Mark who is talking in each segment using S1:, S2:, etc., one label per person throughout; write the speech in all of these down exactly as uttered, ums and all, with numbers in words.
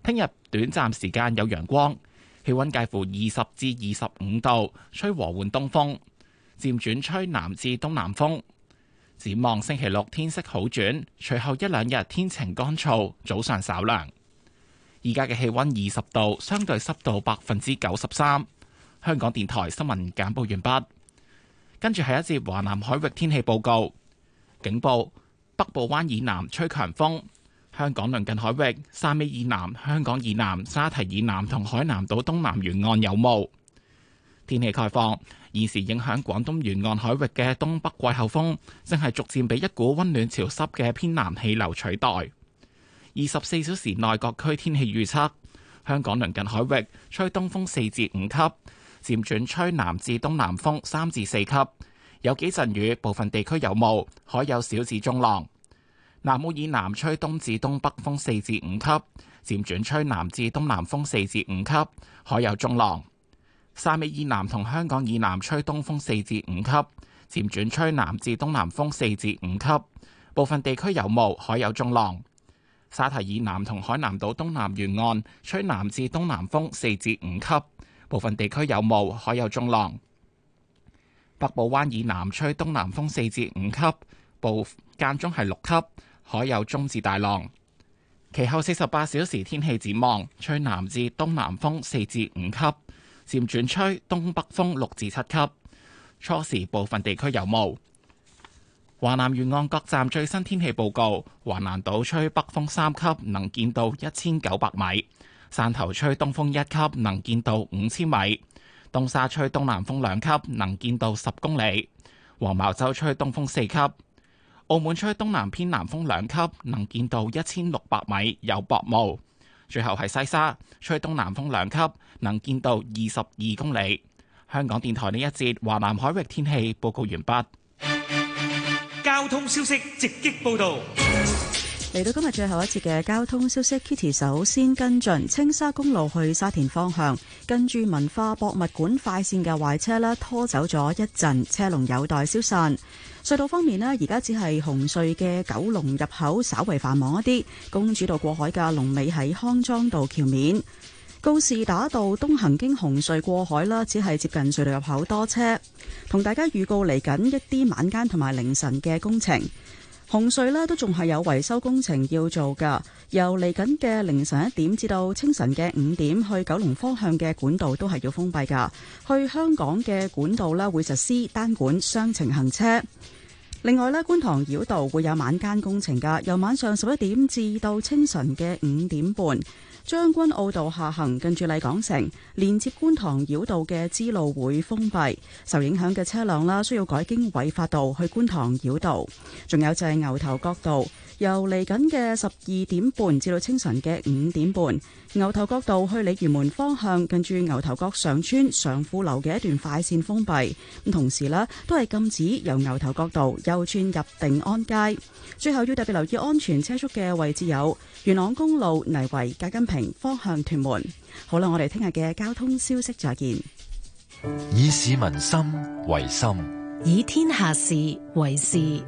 S1: 聽日短暫時間有陽光，氣溫介乎二十至二十五度，吹和緩東風，漸轉吹南至東南風。展望星期六天色好轉，隨後一兩日天晴乾燥，早上稍涼。而家嘅氣溫二十度，相對濕度百分之九十三。香港電台新聞簡報完畢。跟住係一節華南海域天氣報告。警報：北部灣以南吹強風，香港鄰近海域、汕尾以南、香港以南、沙堤以南同海南島東南沿岸有霧。天氣概況：現時影響廣東沿岸海域嘅東北季候風，正係逐漸被一股溫暖潮濕嘅偏南氣流取代。二十四小時內各區天氣預測：香港鄰近海域吹東風四至五級，漸轉吹南至東南風三至四級，有幾陣雨，部分地區有霧，海有小至中浪。南澳以南吹東至東北風四至五級，漸轉吹南至東南風四至五級，海有中浪。汕尾以南同香港以南吹東風四至五級，漸轉吹南至東南風四至五級，部分地區有霧，海有中浪。沙堤以南同海南島東南沿岸吹南至東南風四至五級，部分地區有霧，海有中浪。北部灣以南吹東南風四至五級，部間中係六級，海有中至大浪。其後四十八小時天氣展望，吹南至東南風四至五級，漸轉吹東北風六至七級，初時部分地區有霧。華南沿岸各站最新天氣報告：華南島吹北風三級，能見度一千九百米；汕頭吹東風一級，能見度五千米；東沙吹東南風兩級，能見度十公里；黃茅洲吹東風四級；澳門吹東南偏南風兩級，能見度一千六百米，有薄霧。最後係西沙吹東南風兩級，能見度二十二公里。香港電台呢一節華南海域天氣報告完畢。
S2: 交通消息直擊報道。
S3: 嚟到今日最後一節嘅交通消息 ，Kitty 首先跟進青沙公路去沙田方向，跟住文化博物館快線嘅壞車咧拖走咗一陣，車龍有待消散。隧道方面咧，而家只係紅隧嘅九龍入口稍為繁忙一啲，公主道過海嘅龍尾喺康莊道橋面。告士打道東行經紅隧過海啦，只係接近隧道入口多車。同大家預告嚟緊一啲晚間同埋凌晨嘅工程，紅隧呢都仲係有維修工程要做噶。由嚟緊嘅凌晨一點至到清晨嘅五點，去九龍方向嘅管道都係要封閉噶。去香港嘅管道呢會實施單管雙程行車。另外呢，觀塘繞道會有晚間工程噶，由晚上十一點至到清晨嘅五點半。將軍澳道下行近住麗港城，連接觀塘繞道嘅支路會封閉，受影響嘅車輛啦，需要改經偉發道去觀塘繞道。仲有就係牛頭角道，由嚟緊嘅十二點半至到清晨嘅五點半，牛頭角道去鯉魚門方向，近住牛頭角上村上富樓嘅一段快線封閉。咁同時呢，都係禁止由牛頭角道右轉入定安街。最後要特別留意安全車速嘅位置有元朗公路泥圍隔金坪方向屯門。好啦，我哋聽日嘅交通消息再見。
S4: 以市民心為心，
S5: 以天下事為事。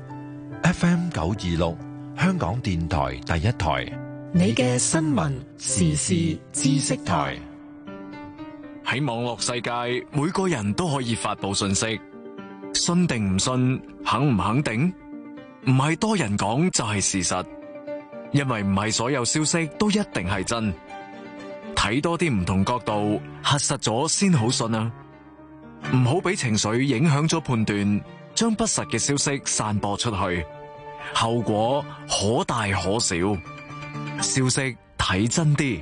S4: F M 九二六香港電台第一台，
S5: 你嘅新聞時事知識台。
S6: 喺網絡世界，每個人都可以發佈信息，信定唔信，肯唔肯定，唔係多人講就係事實，因為唔係所有消息都一定係真，睇多啲唔同角度，核實咗先好信啊！唔好俾情緒影響咗判斷，將不實嘅消息散播出去，後果可大可小。消息睇真啲。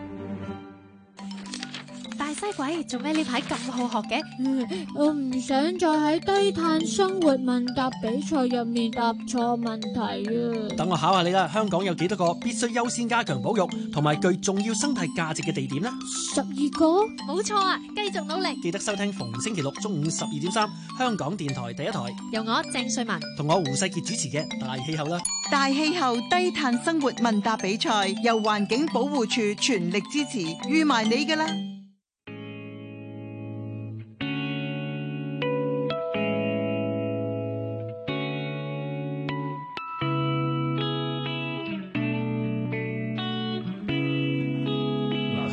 S7: 西鬼，做咩呢排咁好學嘅？
S8: 嗯，我唔想再喺低碳生活問答比賽入面答錯問題啊！
S9: 等我考下你啦，香港有幾多個必須優先加強保育同埋具重要生態價值嘅地點呢？
S8: 十二個？
S7: 冇錯啊！繼續努力，
S8: 記
S9: 得收聽逢星期六中午十二點三，香港電台第一台，
S7: 由我鄭瑞文
S9: 同我胡世傑主持嘅《大氣候》啦。
S10: 大氣候低碳生活問答比賽由環境保護署全力支持，預埋你噶啦！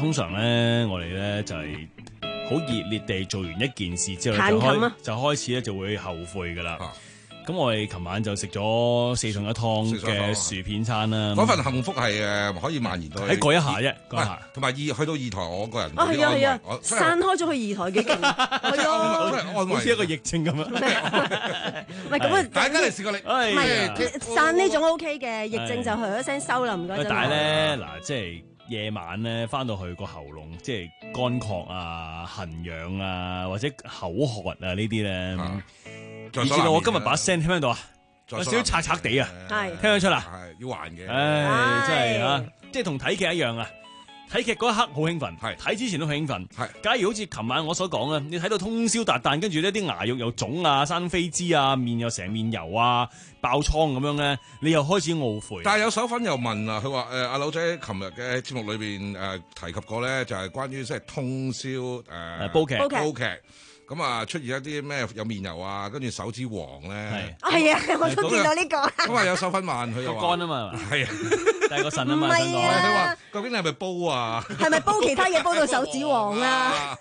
S11: 通常咧，我哋咧就係好熱烈地做完一件事之後就
S12: 彈琴
S11: 開
S12: 啊
S11: 就開始咧就會後悔噶啦。咁我哋琴晚就食咗四餸一湯嘅薯片餐啦。
S13: 嗰份幸福係誒可以蔓延到
S11: 喺嗰一下啫，嗰一下。
S13: 同埋二去到二台，我個人
S12: 啊係啊係啊，散開咗去二台幾勁，係啊，
S11: 好似一個疫症咁樣。
S12: 唔係咁啊，
S13: 大家嚟試過你，
S12: 唔係散呢種 O K 嘅，疫症就噓一聲收啦，唔該。
S11: 但係咧嗱，即係夜晚咧翻到去個喉嚨，即係乾涸啊、痕癢啊，或者口渴啊呢啲咧。以至到我今日把聲聽唔聽到啊？有少少刷刷地啊，聽得出啦，
S13: 係要還嘅。
S11: 唉，真係啊，即係同睇劇一樣啊！睇劇嗰一刻好興奮，係睇之前都好興奮。係，假如好似琴晚我所講啊，你睇到通宵達旦，跟住呢啲牙肉又腫啊、生飛滋啊、面又成面油啊、爆瘡咁樣咧，你又開始懊悔。
S13: 但係有手粉又問啊，佢話誒阿柳仔琴日嘅節目裏邊誒提及過咧，就係關於即係通宵誒
S11: 煲劇
S13: 煲劇。咁啊，出現一啲咩有面油啊，跟住手指黃咧，
S12: 係啊，我都見到呢個。
S13: 咁啊有手分慢，佢又
S11: 乾啊嘛，
S13: 係啊，
S11: 但係個腎啊嘛，
S12: 唔係啊，
S13: 佢話究竟你係咪煲啊？
S12: 係咪煲其他嘢煲到手指黃啊？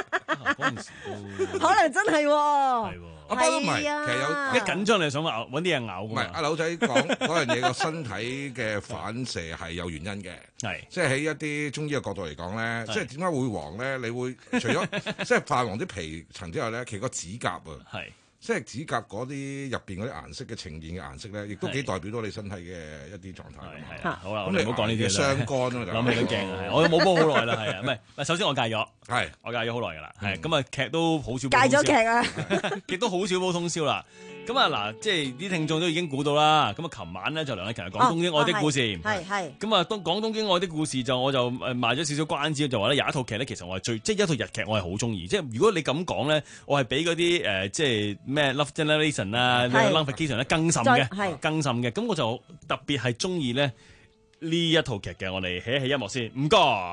S12: 可能真係喎，係
S13: 喎。阿波都唔係，其實有
S11: 一緊張你想咬揾啲嘢咬。
S13: 唔係阿柳仔講嗰樣嘢，個身體嘅反射係有原因嘅，係即係喺一啲中醫嘅角度嚟講咧，即係點解會黃咧？你會除咗即係泛黃啲皮層之外咧，其實個指甲啊，係即係指甲嗰啲入邊嗰啲顏色嘅呈現嘅顏色咧，亦都幾代表到你身體嘅一啲狀態。係
S11: 好啦，咁你唔好講呢啲啦。
S13: 傷肝啊，
S11: 諗起都驚啊！我冇煲好耐啦，係啊，唔係，首先我戒咗，
S13: 係我
S11: 戒咗好耐噶啦，係咁啊，劇都好少
S12: 戒咗劇啊，
S11: 亦都好少煲通宵啦。咁啊嗱，即係啲聽眾都已經估到啦。咁啊，琴晚咧就梁麗琴講《東京愛的故事》，
S12: 係係。
S11: 咁啊，當講《東京愛的故事》就我就誒賣咗少少關子，就話咧有一套劇咧，其實我係最即係一套日劇，我係好中意。即係如果你咁講咧，我係比嗰啲誒即係咩 Love Generation 啊、Love Vacation 咧更甚嘅，更甚嘅。咁我就特別係中意咧呢一套劇嘅。我哋起一起音樂先，唔該。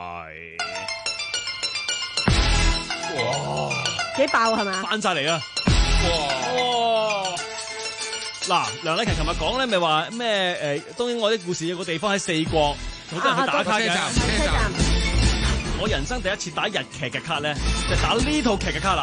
S12: 哇！幾爆係嘛？
S11: 翻晒嚟啦！哇！嗱，梁麗琴琴日講咧，咪話咩？誒，東京愛的故事有個地方喺四國，好多人去打卡嘅。車站。我人生第一次打日劇嘅卡咧，就打呢套劇嘅卡啦。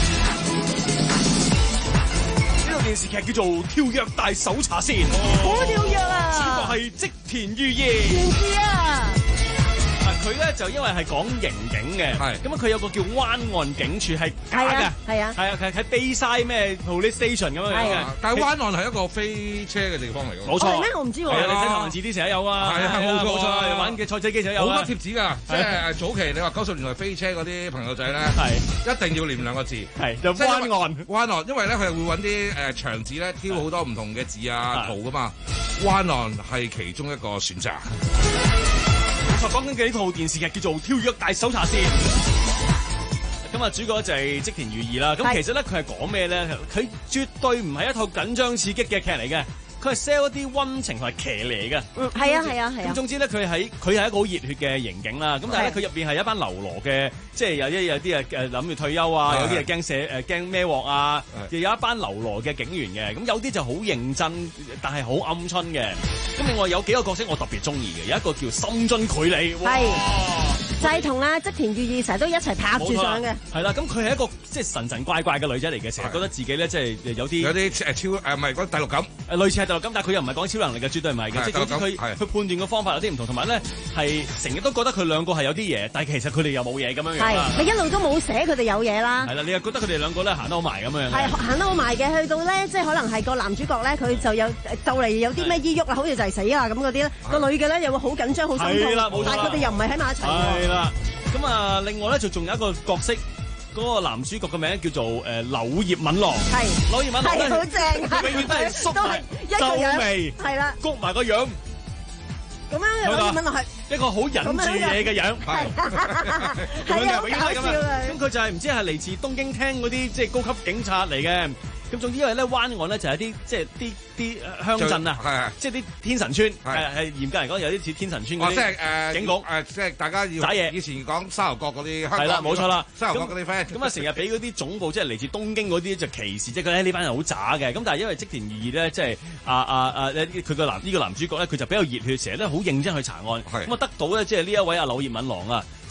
S11: 呢套電視劇叫做《跳躍大搜查線》，
S12: 好跳躍啊！
S11: 主角係織田裕二。
S12: 知唔知啊？
S11: 佢咧就因為係講刑警嘅，咁啊佢有個叫灣岸警署係假嘅，
S12: 係啊，
S11: 係啊，佢喺 Bayside 咩 Police Station 咁樣嘅。
S13: 但係灣岸係一個飛車嘅地方嚟㗎。
S11: 冇錯。
S12: 咩？我唔知喎。
S11: 係啊，你睇頭文字 D 成日有啊。係啊，冇錯冇錯。玩嘅賽車機成日有啊。
S13: 好多貼紙㗎，即係早期你話九十年代飛車嗰啲朋友仔咧，係一定要念兩個字，
S11: 係就灣岸
S13: 灣岸，因為咧佢係會揾啲誒牆紙咧挑好多唔同嘅字啊圖㗎嘛。灣岸係其中一個選擇。講緊嘅呢套電視劇叫做《跳躍大搜查線》，
S11: 咁啊主角就係織田裕二啦。咁其實咧佢係講咩咧？佢絕對唔係一套緊張刺激嘅劇嚟嘅，佢係 sell 一啲溫情同埋騎呢嘅。
S12: 嗯，係啊係啊係啊。
S11: 咁總之咧，佢喺佢係一個好熱血嘅刑警啦。咁但係咧，佢入邊係一班流羅嘅，即係有啲有啲誒誒諗住退休啊，有啲係驚射誒驚孭鑊啊，又有一班流羅嘅警員嘅。咁有啲就好認真，但係好鵪鶉嘅。咁另外有幾個角色我特別中意嘅，有一個叫深津繪里，係
S12: 就係同阿織田裕二成日都一齊拍住上嘅。
S11: 係啦，咁佢係一個即係神神怪怪嘅女仔嚟嘅，成日覺得自己咧即係有啲
S13: 有啲誒超誒唔係講第六感，
S11: 誒類似係第六感，但係佢又唔係講超能力嘅，絕對唔係嘅。即係總之佢佢判斷嘅方法有啲唔同，同埋咧係成日都覺得佢兩個係有啲嘢，但係其實佢哋又冇嘢咁樣樣。
S12: 係，你一路都冇寫佢哋有嘢啦。
S11: 係啦，你又覺得佢哋兩個咧行得好埋咁樣。
S12: 係行得好埋嘅，去到咧即係可能係個男主角咧，佢就有就嚟有啲咩依喐啦，好似就係死啊咁嗰啲咧。個女嘅咧又會好緊張、好心痛，但係佢哋又唔係喺埋一齊嘅。
S11: 係啦，咁啊，另外咧就仲有一個角色，嗰個男主角嘅名叫做誒柳葉敏郎。係柳葉敏郎
S12: 係好正，
S11: 佢永遠都係縮埋皺眉，係啦，谷埋個樣。
S12: 咁樣柳葉敏郎係
S11: 一個好忍住嘢嘅樣，係係啊，好搞笑啊！咁佢就係唔知係嚟自東京廳嗰啲即係高級警察嚟嘅。咁總之因為咧灣岸咧就係啲即係啲啲鄉鎮啊，即係啲天神村，係係嚴格嚟講有啲似天神村嗰啲。即係誒警局誒，即係大家要打嘢。以前講沙頭角嗰啲，係啦，冇錯啦，沙頭角嗰啲 friend。咁啊，成日俾嗰啲總部即係嚟自東京嗰啲就歧視，即係佢咧呢班人好渣嘅。咁但係因為織田裕二咧，即係啊啊啊佢個男呢個男主角咧，佢就比較熱血，成日都好認真去查案。咁啊得到咧，即係呢一位阿柳葉敏郎啊。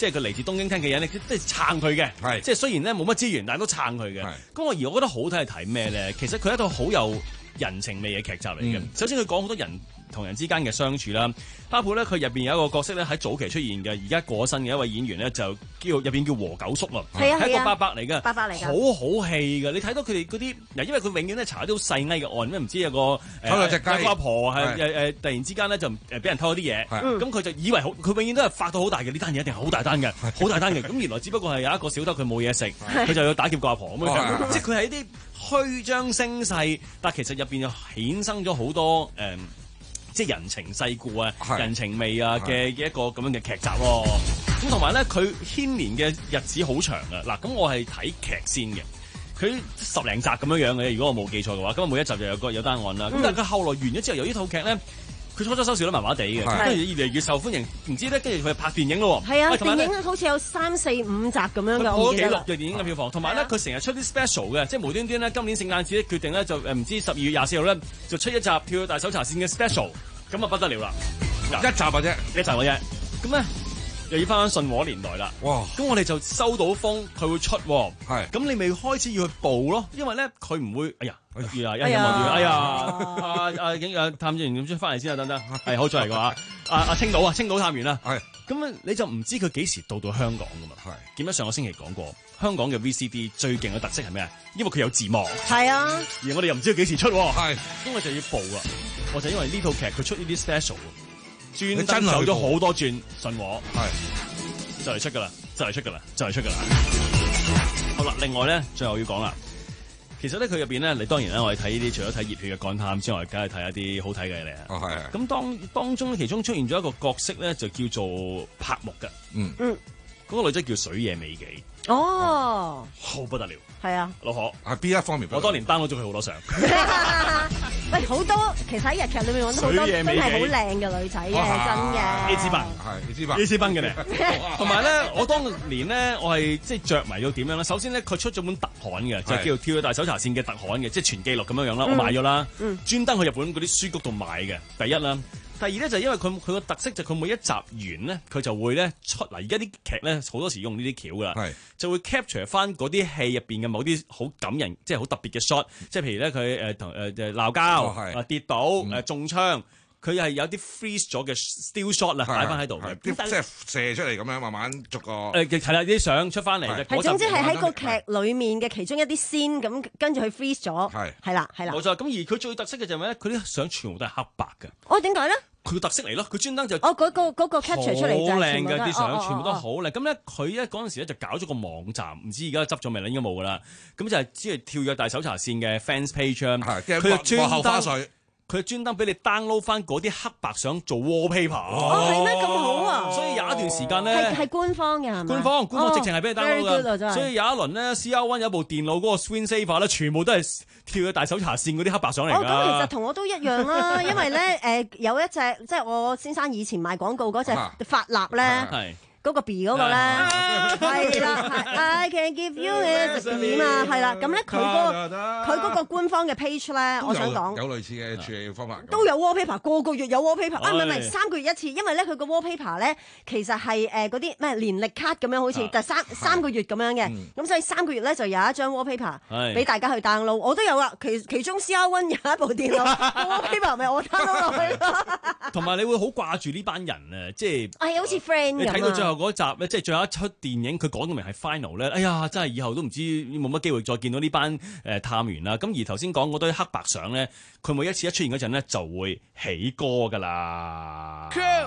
S11: 即係佢嚟自東京廳嘅人咧，即係撐佢嘅。係，即係雖然咧冇乜資源，但係都撐佢嘅。咁我而我覺得好睇係睇咩咧？其實佢係一套好有人情味嘅劇集嚟嘅。嗯、首先佢講好多人同人之間嘅相處啦，包括咧佢入邊有一個角色咧喺早期出現嘅，而家過身嘅一位演員咧就叫入邊叫和久叔啊，係
S12: 啊，
S11: 一個伯伯嚟嘅，
S12: 伯伯嚟嘅，
S11: 好好戲嘅。你睇到佢哋嗰啲嗱，因為佢永遠咧查啲好細埃嘅案，咩唔知有個誒、
S13: 偷咗隻雞，
S11: 有個阿婆係誒誒突然之間咧就誒俾人偷咗啲嘢，咁佢就以為好，佢永遠都係發到好大嘅，呢單嘢一定係好大單嘅，好大單嘅。咁原來只不過係有一個小偷佢冇嘢食，佢就要打劫個阿婆咁樣，即係佢係一啲虛張聲勢，但其實入邊又衍生咗好多誒。嗯即係人情世故啊、人情味啊嘅一個咁樣嘅劇集喎。咁同埋咧，佢牽連嘅日子好長啊。嗱，咁我係睇劇先嘅，佢十零集咁樣樣嘅。如果我冇記錯嘅話，咁每一集就有個有單案啦。咁、嗯、但係佢後來完咗之後，由呢套劇咧，佢初初收視都麻麻地嘅，跟住越嚟越受歡迎。唔知咧，跟住佢拍電影咯。係啊，電影好似有三四五集咁樣嘅，我記得。破紀錄嘅電影嘅票房，同埋咧佢成日出啲 special 嘅，即係無端端咧今年聖誕節咧決定咧就誒唔知十二月廿四號咧就出一集跳去大搜查線嘅 special。咁啊不得了啦！一集嘅啫，一集嘅啫。咁咧又要翻返信和年代啦。哇！咁我哋就收到風，佢會出。係。咁你咪開始要去報咯，因為咧佢唔會。哎呀，哎呀，一望住，哎呀，阿阿警阿探員咁出翻嚟先啊，等等。係好再嚟嘅話，阿阿青島啊，青島探員啦。係。咁啊，你就唔知佢幾時到到香港噶嘛？係。記得上個星期講過，香港嘅 V C D 最勁嘅特色係咩啊？因為佢有字幕。係啊。而我哋又唔知佢幾時出。係。咁我就要報啦。我就因為呢套劇佢出呢啲 special，專登走咗好多轉信和，係就嚟出噶啦，就嚟出噶啦，就嚟出噶啦。好啦，另外咧，最後要講啦，其實咧佢入邊咧，你當然咧，我哋睇呢啲除咗睇熱血嘅幹探之外，梗係睇一啲好睇嘅嘢。哦，係。咁當當中咧，其中出現咗一個角色咧，就叫做柏木嘅。嗯嗯，嗰個女仔叫水野美紀。哦，好不得了。係啊，老可係邊一方面？我當年 download 咗佢好多相。喂，好多其實喺日劇裏面揾到好多真係好靚嘅女仔嘅，真嘅。A 之賓係 A 之賓 A 之賓嘅咧。同埋咧，我當年咧，我係即係着迷到點樣咧？首先咧，佢出咗本特刊嘅，就係叫做《跳去大搜查線》嘅特刊嘅，即係全記錄咁樣樣啦。我買咗啦，專登去日本嗰啲書局度買嘅。第一啦。第二咧就係因為佢佢個特色就佢每一集完咧，佢就會咧出嚟。而家啲劇咧好多時用呢啲橋噶啦，就會 capture 翻嗰啲戲入邊嘅某啲好感人，即係好特別嘅 shot。即係譬如咧佢誒同誒誒鬧交啊跌倒誒、呃、中槍，佢係有啲 freeze 咗嘅 still shot 啦，擺翻喺度嘅，即係射出嚟咁樣，慢慢逐個誒係啦啲相出翻嚟嘅。係總之係喺個劇裡面嘅其中一啲 scene 咁，跟住佢 freeze 咗。係係啦係啦。冇錯。咁而佢最特色嘅就係咩咧？佢啲相全部都係黑白嘅。哦，點解咧？佢特色嚟咯，佢專登就哦嗰、嗰個嗰個 capture 出嚟就好靚嘅啲相，全部都好靚。咁咧佢咧嗰陣時咧就搞咗個網站，唔知而家執咗未啦？應該冇噶啦。咁就係只係跳躍大搜查線嘅 fans page 啊。係，佢專登佢專登俾你 download 翻嗰啲黑白相做 wallpaper。哦，係咩咁好啊？所以有一段時間咧係係官方嘅係咪？官方官方直情係俾你 download 㗎。所以有一輪咧 C R One 有部電腦嗰個 screen saver 咧，全部都係跳躍大搜查線嗰啲黑白相嚟㗎。哦，咁其實同我都一樣啦，因為咧誒、呃、有一隻即係我先生以前賣廣告嗰隻髮蠟咧。嗰個 B 嗰個咧，係啦，I can give you it 點啊，係啦，咁咧佢嗰個佢嗰個官方嘅 page 咧，我想講有類似嘅處理方法，都有 wallpaper，個個月有 wallpaper，啊唔係唔係三個月一次，因為咧佢個 wallpaper 咧其實係誒嗰啲咩年歷卡咁樣，好似但三三個月咁樣嘅，咁所以三個月咧就有一張 wallpaper 俾大家去 download，我都有啦，其其中 C R One 有一部電腦 wallpaper 咪我 download 落去咯，同埋你會好掛住呢班人啊，即係係好似 friend 咁，你睇到最後嗰集咧，即係最後一出電影，佢講到明係 final 咧。哎呀，真係以後都唔知冇乜機會再見到呢班誒探員啦。咁而頭先講嗰堆黑白相咧，佢每一次一出現嗰陣咧，就會起歌噶啦。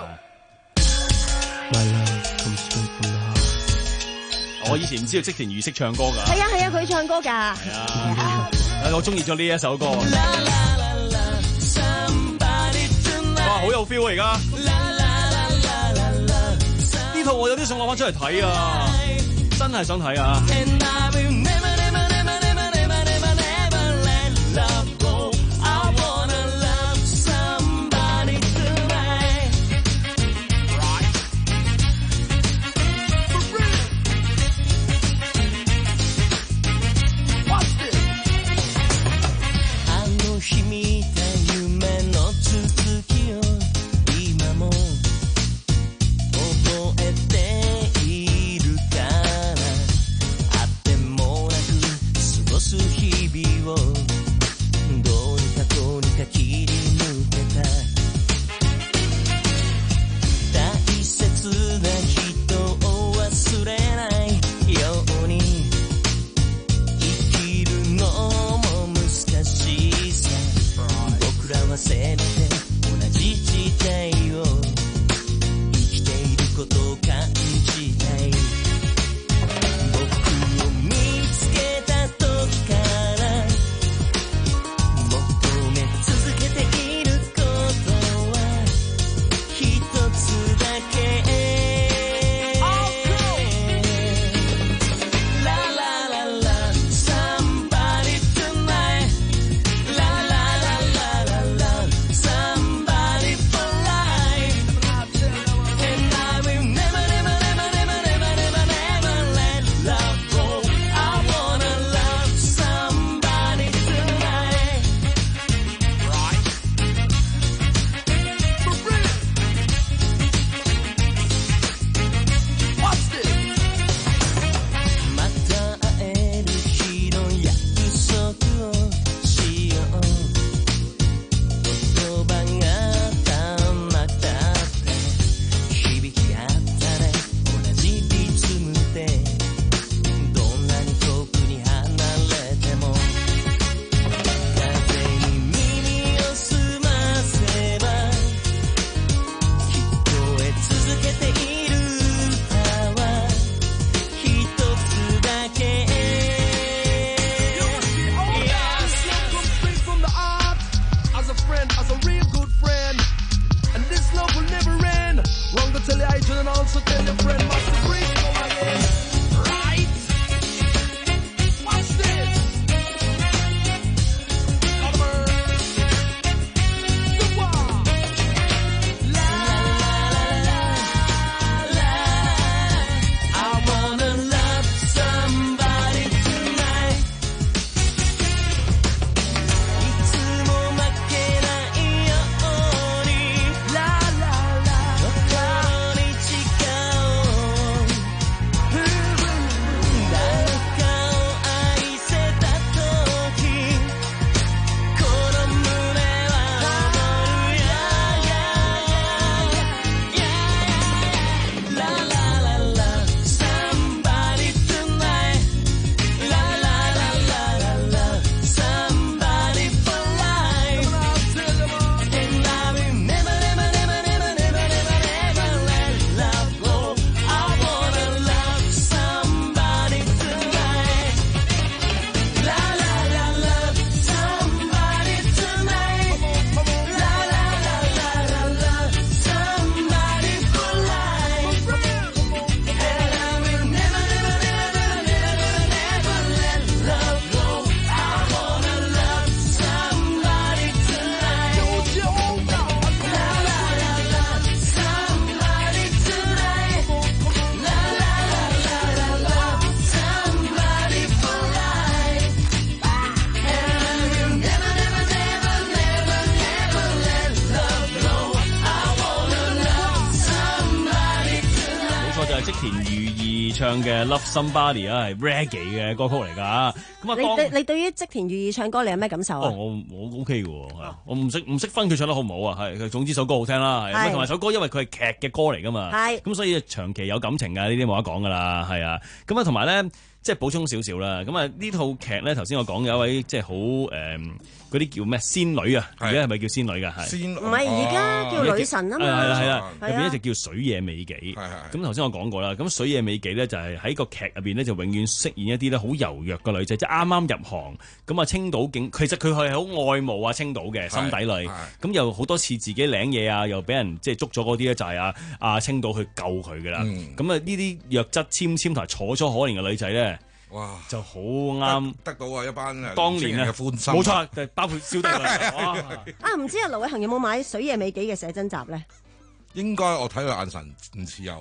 S11: 我以前唔知道織田裕識唱歌㗎。係啊係啊，佢唱歌㗎。係啊，我中意咗呢一首歌。哇，好有 feel 啊！而家。呢套我有啲想攞翻出嚟睇啊，真係想睇啊！ 就係織田裕二唱嘅《Love Somebody》啊，係 reggae 嘅歌曲嚟㗎。咁啊，
S12: 你你你對於織田裕二唱歌你有咩感受啊？
S11: 哦，我我 OK 嘅喎，我唔識唔識分佢唱得好唔好啊？係，總之首歌好聽啦，係。同埋首歌因為佢係劇嘅歌嚟㗎嘛，係。咁所以長期有感情㗎，呢啲冇得講㗎啦，係啊。咁啊，同埋咧。即係補充少少啦，咁啊呢套劇咧頭先我講有一位即係好誒嗰啲叫咩仙女啊，而家係咪叫仙女㗎？係仙
S12: 唔係而家叫女神啊嘛？
S11: 係啦係啦，入邊一直叫水野美紀。咁頭先我講過啦，咁水野美紀咧就係喺個劇入邊咧就永遠飾演一啲咧好柔弱嘅女仔，即係啱啱入行咁啊青島警，其實佢係好愛慕啊青島嘅心底裏，咁又好多次自己領嘢啊，又俾人即係捉咗嗰啲咧就係啊啊青島去救佢㗎啦。咁啊呢啲弱質纖纖同埋楚楚可憐嘅女仔咧。哇！就好啱
S13: 得到啊一班
S11: 當年嘅歡心，冇錯，就包括蕭德亮。
S12: 啊，唔知阿盧偉恒有冇買水野美紀嘅寫真集咧？
S13: 應該我睇佢眼神唔似有。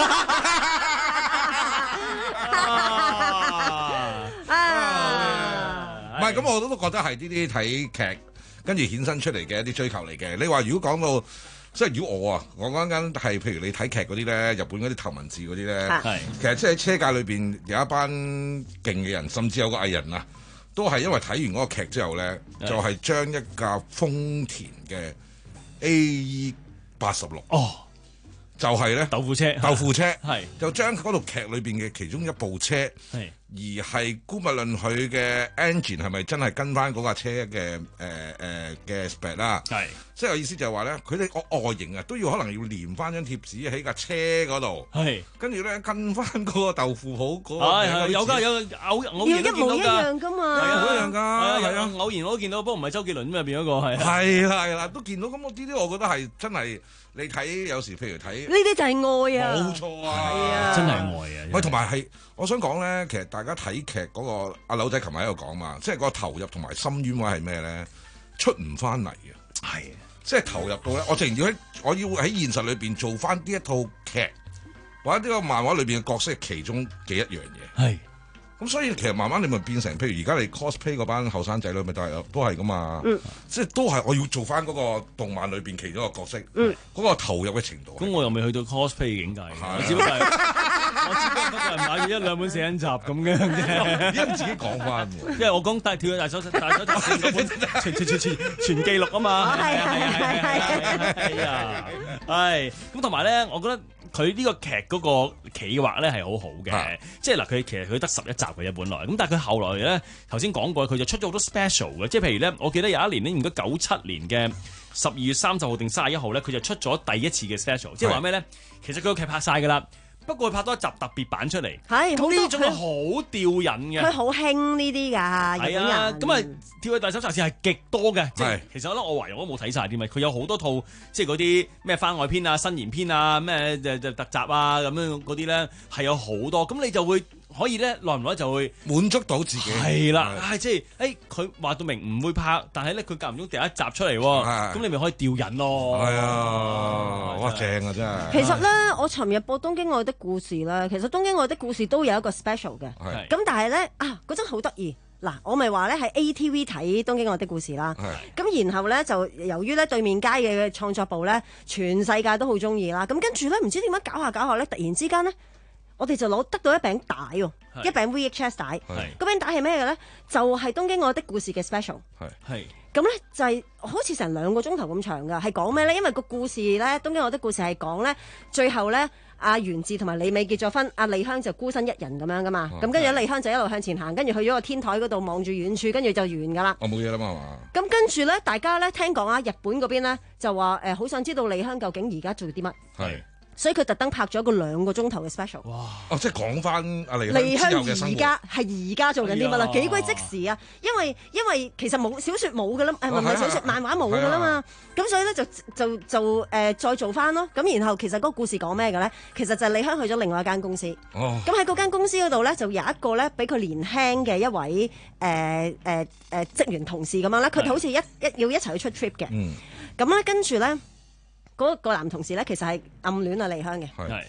S13: 唔係咁，我都都覺得係呢啲睇劇跟住衍生出嚟嘅一啲追求嚟嘅。你話如果講到即係如果我啊，我講緊係譬如你睇劇嗰啲咧，日本嗰啲頭文字嗰啲咧，係其實即係車界裏邊有一班勁嘅人，甚至有個藝人啊，都係因為睇完嗰個劇之後咧，就係將一架豐田嘅 A E 八十六哦，就係咧
S11: 豆腐車，
S13: 豆腐車
S11: 係就
S13: 將嗰套劇裏邊嘅其中一部車係。而係姑勿論佢嘅 engine 係咪真係跟翻嗰架車嘅誒誒嘅 spec 啦？係，即係我意思就係話咧，佢哋個外形啊都要可能要連翻張貼紙喺架車嗰度，係，跟住咧跟翻嗰個豆腐鋪嗰個，係係有㗎有偶偶然都見到㗎，一模一樣㗎嘛，係啊，一樣㗎，係啊，偶然我都見到，不過唔係周杰倫咩入邊嗰個係，係啦係啦，都見到咁，我呢啲我覺得係真係你睇有時譬如睇
S12: 呢啲就係愛啊，
S13: 冇錯啊，
S12: 係啊，
S11: 真係愛啊，
S13: 喂，同埋係我想講咧，其實大家睇劇嗰個阿柳仔琴日喺度講嘛，即係個投入同埋深淵位係咩咧？出唔翻嚟嘅，係即係投入到咧，我淨要喺我要喺現實裏邊做翻呢一套劇或者呢個漫畫裏邊嘅角色其中嘅一樣嘢，係咁，所以其實慢慢你咪變成，譬如而家你 cosplay 嗰班後生仔女咪都係都係噶嘛，嗯、即係都係我要做翻嗰個動漫裏邊其中一個角色，嗰、嗯、個投入嘅程度。咁我又未去到 cosplay 嘅境界，我只不過係。我只不過係買咗一兩本寫真集咁嘅啫，因為自己講翻喎，因為我講大跳嘅大手大手tap片嗰本全全全全全記錄啊嘛，係啊係啊係啊係啊，係咁同埋咧，我覺得佢呢個劇嗰個企劃咧係好好嘅，即係嗱佢其實佢得十一集嘅啫本來，咁但係佢後來咧頭先講過，佢就出咗好多 special 嘅，即係譬如咧，我記得有一年咧，應該九七年嘅十二月三十號定三十一號咧，佢就出咗第一次嘅 special， 即係話咩咧？其實佢個劇拍晒㗎啦。不過佢拍多一集特別版出嚟，係咁呢種係好吊癮嘅，佢好興呢啲㗎，係啊，咁啊跳去大手雜誌係極多嘅，即係其實咧我懷疑我都冇睇晒啲咪，佢有好多套即係嗰啲咩番外篇啊、新言篇啊、咩就就特集啊咁樣嗰啲咧係有好多，咁你就會可以咧耐唔耐就會滿足到自己，係啦，係即係誒佢話到明唔會拍，但係咧佢間唔中第一集出嚟喎，咁你咪可以吊癮咯，係啊，哇正啊真係。其實咧，我尋日播《東京愛的故事》咧，其實《東京愛的故事》都有一個 special 嘅，咁但係咧啊嗰陣好得意。嗱，我咪話咧喺 A T V 睇《東京愛的故事》啦，咁然後咧就由於咧對面街嘅創作部咧，全世界都好中意啦，咁跟住咧唔知點解搞下搞下咧，突然之間咧，我哋就攞得到一餅帶喎，一餅 V H S 帶，嗰餅帶係咩嘅咧？就係《東京愛的故事》嘅 special，係，咁咧就係好似成兩個鐘頭咁長㗎，係講咩咧？因為個故事咧，《東京愛的故事》係講咧最後咧。阿源治同埋李美結咗婚，阿麗香就孤身一人咁樣噶嘛，咁跟住麗香就一路向前行，跟住去咗個天台嗰度望住遠處，跟住就完噶啦。我冇嘢啦嘛，係嘛？咁跟住咧，大家咧聽講啊，日本嗰邊咧就話誒，好想知道麗香究竟而家做啲乜。係。所以佢特登拍咗一個兩個鐘頭嘅 special。哇！哦，即係講翻阿麗香之後嘅生活。而家係而家做緊啲乜啦？幾鬼即時啊！因為因為其實冇小説冇㗎啦，誒唔係小説，漫畫冇㗎啦嘛。咁所以咧就就就誒再做翻咯。咁然後其實嗰個故事講咩嘅咧？其實就係麗香去咗另外一間公司。哦。咁喺嗰間公司嗰度咧，就有一個咧比佢年輕嘅一位誒誒誒職員同事咁樣咧，佢哋好似一一要一齊去出 trip 嘅。嗯。咁咧跟住咧。嗰個男同事咧，其實係暗戀阿麗香嘅。係。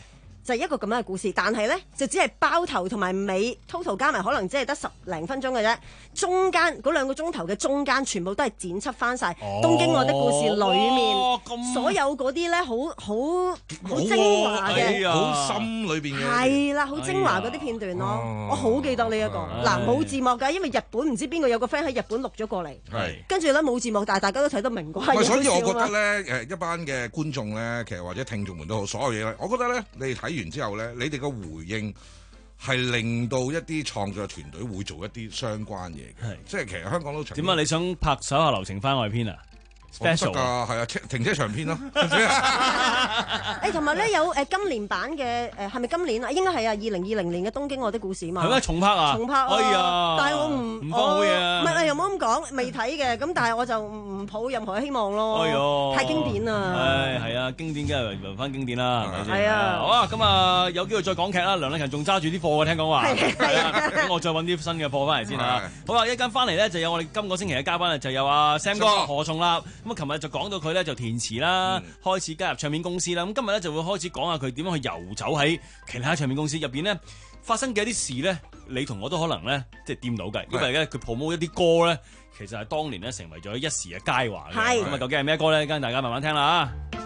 S12: 就係一個咁樣嘅故事，但係咧就只係包頭同埋尾 total 加埋可能只係得十零分鐘嘅啫，中間嗰兩個鐘頭嘅中間全部都係剪輯翻晒《東京愛的故事》裏面、
S11: 哦、
S12: 所有嗰啲咧好好好精華嘅，
S13: 好、哎、深裏邊嘅
S12: 係啦，好精華嗰啲片段咯，哎、我好記得呢、這、一個嗱冇、哎、字幕㗎，因為日本唔知邊個有個 friend 喺日本錄咗過嚟，跟住咧冇字幕，但係大家都睇得明啩。
S13: 所以我覺得咧誒一班嘅觀眾咧，其實或者聽眾們都好，所有嘢咧，我覺得咧你睇完之後咧，你哋個回應係令到一啲創作團隊會做一啲相關嘢嘅，即係其實香港都
S11: 點解你想拍手下留情番外篇啊？special
S13: 㗎，係啊，停車場篇咯。
S12: 誒，同埋咧有誒今年版嘅誒係咪今年啊？應該係啊，二零二零年嘅《東京愛的故事》嘛。
S11: 係咩重拍啊？
S12: 重拍啊！
S11: 哎呀，
S12: 但係我唔
S11: 唔放好嘢啊！
S12: 唔係又冇咁講，未睇嘅，咁但係我就唔抱任何嘅希望咯。
S11: 哎呦，
S12: 太經典啦！
S11: 唉，係啊，經典梗係留翻經典啦，係咪先？
S12: 係啊。
S11: 好啊，咁啊有機會再講劇啦。梁禮勤仲揸住啲貨嘅，聽講話。係啊。咁我再揾啲新嘅貨翻嚟先啊。好啦，一陣翻嚟咧就有我哋今個星期嘅嘉賓啊，就有阿 Sam 哥何重立。咁啊，琴日就講到佢咧就填詞啦，嗯、開始加入唱片公司啦。咁今日咧就會開始講下佢點樣去遊走喺其他唱片公司入邊咧發生嘅一啲事咧，你同我都可能咧即係掂到嘅。因為咧佢 promote 一啲歌咧，其實係當年咧成為咗一時嘅佳話嘅。係咁啊，究竟係咩歌咧？跟大家慢慢聽啦啊！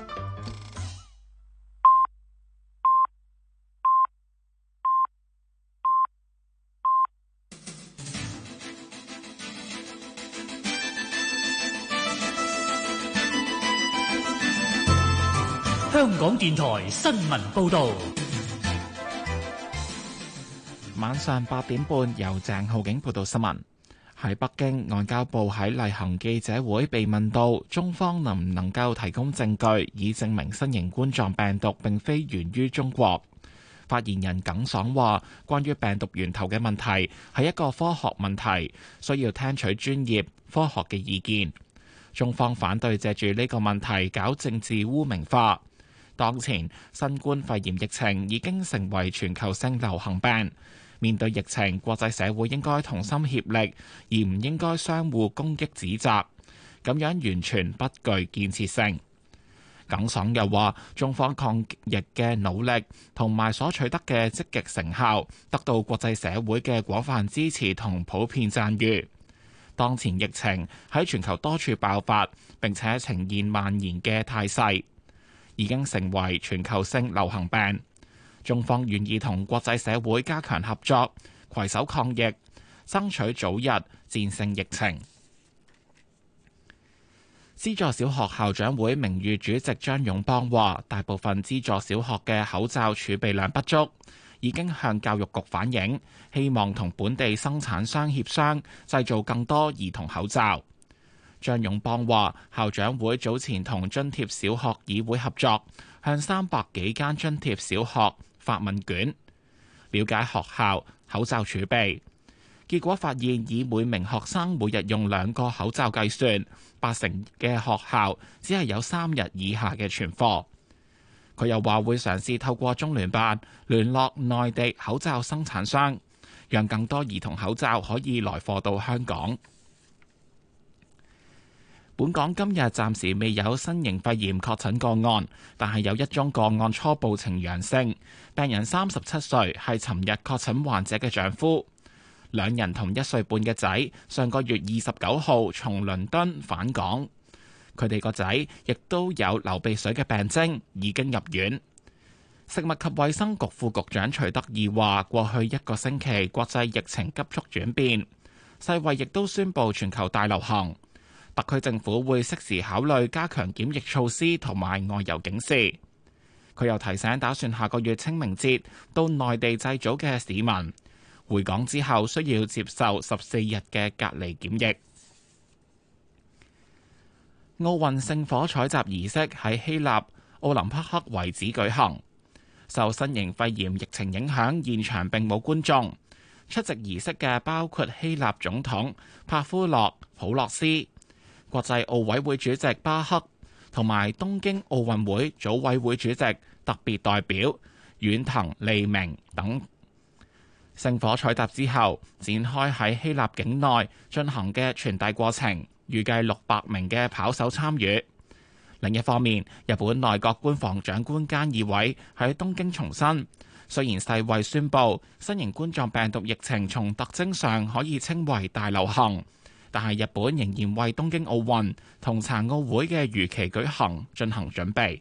S5: 香港電台新聞報導，
S1: 晚上八點半由鄭浩景報道新聞。喺北京，外交部喺例行記者會被問到中方能唔能夠提供證據，以證明新型冠狀病毒並非源於中國。發言人耿爽話：關於病毒源頭嘅問題係一個科學問題，需要聽取專業科學嘅意見。中方反對借住呢個問題搞政治污名化。當前新冠肺炎疫情已經成為全球性流行病，面對疫情，國際社會應該同心協力，而唔應該相互攻擊指責，咁樣完全不具建設性。耿爽又話，中方抗疫嘅努力同埋所取得嘅積極成效，得到國際社會嘅廣泛支持同普遍讚譽。當前疫情喺全球多處爆發，並且呈現蔓延嘅態勢，已經成為全球性流行病。中方願意同國際社會加強合作，攜手抗疫，爭取早日戰勝疫情。資助小學校長會名譽主席張勇邦話，大部分資助小學嘅口罩儲備量不足，已經向教育局反映，希望同本地生產商協商，製造更多兒童口罩。張勇邦話，校長會早前同津貼小學議會合作，向三百幾間津貼小學發問卷，了解學校口罩儲備。結果發現，以每名學生每日用兩個口罩計算，八成嘅學校只係有三日以下嘅存貨。佢又話會嘗試透過中聯辦聯絡內地口罩生產商，讓更多兒童口罩可以來貨到香港。本港今日暫時未有新型肺炎確診個案，但係有一宗個案初步呈陽性，病人三十七歲，係尋日確診患者嘅丈夫。兩人同一歲半嘅仔，上個月二十九號從倫敦返港，佢哋個仔亦都有流鼻水嘅病徵，已經入院。食物及衛生局副局長徐德義話：過去一個星期國際疫情急速轉變，世衛亦都宣布全球大流行。特區政府會適時考慮加強檢疫措施同埋外遊警示。佢又提醒打算下個月清明節到內地祭祖嘅市民，回港之後需要接受十四日嘅隔離檢疫。奧運聖火採集儀式喺希臘奧林匹克遺址舉行，受新型肺炎疫情影響，現場並冇觀眾。出席儀式嘅包括希臘總統帕夫洛普洛斯、國際奧委會主席巴克同埋東京奧運會組委會主席特別代表遠藤利明等。聖火採集之後，展開喺希臘境內進行嘅傳遞過程，預計六百名嘅跑手參與。 另一方面，日本內閣官房長官菅義偉喺東京重申，雖然世衛宣布新型冠狀病毒疫情從特徵上可以稱為大流行，但係日本仍然為東京奧運同殘奧會嘅如期舉行進行準備。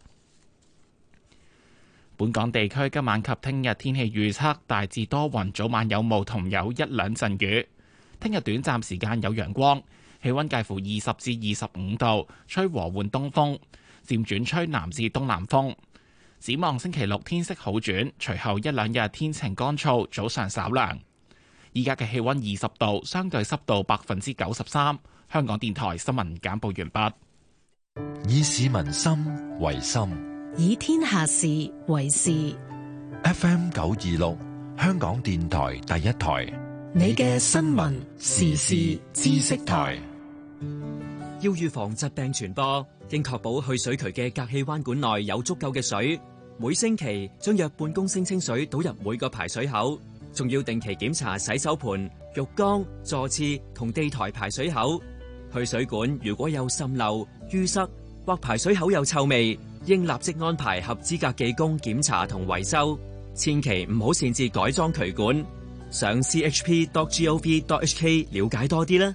S1: 本港地區今晚及聽日天氣預測大致多雲，早晚有霧同有一兩陣雨。聽日短暫時間有陽光，氣溫介乎二十至二十五度，吹和緩東風，漸轉吹南至東南風。展望星期六天色好轉，隨後一兩日天晴乾燥，早上稍涼。依家嘅氣溫二十度，相對濕度百分之九十三。香港電台新聞簡報完畢。
S4: 以市民心為心，
S5: 以天下事為事。
S4: F M 九二六，香港電台第一台，
S5: 你嘅新聞時事知識台。
S14: 要預防疾病傳播，應確保去水渠嘅隔氣彎管內有足夠嘅水。每星期將約半公升清水倒入每個排水口，仲要定期檢查洗手盆、浴缸、座廁同地台排水口。去水管如果有滲漏、淤塞或排水口有臭味，應立即安排合資格技工檢查同維修。千祈唔好擅自改裝渠管。上 c h p dot gov dot h k 了解多啲啦。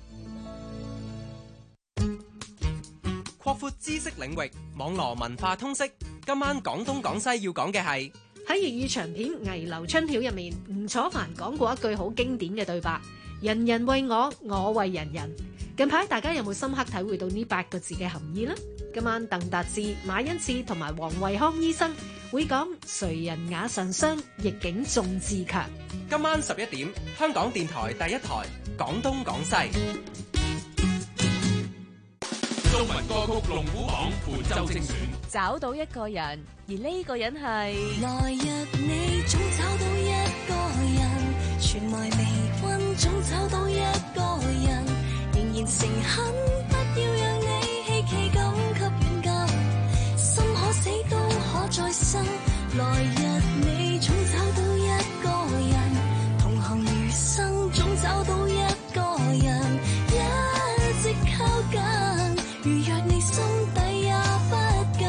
S15: 擴闊知識領域，網羅文化通識。今晚廣東廣西要講嘅係
S7: 喺粵語長片《危樓春曉》入面，吳楚帆講過一句好經典嘅對白：人人為我，我為人人。近排大家有冇深刻體會到呢八個字嘅含義呢？今晚鄧達志、馬恩賜同埋黃惠康醫生會講誰人也常傷，逆境眾志強。
S15: 今晚十一點，香港電台第一台廣東廣西。
S2: 中文歌曲龍虎榜本周精選，
S16: 找到一個人，而呢個人係
S17: 來日你總找到一個人，傳來微溫總找到一個人，仍然誠懇，不要讓你希冀感給軟禁，心可死都可再生。來日你總找到一個人，同行餘生總找到一個人，一直靠近。如若你心底也不敢，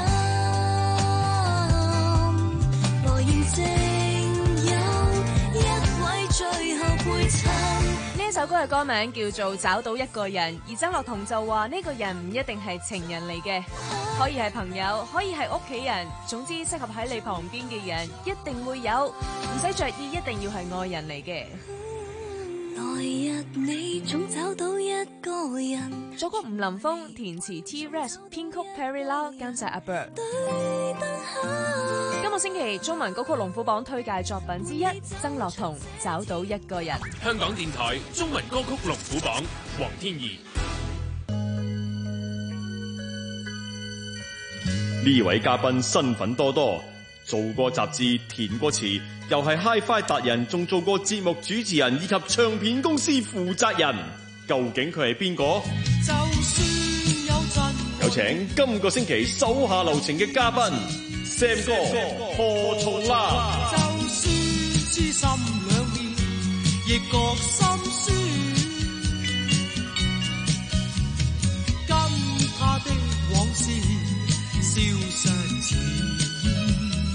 S17: 來認證有一位最後陪襯。
S16: 呢一首歌嘅歌名叫做《找到一個人》，而曾樂彤就話呢個人唔一定係情人嚟嘅，可以係朋友，可以係屋企人，總之適合喺你旁邊嘅人一定會有，唔使着意一定要係愛人嚟嘅。
S17: 來日你總找到一個人。
S16: 作曲吳林峰，填詞 T-Rex， 編曲 Perry Lau， 監製阿 Bird。今個星期中文歌曲龍虎榜推介作品之一，曾樂彤找到一個人。
S2: 香港電台中文歌曲龍虎榜，黃天怡。
S18: 呢位嘉賓身份多多，做過雜誌，填過詞，又係 Hi-Fi 達人，仲做過節目主持人以及唱片公司負責人。究竟佢係邊個？
S17: 就算有陣
S18: 有請今個星期手下留情嘅嘉賓 Sam 哥何從啦。
S17: 就算知心兩面，亦覺心酸。跟他的往事消失似煙，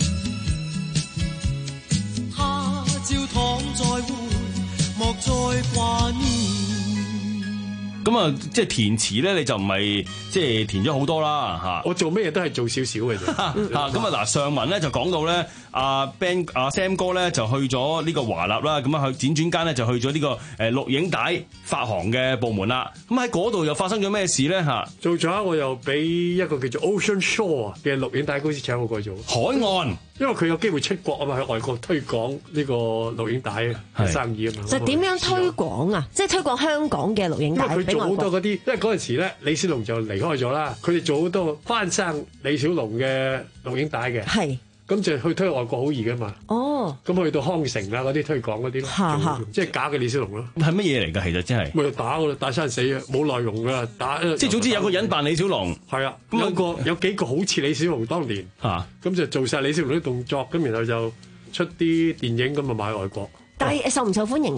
S17: 他朝躺在活，莫再掛念。
S11: 咁啊，即係填詞咧，你就唔係即係填咗好多啦嚇。
S19: 我做咩嘢都係做少少嘅啫。
S11: 嚇咁啊嗱，上文咧就講到咧，阿 Ben 阿 Sam 哥咧就去咗呢個華納啦，咁啊去輾轉間咧就去咗呢個誒錄影帶發行嘅部門啦。咁喺嗰度又發生咗咩事咧嚇？
S19: 做咗我又俾一個叫做 Ocean Shore 嘅錄影帶公司請我過去做
S11: 海岸。
S19: 因為佢有機會出國啊嘛，喺外國推廣呢個錄影帶嘅生意啊嘛。
S12: 就點樣推廣啊？即係推廣香港嘅錄影帶。
S19: 因為佢做好多嗰啲，因為嗰陣時咧，李小龍就離開咗啦。佢哋做好多翻生李小龍嘅錄影帶嘅。係。咁就去推外國好易噶嘛。哦。咁去到康城啊嗰啲推廣嗰啲咯，即係假嘅李小龍咯。
S11: 係乜嘢嚟㗎？其實真係。咪
S19: 打㗎啦，打生死啊，冇內容㗎，打。
S11: 即係總之有個人扮李小龍。
S19: 係啊。咁有個有幾個好似李小龍當年。嚇。咁就做晒李小龍啲動作，咁然後就出啲電影咁啊買外國。
S12: 但係受唔受歡迎㗎？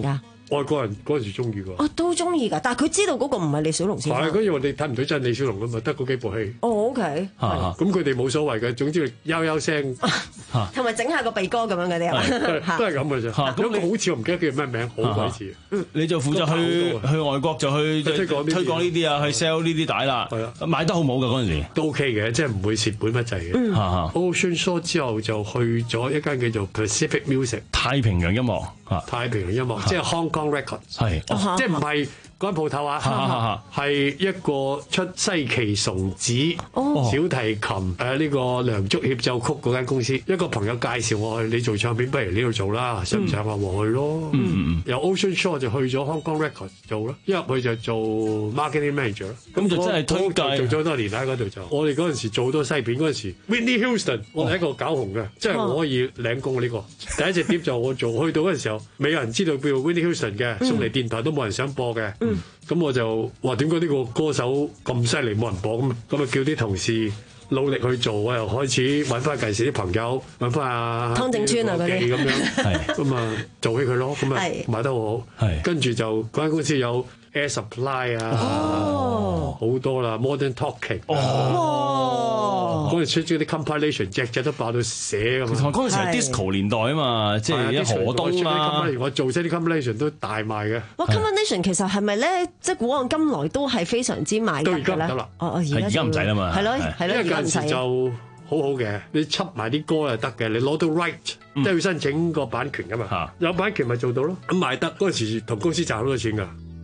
S19: 外國人嗰陣時中意㗎。
S12: 哦，都中意㗎，但係佢知道嗰個唔係李小龍先生。
S19: 係，跟住我哋睇唔到真係李小龍啊嘛，得嗰幾部戲。
S12: 哦 ，OK。
S19: 咁佢哋冇所謂嘅，總之悠悠聲，
S12: 同埋整下個鼻哥咁樣嗰啲啊，
S19: 都係咁嘅啫。有個好似我唔記得叫咩名，好鬼似。
S11: 你就負責去去外國就去推廣推廣呢啲啊，去 sell 呢啲帶啦。係啊，買得好冇㗎嗰陣時。
S19: 都 OK 嘅，即係唔會蝕本乜滯嘅。Ocean Shore 之後就去咗一間叫做 Pacific Music
S11: 太平洋音樂。
S19: 太平洋音樂即係 Hong Kong Records，係即係唔係嗰間鋪頭啊？係一個出西奇松子、小提琴誒呢個梁祝協奏曲嗰間公司。一個朋友介紹我去，你做唱片不如呢度做啦，想唔想啊？和去咯。由 Ocean Shore 就去咗 Hong Kong Records 做咯，一入去就做 marketing manager 咯。
S11: 咁就真係推介
S19: 做咗好多年喺嗰度就。我哋嗰陣時做好多西片嗰陣時 ，Whitney Houston 我係一個搞紅嘅，即係我可以領功呢個。第一隻碟就我做，去到嗰陣時候未有人知道叫 Whitney Houston 嘅，送嚟電台都冇人想播嘅。咁我就話點解呢個歌手咁犀利冇人播咁，咁啊叫啲同事努力去做，我又開始揾翻近時啲朋友，揾翻阿
S12: 湯正川啊嗰啲
S19: 咁樣，咁啊做起佢咯，咁啊賣得好好，跟住就嗰間公司有 Air Supply 啊，好多啦 ，Modern Talking，嗰陣出咗啲 compilation，隻隻都爆到寫咁啊！
S11: 嗰陣時係 disco 年代啊嘛，即係一河東啦。
S19: 我做咗啲 compilation 都大賣嘅。
S12: 哇 ！compilation 其實係咪咧，即係古往今來都係非常之賣得嘅咧？
S19: 得啦，
S12: 哦，而家
S11: 唔使啦嘛。
S12: 係咯，係咯，
S19: 因為嗰陣時就好好嘅，你輯埋啲歌又得嘅，你攞到 right 都要申請個版權噶嘛。有版權咪做到咯。咁賣得嗰陣時同公司賺好多錢㗎。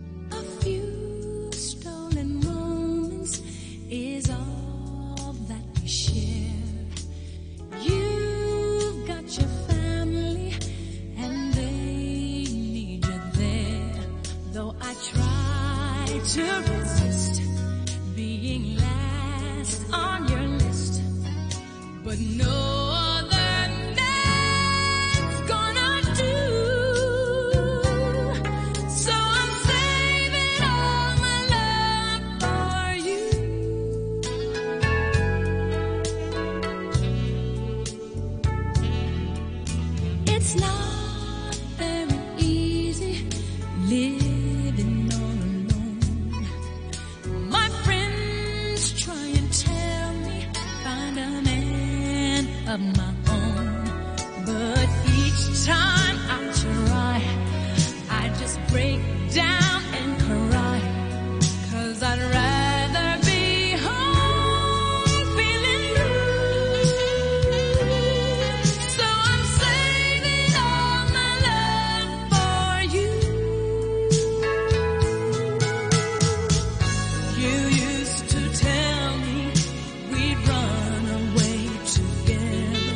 S17: To resist being last on your list, but no other man's gonna do. So I'm saving all my love for you. It's not very easy living. Of my own, but each time I try, I just break down and cry, 'cause I'd rather be home feeling blue. So I'm saving all my love for you. You used to tell me we'd run away together.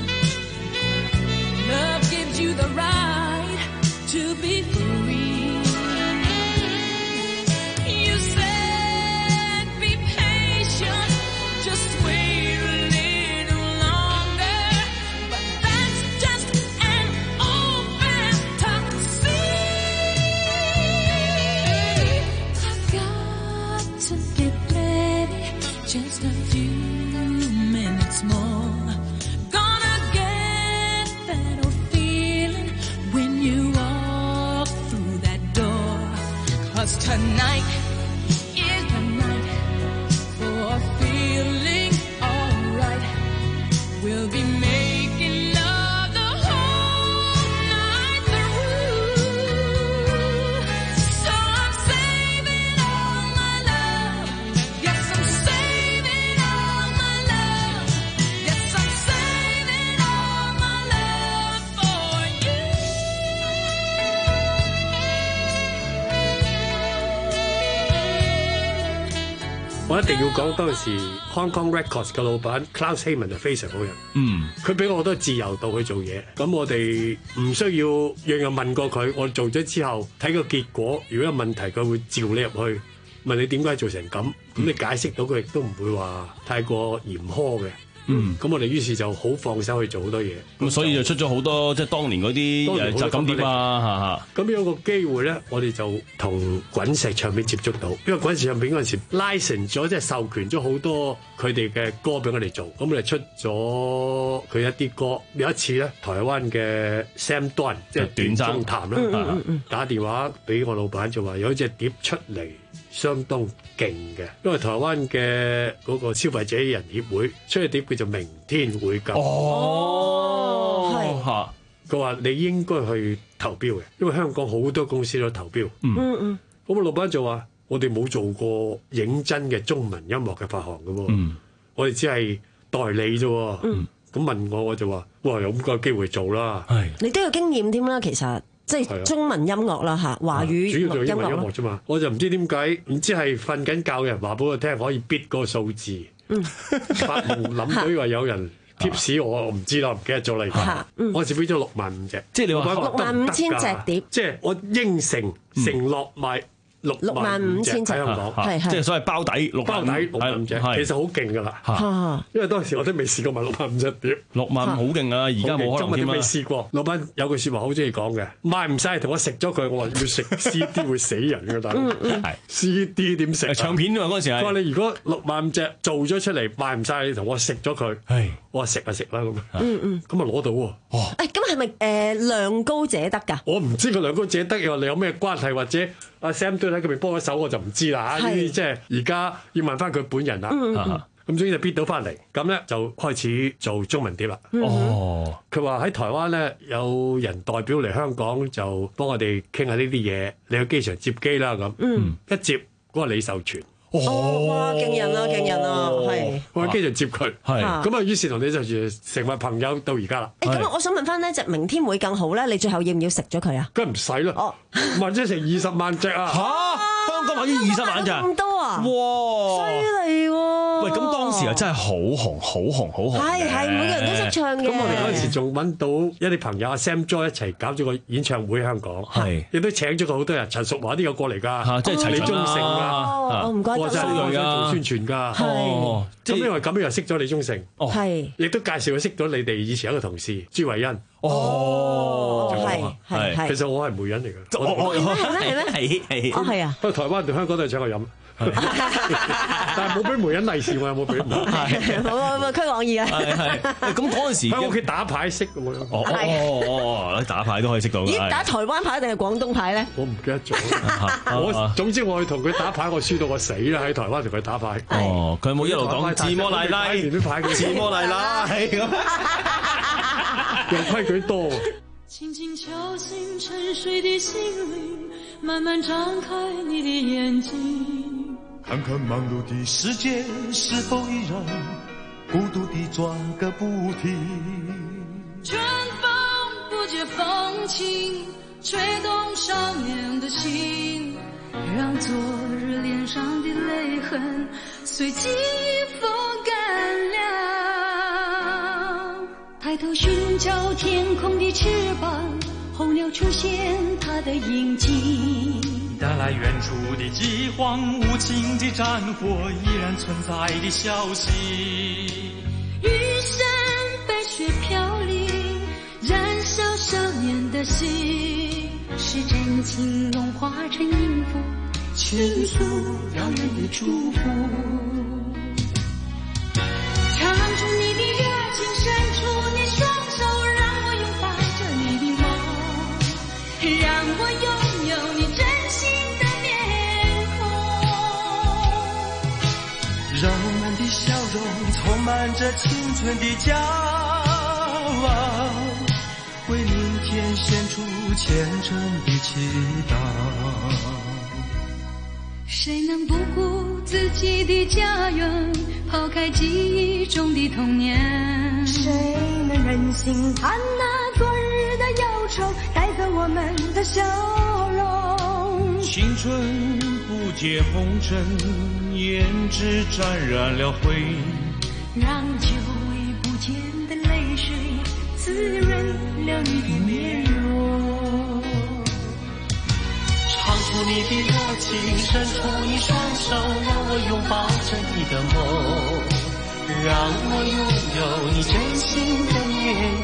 S17: Love gives you the right to be free. You said be patient, just wait a little longer, but that's just an old fantasy. I've got to get ready, just a few minutes more. Tonight is the night for feeling alright. We'll be making love the whole night through. So I'm saving all my love. Yes, I'm saving all my love. Yes, I'm saving all my love for you.
S19: 我一定要講當時 Hong Kong Records 嘅老闆 Klaus Hayman 係非常好人。嗯，佢俾我好多自由度去做嘢。咁我哋唔需要樣樣問過佢，我做咗之後睇個結果，如果有問題佢會召你入去，問你點解做成咁，咁你解釋到佢亦都唔會話太過嚴苛嘅。 嗯，咁我哋於是就好放手去做好多嘢。
S11: 咁所以就出咗好多即係當年嗰啲誒集錦碟啊，
S19: 嚇嚇。咁有個機會咧，我哋就同滾石唱片接觸到，因為滾石唱片嗰陣時 license 咗，即係授權咗好多佢哋嘅歌俾我哋做。咁我哋出咗佢一啲歌。有一次咧，台灣嘅 Sam Don 即係短中談啦，打電話俾我老闆就話有一隻碟出嚟。相當勁嘅，因為台灣嘅嗰個消費者人協會出嘅碟叫做明天會更。
S11: 哦，係嚇。
S19: 佢話你應該去投標嘅，因為香港好多公司都投標。嗯嗯。咁我老闆就話：我哋冇做過認真嘅中文音樂嘅發行嘅喎。嗯。我哋只係代理啫。嗯。咁問我我就話：哇，有咁個機會做啦。係。你都有經驗添啦，其實。即係中文音樂啦嚇，華語主要做英文音樂啫嘛。我就唔知點解，唔知係瞓緊覺嘅人話俾我聽可以 bid 嗰個數字。嗯，發夢諗到話有人貼士我，我唔知啦，唔記得咗啦。嗯，我只俾咗六萬五隻，
S11: 即係你話
S12: 六萬五千隻碟，
S19: 即係我應承承諾賣六萬五千隻喺香港，
S11: 即係所謂包底六
S19: 包底六萬五隻，其實好勁㗎啦。因為當時我都未試過賣六萬五隻碟，
S11: 六萬好勁啊！而家冇可能添啊！
S19: 未試過。老闆有句説話好中意講嘅，賣唔晒同我食咗佢，我話要食 C D 會死人㗎，大佬。係 C D 點食？
S11: 唱片啊嘛嗰陣時係。
S19: 佢話你如果六萬五隻做咗出嚟賣唔晒，你同我食咗佢。係。我話食啊食啦咁。嗯嗯。咁啊攞到喎。
S12: 哦。誒咁係咪誒量高者得㗎？
S19: 我唔知佢量高者得又你有咩關係，或者阿 Sam 都喺嗰邊幫咗手，我就唔知啦嚇。呢啲即係而家要問翻佢本人啦。嗯嗯。咁終於就 bid 到翻嚟，咁咧就開始做中文碟啦。哦，佢話喺台灣咧有人代表嚟香港就幫我哋傾下呢啲嘢，你去機場接機啦咁。嗯，一接嗰個李壽全。
S12: 哦，哇，勁人啊，勁人啊，係。
S19: 我喺機場接佢，係。咁啊，於是同李壽全成為朋友到而家啦。
S12: 誒，咁我想問翻呢隻明天會更好咧，你最後要唔要食咗佢啊？
S19: 梗係唔使啦。哦，賣咗成二十萬隻啊！
S11: 嚇，香港賣咗二十萬隻
S12: 咁多啊？
S11: 哇，
S12: 犀利喎！
S11: 喂，咁當時啊真係好紅，好紅，好紅。
S12: 係係，每個人都識唱嘅。
S19: 咁我哋嗰陣時仲揾到一啲朋友阿 Sam Joy 一齊搞咗個演唱會喺香港，係亦都請咗佢好多人，陳淑華都有過嚟㗎，
S11: 即係
S19: 李宗盛啊，
S12: 我唔該得啦，
S19: 真係做宣傳㗎。係，咁因為咁樣又識咗李宗盛，
S12: 係，
S19: 亦都介紹佢識咗你哋以前一個同事朱慧欣。
S12: 哦，係係係。
S19: 其實我係媒人嚟㗎。
S12: 係咩係咩係
S11: 係。
S12: 哦係啊。
S19: 不過台灣同香港都係請我飲。但係冇俾媒人利是，我有冇俾？
S12: 冇冇冇驅往意啊！
S11: 係係。咁嗰陣時
S19: 喺屋企打牌識嘅喎。
S11: 哦哦哦，打牌都可以識到嘅。
S12: 咦？打台灣牌定係廣東牌咧？
S19: 我唔記得咗。我總之我去同佢打牌，我輸到我死啦！喺台灣同佢打牌。
S11: 哦，佢有冇一路講自摸奶奶？自摸奶奶咁。
S19: 又規矩多。
S17: 輕輕敲醒沉睡的心靈，慢慢張開你的眼睛，
S20: 看看忙碌的世界是否依然孤獨地轉個不停。
S17: 春風不解風情，吹動少年的心，讓昨日臉上的淚痕隨季風乾了。抬頭尋找天空的翅膀，候鳥出現它的影迹，
S20: 帶來遠處的饑荒，無情的戰火依然存在的消息。
S17: 玉山白雪飄零，燃燒少年的心，是真情融化成音符，傾訴遙遠的祝福。唱出你的熱情，伸出你雙手，讓我擁抱着你的夢，讓我擁有你真心的面孔，
S20: 讓我們的笑容充滿着青春的驕傲，為明天獻出虔誠的祈禱。
S17: 誰能不顧自己的家園，拋開記憶中的童年？
S12: 誰能忍心看那昨日的憂愁，帶走我們的笑容？
S20: 青春不解紅塵，胭脂沾染了灰，
S17: 讓久違不見的淚水滋潤了你的面容。
S20: 唱出你的熱情，伸出你雙手，讓我擁抱着你的夢， 讓我擁有你真心的面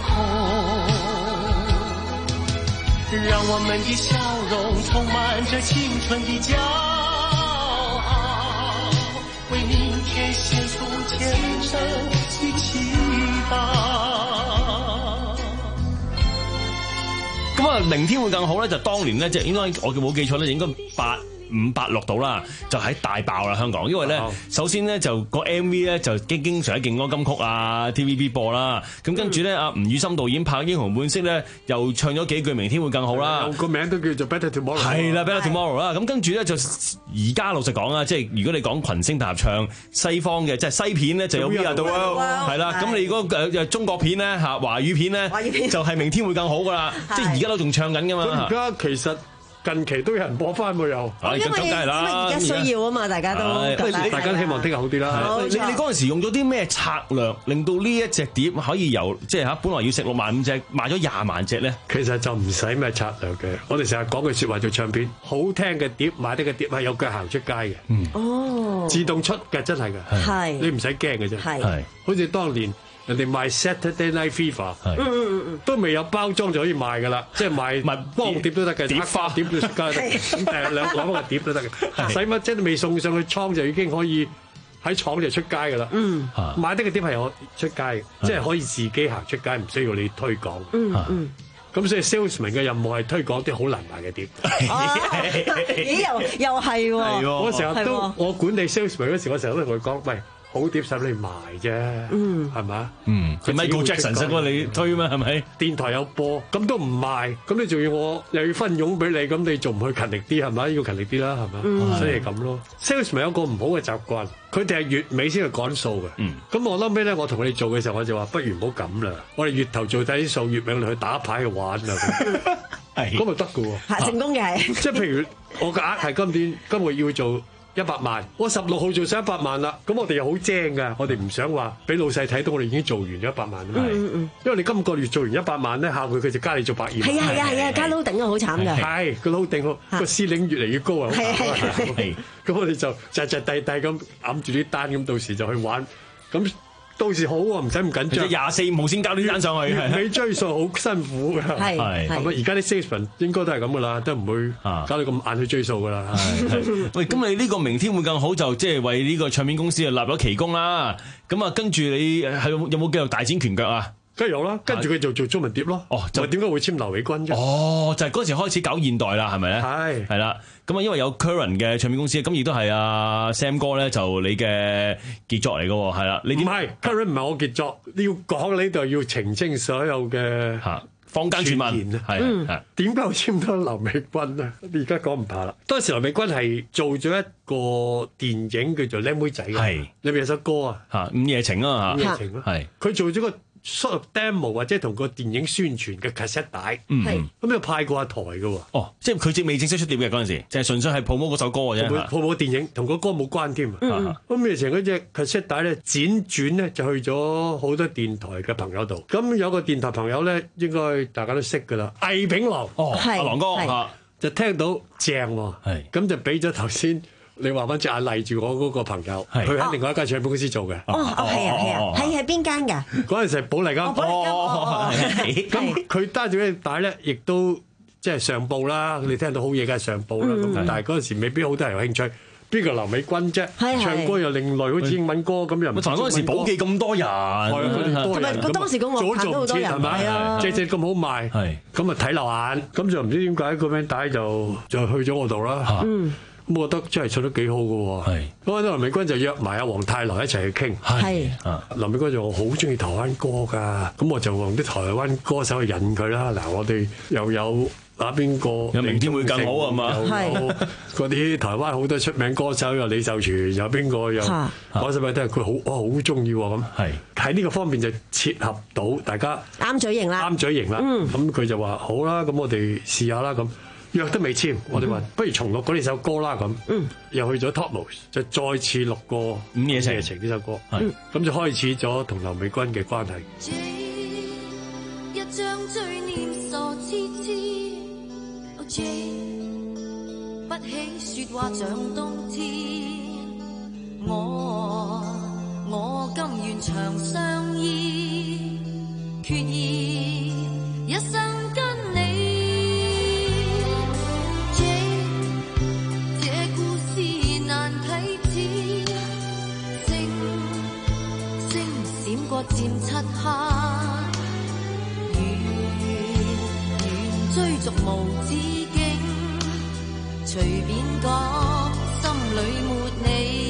S20: 孔，讓我們的笑容充滿着青春的驕傲，為明天獻出虔誠的祈禱。
S14: 咁啊，明天會更好咧，就當年咧，即係應該我冇記錯咧，應該八五八六到啦，就喺大爆啦香港，因為咧，首先咧就個 M V 咧就經經常喺勁歌金曲啊 T V B 播啦，咁跟住咧阿吳宇森導演拍《英雄本色》咧，又唱咗幾句明天會更好啦，
S19: 個名都叫做 Better Tomorrow，
S14: 係啦 Better Tomorrow 啦，咁跟住咧就而家老實講啊，即係如果你講群星大合唱西方嘅，即係西片咧就有 We Are The World， 係啦，咁你如果誒中國片咧嚇華語片咧，就係明天會更好噶啦，即係而家都仲唱緊噶嘛。
S19: 而家其實近期都有人播翻喎又，
S12: 因為因為而家需要啊嘛，大家都
S19: 大家希望聽日好啲啦。
S14: 你你嗰陣時用咗啲咩策略，令到呢一隻碟可以由即係嚇本來要食六萬五隻，賣咗廿萬隻咧？
S19: 其實就唔使咩策略嘅，我哋成日講句説話做唱片，好聽嘅碟買得嘅碟係有腳行出街嘅，
S12: 哦，
S19: 自動出嘅真係嘅，
S12: 係
S19: 你唔使驚嘅啫，
S12: 係
S19: 好似當年。人哋賣 Saturday Night Fever，
S12: 嗯嗯嗯，
S19: 都未有包裝就可以賣㗎啦，即係賣賣光碟都得嘅，
S14: 碟花
S19: 碟都出街得，咁誒兩兩個碟都得嘅，使乜即係未送上去倉就已經可以喺廠就出街㗎啦。嗯，買得嘅碟係可出街嘅，即係可以自己行出街，唔需要你推廣。
S12: 嗯嗯，
S19: 咁所以 salesman 嘅任務係推廣啲好難賣嘅碟。
S12: 咦？又又係喎！
S19: 我成日都我管理 salesman 嗰時，我成日都同佢講，喂。好碟使你賣啫，嗯，係嘛？
S14: 嗯，佢 Michael Jackson 識過你推咩？係咪？
S19: 電台有播，咁都唔賣，咁你仲要我又要分傭俾你，咁你仲唔去勤力啲係咪？要勤力啲啦，係嘛？嗯、所以係咁咯。Salesman 有個唔好嘅習慣，佢哋係月尾先去趕數嘅。嗯，咁我諗尾咧，我同佢哋做嘅時候，我就話不如唔好咁啦，我哋月頭做低啲數，月尾我哋去打牌去玩啊。係，咁咪得㗎喎。
S12: 係成功嘅係。
S19: 即係譬如我個額係今年今個月要做一百萬，我十六號做晒一百萬啦，咁我哋又好精㗎，我哋唔想話俾老細睇到我哋已經做完咗一百萬啊嘛，嗯嗯，因為你今個月做完一百萬咧，下個月佢就加你做百二萬，
S12: 係啊係啊係啊，加撈頂啊好慘㗎，
S19: 係個撈頂個司令越嚟越高啊，
S12: 係係，
S19: 咁我哋就窒窒地地咁揞住啲單，咁到時就去玩，咁。到時好喎，唔使咁緊張。
S14: 廿四五號先交啲單上去，
S19: 你追數好辛苦㗎。係係，係咪？而家啲 salesman 應該都係咁㗎啦，都唔會搞到咁晏去追數㗎啦。
S14: 喂，咁你呢個明天會更好，就即係為呢個唱片公司啊立咗奇功啦。咁啊，跟住你係有冇繼續大展拳腳啊？
S19: 梗係有啦，跟住佢就做中文碟咯。哦，就點解會簽劉美君啫？
S14: 哦，就係嗰時開始搞現代啦，係咪咧？係係啦。咁啊，因為有 Current 嘅唱片公司，咁亦都係阿 Sam 哥咧，就你嘅傑作嚟嘅喎，係啦。你唔
S19: 係 Current 唔係我傑作，你要講呢度要澄清所有嘅
S14: 嚇坊間傳聞係係
S19: 點解會簽到劉美君咧？你而家講唔怕啦。當時劉美君係做咗一個電影叫做《靚妹仔》嘅，係裏邊有首歌啊
S14: 嚇午夜情啊嚇，
S19: 午夜情咯，係佢做咗個。sort of demo 或者同個電影宣傳嘅 cassette 帶，係咁又派過下台嘅喎。
S14: 哦，即係佢正未正式出碟嘅嗰陣時，就係純粹係 promo 嗰首歌嘅啫。
S19: promo 電影同個歌冇關添。咁以前嗰隻 cassette 帶咧，輾轉咧就去咗好多電台嘅朋友度。咁有個電台朋友咧，應該大家都識㗎啦，魏炳郎。
S14: 哦，阿郎哥啊，
S19: 就聽到正喎，咁就俾咗頭先。你話翻隻眼嚟住我嗰個朋友，佢喺另外一間唱片公司做嘅。
S12: 哦哦，係啊係啊，係係邊間㗎？
S19: 嗰陣時係寶麗金。哦，寶麗金。咁佢擔住嗰帶咧，亦都即係上報啦。你聽到好嘢梗係上報啦。咁但係嗰陣時未必好多人有興趣。邊個劉美君啫？唱歌又另類，好似英文歌咁又唔。
S14: 同埋嗰陣時寶記咁多人，
S12: 同埋佢當時個樂壇都好多人，係啊，
S19: 隻隻咁好賣，咁啊睇漏眼，咁就唔知點解個名帶就就去咗我度啦。咁我覺得真係唱得幾好嘅喎，咁啊劉美君就約埋阿黃泰來一齊去傾，係劉美君就話好中意台灣歌㗎，咁我就用啲台灣歌手去引佢啦。嗱，我哋又有啊邊個？
S14: 有明天會更好係嘛？
S19: 有嗰啲台灣好多出名歌手，有李壽全，有邊個又講晒俾你聽，佢好我好中意喎咁。係喺呢個方面就切合到大家
S12: 啱嘴型啦，
S19: 啱嘴型啦。咁佢就話好啦，咁我哋試下啦咁。約都未簽，我哋話不如重錄嗰呢首歌啦咁，又去咗 Topmos 就再次錄過《午夜情》呢首歌，咁就開始咗同劉美君嘅關係。一張罪孽傻痴痴，不起説話像冬天，我我今
S17: 願長相依，決意一生跟你。這這故事難啟齒，星星閃過漸漆黑，願願追逐無止境，隨便講心裏沒你。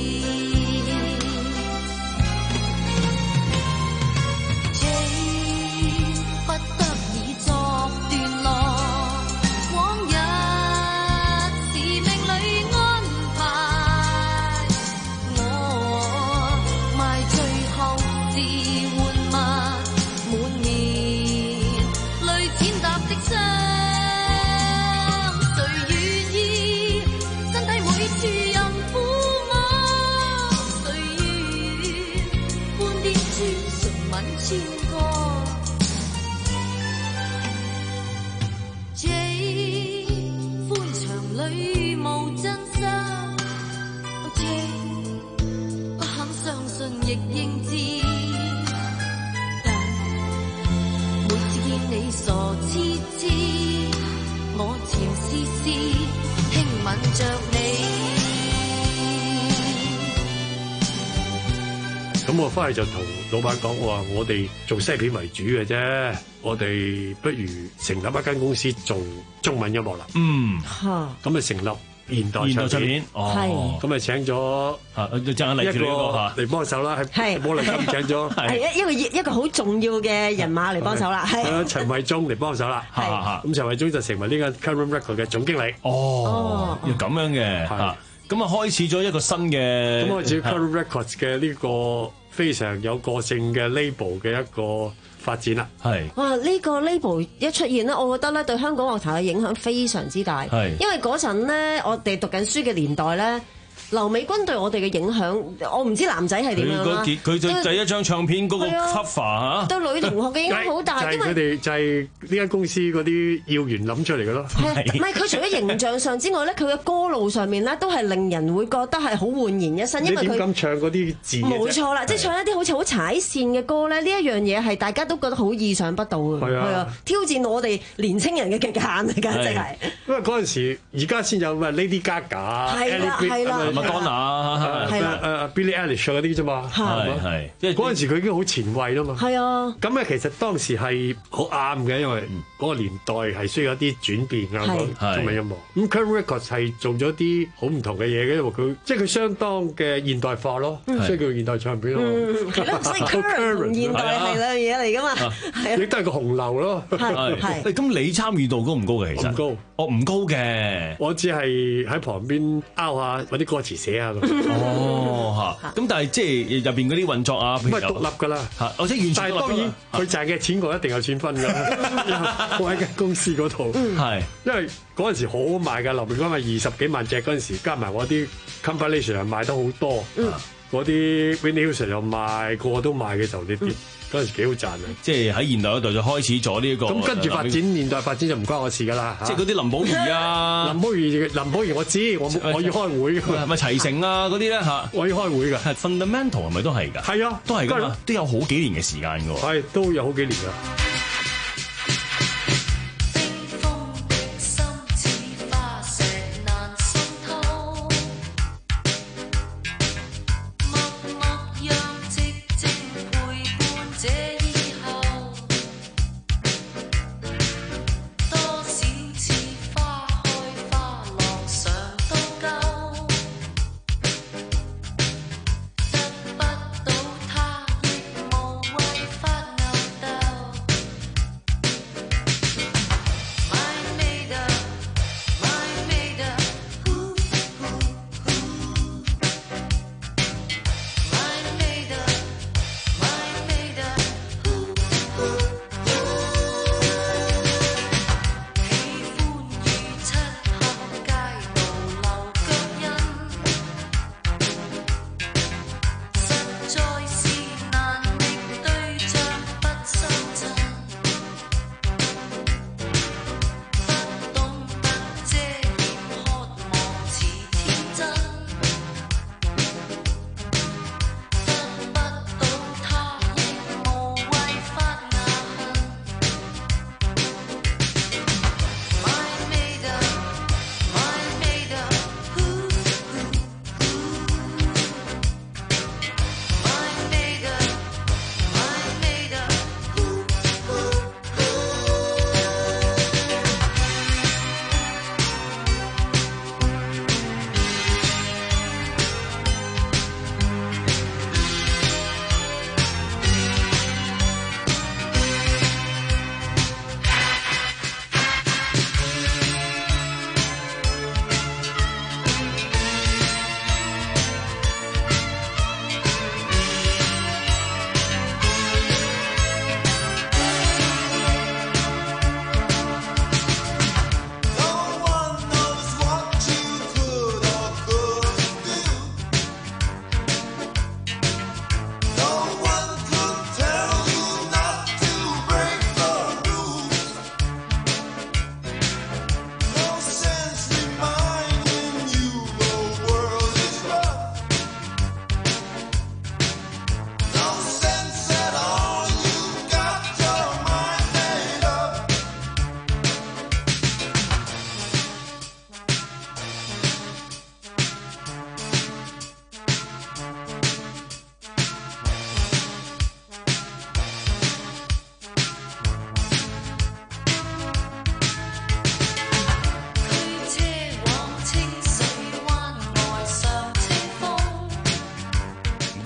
S19: 咁我翻去就同老闆講，我話我哋做西片為主嘅啫，我哋不如成立一間公司做中文音樂啦。
S11: 嗯，
S19: 咁咪成立現代唱片，
S11: 哦，
S19: 咁咪請咗
S11: 啊，就爭嚟住呢個
S19: 嚟幫手啦，係摩利金請咗，
S12: 係一一個一個好重要嘅人馬嚟幫手啦，係
S19: 陳慧忠嚟幫手啦，咁陳慧忠就成為呢個 Current Record 嘅總經理。
S11: 哦，要咁樣嘅，咁啊開始咗一個新嘅，
S19: 咁開始 Current Records 嘅呢個非常有個性嘅 label 嘅一個發展啦。
S11: 係
S12: 哇！呢個 label 一出現咧，我覺得咧對香港樂壇嘅影響非常之大。係因為嗰陣咧，我哋讀緊書嘅年代咧。劉美君對我哋嘅影響，我唔知男仔係點樣啦。
S11: 佢就第一張唱片嗰個 cover 嚇，
S12: 對女同學嘅影響好大，因為
S19: 佢哋就係呢間公司嗰啲要員諗出嚟嘅咯。
S12: 唔係佢除咗形象上之外咧，佢嘅歌路上面咧都係令人會覺得係好煥然一新，因為佢
S19: 點咁唱嗰啲字？
S12: 冇錯啦，即係唱一啲好似好踩線嘅歌咧，呢一樣嘢係大家都覺得好意想不到嘅。係啊，挑戰我哋年青人嘅極限啊，簡直係。
S19: 因為嗰陣時，而家先有咩 Lady Gaga，
S12: 係啦係啦。
S11: 麥當娜
S19: 係啦，誒 Billie Eilish 嗰啲啫嘛，係係，即係嗰陣時佢已經好前衛啦嘛。
S12: 係啊，
S19: 咁咧其實當時係好啱嘅，因為嗰個年代係需要一啲轉變啊，中文音樂。咁 Current Records 係做咗啲好唔同嘅嘢嘅，因為佢即係佢相當嘅現代化咯，所以叫現代唱片咯。
S12: 係咯，所以 Current 同現代係兩樣嘢嚟㗎嘛。係
S19: 亦都係個洪流咯。
S12: 係係。
S11: 咁你參與度高唔高嘅？其實唔高，我唔高嘅，
S19: 我只係喺旁邊拗下揾啲歌詞寫下。
S11: 哦嚇，咁但係即係入邊嗰啲運作啊，
S19: 咁係獨立㗎啦嚇，
S11: 我即係完全。
S19: 但係當然佢賺嘅錢我一定有錢分㗎，我喺間公司嗰度係，因為嗰陣時好賣㗎，劉美君係二十幾萬隻嗰陣時，加埋我啲 compilation 又賣得好多，嗰啲 Whitney Houston 又賣，個個都賣嘅時候呢啲。嗰陣時幾好賺啊！
S11: 即係喺現代嗰度就開始咗呢一個。
S19: 咁跟住發展，現代發展就唔關我事㗎啦。
S11: 即係嗰啲林保怡啊，
S19: 林保怡、林保怡我知，我我要開會。
S11: 係咪齊成啊？嗰啲咧嚇，
S19: 我要開會㗎。
S11: Fundamental 係咪都係㗎？
S19: 係啊，
S11: 都係㗎嘛，都有好幾年嘅時間㗎喎。
S19: 係，都有好幾年㗎。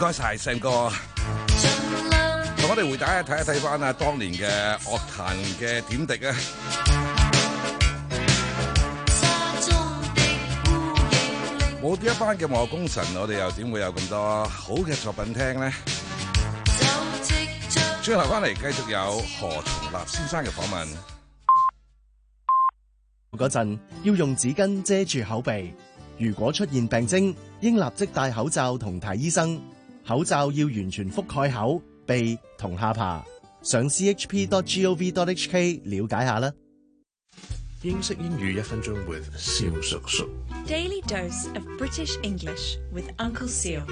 S13: 該晒 Sam 哥，同我哋回帶睇一睇翻啊當年嘅樂壇嘅點滴啊！冇呢一班嘅幕後功臣，我哋又點會有咁多好嘅作品聽呢？最後翻嚟繼續有何重立先生嘅訪問。
S21: 嗰陣要用紙巾遮住口鼻，如果出現病徵，應立即戴口罩同睇醫生。口罩要完全覆蓋口、鼻同下巴。上 c h p dot gov dot h k 了解下啦。
S22: 英式英語一分鐘 with 蕭叔叔。
S23: Daily dose of British English with Uncle Seal.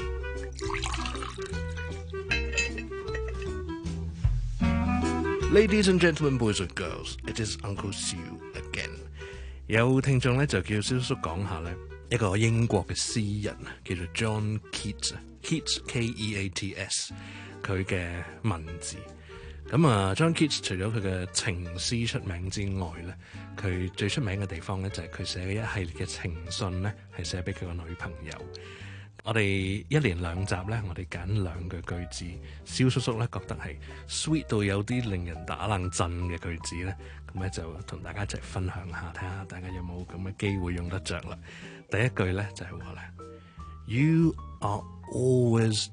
S22: Ladies and gentlemen, boys and girls, it is Uncle Seal again. 有聽眾咧就叫蕭叔講下咧一個英國嘅詩人啊，叫做 John Keats，Keats K E A T S， 佢嘅文字。咁啊 ，John Keats 除咗佢嘅情詩出名之外咧，佢最出名嘅地方咧就係佢寫嘅一系列嘅情信咧，係寫俾佢個女朋友。我哋一連兩集咧，我哋揀兩句句子，蕭叔叔咧覺得係 sweet 到有啲令人打冷震嘅句子咧，咁咧就同大家一齊分享下，睇下大家有冇咁嘅機會用得着啦。第一句咧就係話咧 ，You are always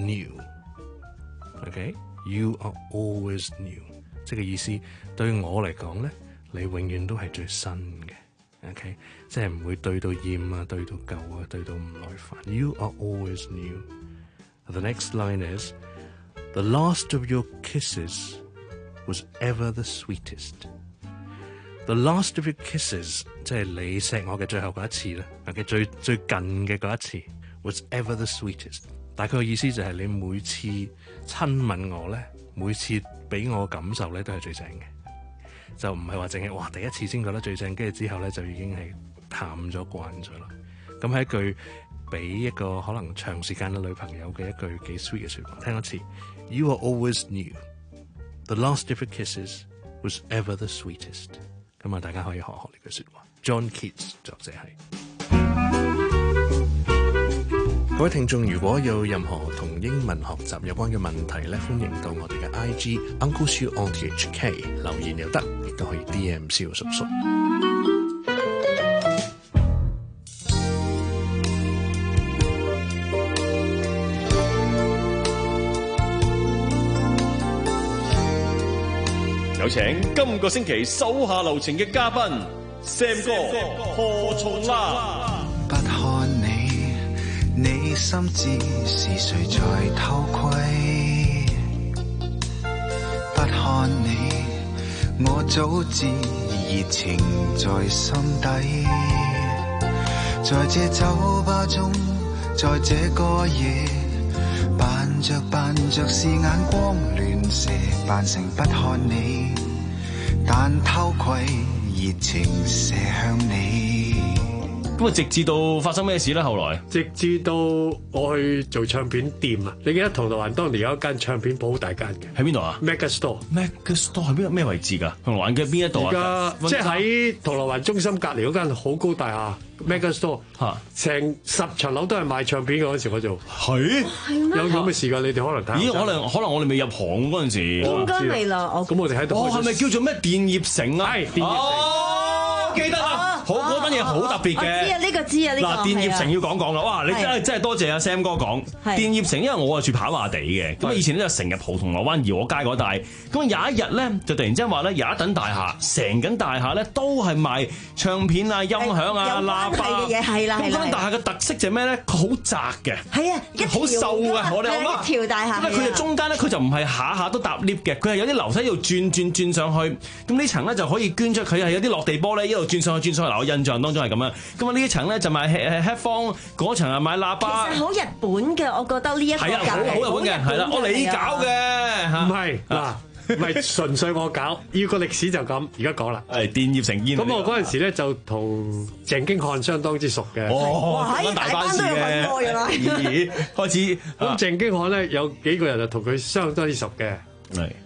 S22: new，OK？You are always new， 即係意思對我嚟講咧，你永遠都係最新嘅。OK， 即係唔會對到厭啊，對到舊啊，對到唔耐煩。You are always new. The next line is, the last of your kisses was ever the sweetest. The last of your kisses， 即係你錫我嘅最後嗰一次咧，嘅最最近嘅嗰一次 was ever the sweetest。大概嘅意思就係你每次親吻我咧，每次俾我感受咧都係最正嘅。就唔係話淨係哇第一次先覺得最正，跟住之後咧就已經係淡咗慣咗啦。咁係一句俾一個可能長時間嘅女朋友嘅一句幾 sweet 嘅説話。聽多次 ，You are always new. The last of your kisses was ever the sweetest. 咁啊，大家可以學學呢句説話。John Keats 作者係。各位聽眾，如果有任何同英文學習有關嘅問題咧，歡迎到我哋嘅 I G Uncle Siu on T H K 留言又得，亦都可以 D M 蕭叔叔。
S18: 有請今個星期手下留情嘅嘉賓 Sam 哥何重立。
S20: 不看你，你心知是誰在偷窺？不看你，我早知熱情在心底。在這酒吧中，在這個夜，扮着扮着是眼光亂射，扮成不看你，但偷窺熱情射向你。
S11: 咁啊，直至到發生咩事咧？後來
S19: 直至到我去做唱片店啊！你記得銅鑼灣當年有一間唱片鋪好大間嘅，
S11: 喺邊度啊
S19: ？Mega Store。Mega
S11: Store 喺邊咩位置㗎？銅鑼灣嘅邊一度啊？
S19: 而家即係喺銅鑼灣中心隔離嗰間好高大廈 Mega Store 嚇，成十層樓都係賣唱片嘅嗰陣時我做。
S11: 係
S19: 有咁嘅事㗎？你哋可能睇。
S11: 咦？可能可能我哋未入行嗰陣時。
S12: 應該未啦。
S19: 咁我哋喺度。
S11: 哦，係咪叫做咩電業城啊？
S19: 係電業城。
S11: 哦，記得啦。好，嗰單嘢好特別嘅。
S12: 知啊，呢個知啊，呢個。嗱，
S11: 電業城要講講啦。哇，你真係真係多謝阿 Sam 哥講。電業城，因為我係住跑馬地嘅，咁啊以前咧就成日蒲銅鑼灣怡和街嗰帶。咁有一日咧，就突然之間話咧有一棟大廈，成棟大廈咧都係賣唱片啊、音響啊、喇叭
S12: 嘅嘢，係啦係啦。
S11: 咁嗰棟大廈嘅特色就係咩咧？佢好窄嘅。
S12: 係啊，
S11: 好瘦嘅，我哋諗
S12: 一條大廈。
S11: 因為佢哋中間咧，佢就唔係下下都搭 lift 嘅，佢係有啲樓梯喺度轉轉轉上去。咁呢層咧就可以捐出，佢係有啲落地玻璃一路轉上去轉上去。嗱，我印象當中係咁樣。咁啊呢一層咧就賣 headphone，嗰層係賣喇叭。
S12: 其實好日本嘅，我覺得呢一個
S11: 係啊，好好日本嘅，係啦，我你搞嘅，
S19: 唔係嗱，唔係純粹我搞，要個歷史就咁，而家講啦。
S11: 係電業城煙。
S19: 咁我嗰陣時咧就同鄭經翰相當之熟嘅。
S11: 哦，大班都有揾過原來。咦，開始
S19: 咁鄭經翰咧有幾個人就同佢相當之熟嘅。係。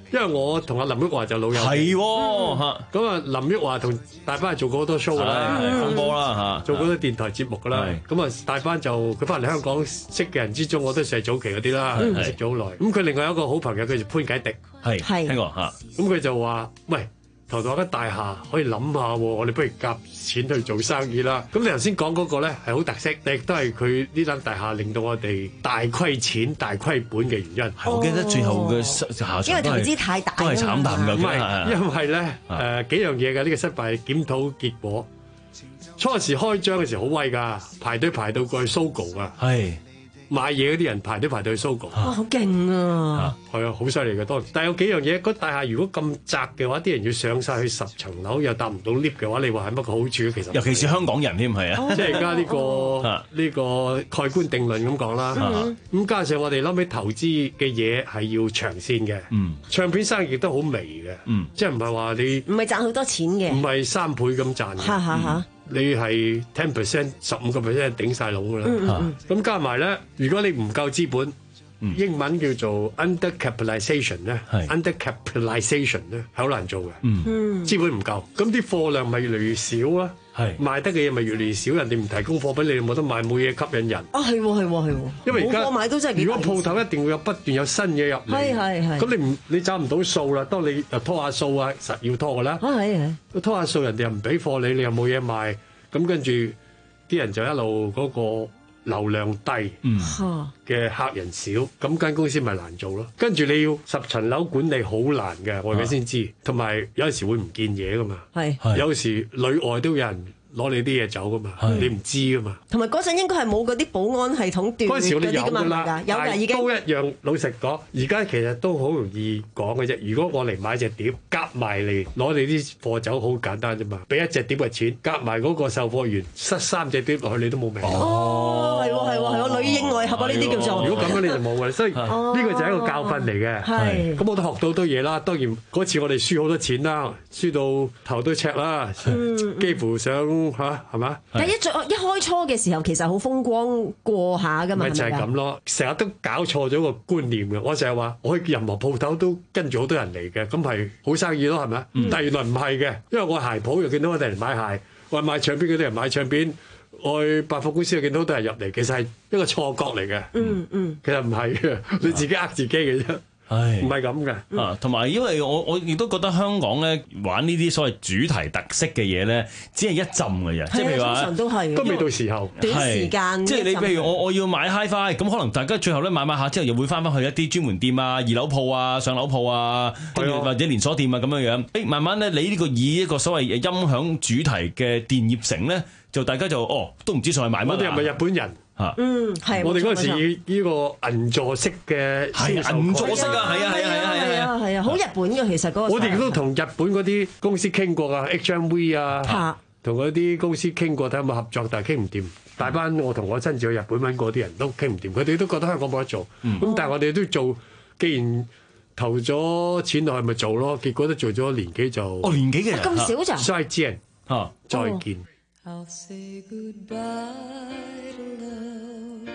S19: 因為我同阿林旭華就老友，
S11: 係喎嚇。
S19: 咁啊，林旭華同大班係做過好多 show 㗎啦，
S11: 風波啦嚇，
S19: 做過好多電台節目㗎啦。咁啊，大班就佢翻嚟香港識嘅人之中，我都係早期嗰啲啦，識咗好耐。咁佢另外有一個好朋友，佢就潘啟迪，
S11: 係聽過嚇。
S19: 咁佢就話：喂，頭頭間大廈可以諗下喎，我哋不如夾錢去做生意啦。咁你頭先講嗰個咧係好特色，亦都係佢呢間大廈令到我哋大虧錢、大虧本嘅原因。
S11: 我記得最後嘅下場
S12: 因為投資太大，
S11: 都係慘淡㗎。
S19: 唔係，因為咧誒幾樣嘢嘅呢個失敗檢討結果。初時開張嘅時候好威㗎，排隊排到過去 Sogo 啊。係。買嘢嗰啲人排隊排隊去 Sogo，
S12: 哇，好勁啊！
S19: 係啊，好犀利嘅當。但係有幾樣嘢，嗰大廈如果咁窄嘅話，啲人要上晒去十層樓又搭唔到 lift 嘅話，你話係乜個好處？其實
S11: 尤其是香港人添係啊，
S19: 即係而家呢個呢個蓋棺定論咁講啦。咁加上我哋諗起投資嘅嘢係要長線嘅，唱片生意亦都好微嘅，即係唔係話你
S12: 唔係賺好多錢嘅，
S19: 唔係三倍咁賺嘅。
S12: 嚇嚇嚇！
S19: 你係 ten percent 十五個 percent 頂晒籠㗎啦，咁加埋咧，如果你唔夠資本，英文叫做 undercapitalization 咧，undercapitalization 咧係好難做嘅，資本唔夠，咁啲貨量咪越嚟越少啊，賣得嘅嘢咪越嚟越少，人哋唔提供貨俾你，冇得賣，冇嘢吸引人。
S12: 啊，係喎係喎係喎，
S19: 因為而家
S12: 冇貨買都真係幾。
S19: 如果鋪頭一定會有不斷有新嘢入嚟，
S12: 係係係，
S19: 咁你唔你找唔到數啦，當你又拖下數啊，實要拖㗎啦，
S12: 係係，
S19: 拖下數人哋又唔俾貨你，你又冇嘢賣。咁跟住啲人就一路嗰個流量低，嘅客人少，咁間公司咪難做咯。跟住你要十層樓管理好難嘅，我而家先知。同埋有陣時會唔見嘢噶嘛，
S12: 係
S19: 有時裏外都有人攞你啲嘢走噶嘛，你唔知噶嘛。
S12: 同埋嗰陣應該係冇嗰啲保安系統斷
S19: 嗰陣時我哋有
S12: 㗎
S19: 㗎
S12: 嘛，
S19: 啦，
S12: 有㗎已經
S19: 都一樣。老實講，而家其實都好容易講嘅啫。如果我嚟買隻碟，夾埋嚟攞你啲貨走，好簡單啫嘛。俾一隻碟嘅錢，夾埋嗰個售貨員塞三隻碟落去，你都冇命。
S12: 哦，係喎係喎係喎，裏應外合啊！呢啲叫做。
S19: 如果咁樣你就冇嘅，所以呢個就係一個教訓嚟嘅。
S12: 係。
S19: 咁我都學到好多嘢啦。當然嗰次我哋輸好多錢啦，輸到頭都赤啦，幾乎想嚇係嘛？
S12: 但係一最一開初嘅時候，其實好風光過下㗎嘛，
S19: 咪就係咁咯，成日都搞錯咗個觀念嘅。我成日話，我去任何鋪頭都跟住好多人嚟嘅，咁係好生意咯，係咪啊？嗯、但係原來唔係嘅，因為我鞋鋪又見到我哋人買鞋，我買唱片嗰啲人買唱片，我去百貨公司又見到好多人入嚟，其實係一個錯覺嚟嘅。嗯嗯，其實唔係嘅，你自己呃自己嘅啫。係唔係咁嘅
S11: 啊？同埋因為我我亦都覺得香港咧玩呢啲所謂主題特色嘅嘢咧，只係一浸嘅啫。即係譬如話，
S12: 通常都係
S19: 都未到時候，
S12: 短時間。
S11: 即係你譬如我我要買 Hi-Fi，咁可能大家最後咧買買下之後，又會翻返去一啲專門店啊、二樓鋪啊、上樓鋪啊，或者連鎖店啊咁樣樣。誒，慢慢咧，你呢個以一個所謂音響主題嘅電業城咧，就大家就哦都唔知上去買乜。
S19: 我哋係咪日本人？
S11: 嚇，
S12: 嗯，係。
S19: 我哋嗰陣時呢個銀座式嘅
S11: 係銀座式啊，係啊，係啊，係啊，係啊，
S12: 係啊，好日本嘅其實嗰個。
S19: 我哋都同日本嗰啲公司傾過啊 ，H M V 啊，同嗰啲公司傾過睇有冇合作，但係傾唔掂。大班我同我親自去日本揾過啲人都傾唔掂，佢哋都覺得香港冇得做。咁但係我哋都做，既然投咗錢落去咪做咯，結果都做咗年幾就。
S11: 哦，年幾嘅人
S12: 咁少咋？
S19: 再見嚇，再見。
S17: I'll say goodbye to love.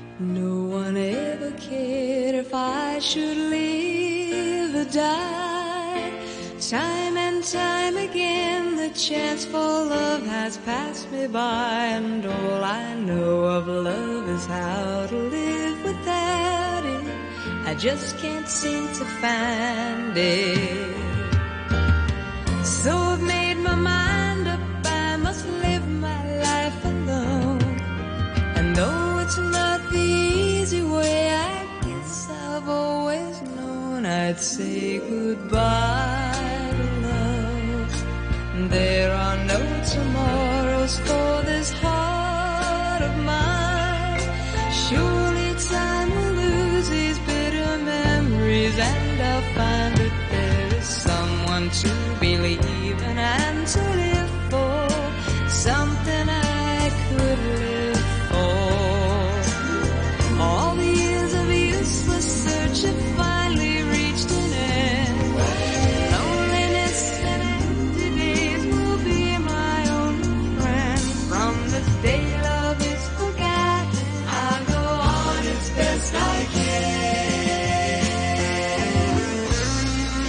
S17: No one ever cared if I should live or die. Time and time again, the chance for love has passed me by, and all I know of love is how to live without it. I just can't seem to find it. So I've made my mind up. Though it's not the easy way, I guess I've always known I'd say goodbye to love. There are no tomorrows for this heart of mine. Surely time will lose these bitter memories, and I'll find that there is someone to believe in and to live for, something I could live for. All the years of useless search have finally reached an end. Loneliness and empty days will be my only friend. From this day love is forgotten, I'll go on as best I can.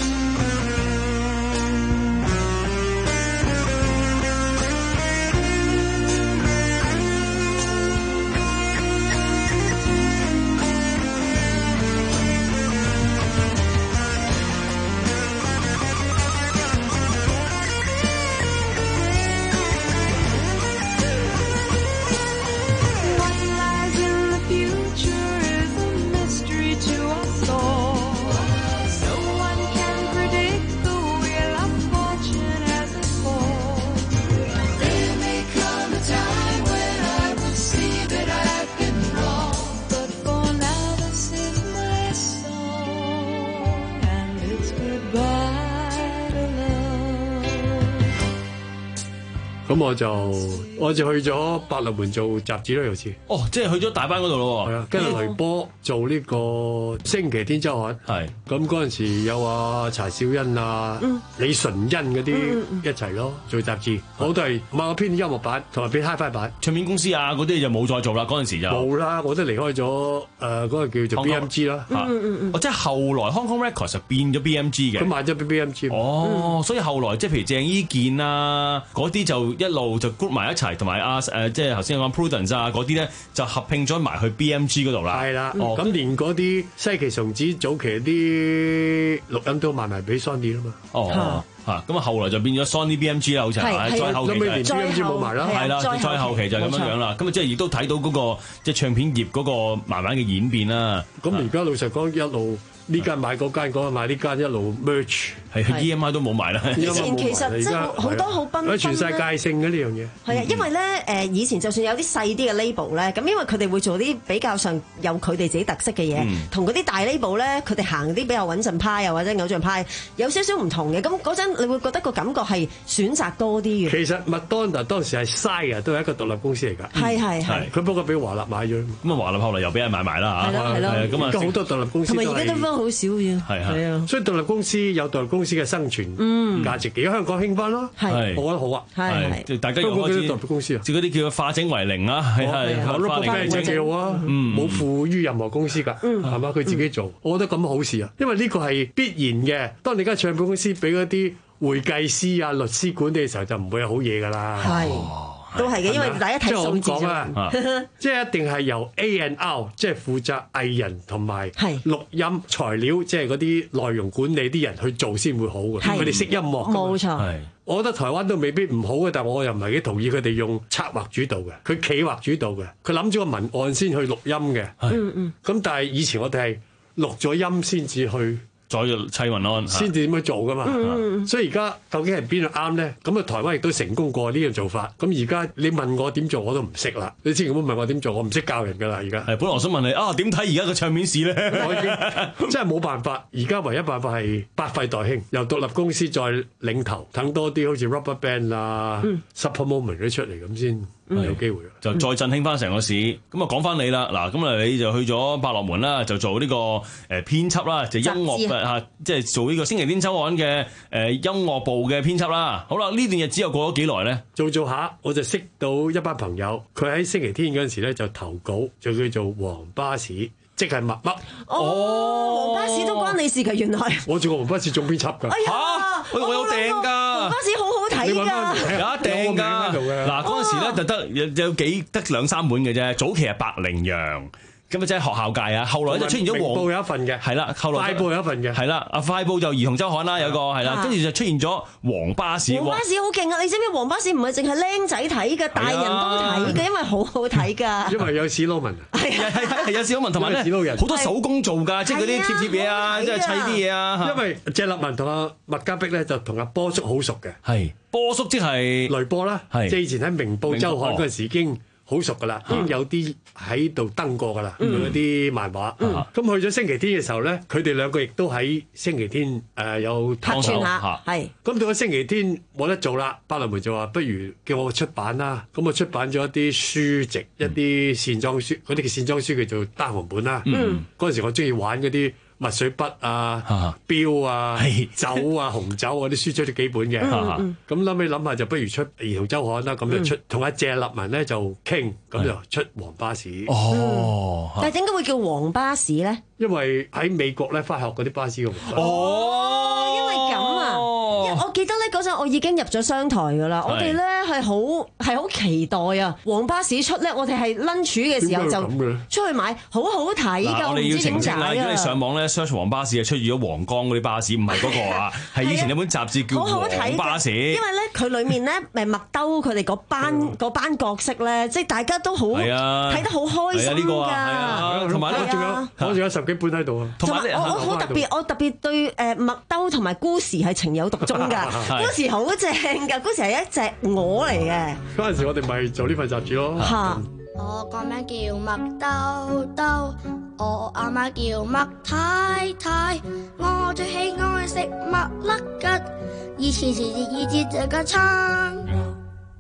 S19: 咁我就我就去咗百樂門做雜誌咯，有次。
S11: 哦，即係去咗大班嗰度咯喎。
S19: 係啊，跟住雷波做呢個星期天週刊。係。咁嗰陣時有啊柴小欣啊、嗯、李純恩嗰啲一齊咯，做雜誌。我都係某個編音樂版同埋編 Hi-Fi 版。
S11: 唱片公司啊嗰啲就冇再做啦，嗰陣時就
S19: 冇啦，我都離開咗誒嗰個叫做 B M G 啦。
S11: 嗯嗯嗯。哦，即係後來 Hong Kong Records 就變咗 B M G 嘅。
S19: 佢賣咗俾 B M G。
S11: 哦，嗯、所以後來即係譬如鄭伊健啊嗰啲就一路就 group 埋一齊，同埋啊誒即係頭先講 Prudence 啊嗰啲咧就合併咗埋去 B M G 嗰度啦。
S19: 係啦，哦咁連嗰啲西奇松子早期啲錄音都賣埋俾 Sony 啦嘛。
S11: 哦。嚇咁啊！後來就變咗 Sony B M G 啦，好似係，再後期就係
S19: B M G 冇埋啦，
S11: 係啦，再後期就係咁樣樣啦。咁啊，即係亦都睇到嗰個即係唱片業嗰個慢慢嘅演變啦。
S19: 咁而家老實講，一路呢間買嗰間，嗰間買呢間，一路 merge。
S11: 係 E M I 都冇埋啦。
S12: 以前其實真係好多好繽紛，
S19: 全世界性嘅呢樣嘢。
S12: 係啊，因為咧誒，以前就算有啲細啲嘅 label 咧，咁因為佢哋會做啲比較上有佢哋自己特色嘅嘢，同嗰啲大 label 咧，佢哋行啲比較穩陣派又或者偶像派，有少少唔同嘅。咁嗰陣你會覺得個感覺係選擇多啲嘅。
S19: 其實麥當娜當時係 Sire 都係一個獨立公司嚟㗎。
S12: 係係係。
S19: 佢不過俾華納買咗。
S11: 咁啊，華納後來又俾人買埋啦嚇。係咯係咯。咁啊，
S19: 而家好多獨立公司。
S12: 同埋而家都分好少嘅。
S11: 係係
S19: 啊。所以獨立公司有獨立公司嘅生存。嗯，價值，而家香港興翻咯，係，我覺得好啊，
S11: 係，即係大家用開始
S19: 代表公司啊，
S11: 即係嗰啲叫化整為零啦，係係，
S19: 化整為零啊，冇附於任何公司㗎，係嘛，佢自己做，我覺得咁好事啊，因為呢個係必然嘅。當你間唱片公司俾嗰啲會計師啊、律師管理嘅時候，就唔會有好嘢㗎啦。
S12: 係。都係嘅，因為大家睇數字
S19: 啫。即係一定係由 A and R， 即係負責藝人同埋錄音材料，即係嗰啲內容管理啲人去做先會好嘅。佢哋識音樂。
S12: 冇錯。
S19: 我覺得台灣都未必唔好嘅，但係我又唔係幾同意佢哋用策劃主導嘅，佢企劃主導嘅，佢諗咗個文案先去錄音嘅。嗯嗯。咁但係以前我哋係錄咗音先至去。
S11: 再砌文案
S19: 先至點樣做噶嘛，嗯、所以而家究竟係邊度啱咧？咁啊，台灣亦都成功過呢樣做法。咁而家你問我點做，我都唔識啦。你千祈唔好問我點做，我唔識教人噶啦。而家
S11: 係本來我想問你啊，點睇而家個唱片市咧？
S19: 我已經真係冇辦法。而家唯一辦法係百廢待興，由獨立公司再領頭，等多啲好似 Rubberband 啊、嗯、Super Moment 嗰啲出嚟咁先。有機會
S11: 就再振興翻成個市。咁啊，講翻你啦，嗱，咁啊，你就去咗百樂門啦，就做呢個誒編輯啦，就音樂嘅嚇，即係做呢個星期天週刊嘅誒音樂部嘅編輯啦。好啦，呢段日子又過咗幾耐咧？
S19: 做做下，我就識到一班朋友，佢喺星期天嗰陣時咧就投稿，就叫做黃巴士，即係麥麥。
S12: 哦，黃巴士都關你事㗎，原來。
S19: 我做過黃巴士總編輯㗎。
S12: 哎呀，
S11: 我有訂㗎。
S12: 黃巴士好好睇㗎，
S11: 有訂㗎。嗱，嗰陣時咧就得有有幾得兩三本嘅啫。早期係白羚羊。咁啊，即係學校界啊！後來就出現咗黃
S19: 報有一份嘅，
S11: 係啦，後來
S19: 快報有一份嘅，
S11: 係啦，啊快報就兒童週刊啦，有個係啦，跟住就出現咗黃巴士。
S12: 黃巴士好勁啊！你知唔知黃巴士唔係淨係僆仔睇嘅，大人都睇嘅，因為好好睇㗎。
S19: 因為有史魯文，
S11: 係係係有史魯文，同埋咧好多手工做㗎，即係嗰啲貼貼嘢啊，即係砌啲嘢啊。
S19: 因為謝立文同阿麥嘉碧咧就同阿波叔好熟嘅，
S11: 係波叔即係
S19: 雷波啦，即係以前喺明報週刊嗰陣時已經好熟噶啦，已經有啲喺度登過噶啦，嗰啲漫畫。咁去咗星期天嘅時候咧，佢哋兩個亦都喺星期天誒有
S12: 客串下，係。
S19: 咁到咗星期天冇得做啦，百樂門就話不如叫我出版啦。咁我出版咗一啲書籍，一啲線裝書，嗰啲叫線裝書叫做單行本啦。嗰陣時我中意玩嗰啲墨水筆啊、標啊、酒啊、紅酒嗰啲書出咗幾本嘅，咁諗起諗下就不如出兒童週刊啦，咁就出同阿謝立文咧就傾，咁就出黃巴士。
S11: 哦，
S12: 但係點解會叫黃巴士咧？
S19: 因為喺美國咧翻學嗰啲巴士嘅黃巴士。
S12: 哦，因為咁啊，我記得咧嗰陣我已經入咗商台㗎啦，我哋咧係好係好期待啊！黃巴士出咧，我哋係 lunch 嘅時候就出去買，好好睇㗎，
S11: 我哋要澄清啦，如果你上網咧 search 黃巴士啊，出現咗黃江嗰啲巴士，唔係嗰個啊，係以前有本雜誌叫黃巴士。因
S12: 為咧佢裡面咧誒麥兜佢哋嗰班嗰班角色咧，即係大家都好睇得好開心㗎。
S19: 同埋咧仲有我仲有十幾本喺度啊。
S12: 同埋我我好特別，我特別對誒麥兜同埋姑時係情有獨鍾㗎。姑時好正㗎，姑時係一隻鵝嚟嘅。
S19: 嗰陣時我哋咪做呢份雜誌咯。
S3: 嚇！我個名叫麥兜兜，我阿媽叫麥太太，我最喜愛食麥粒吉，以前時時以節這個餐。我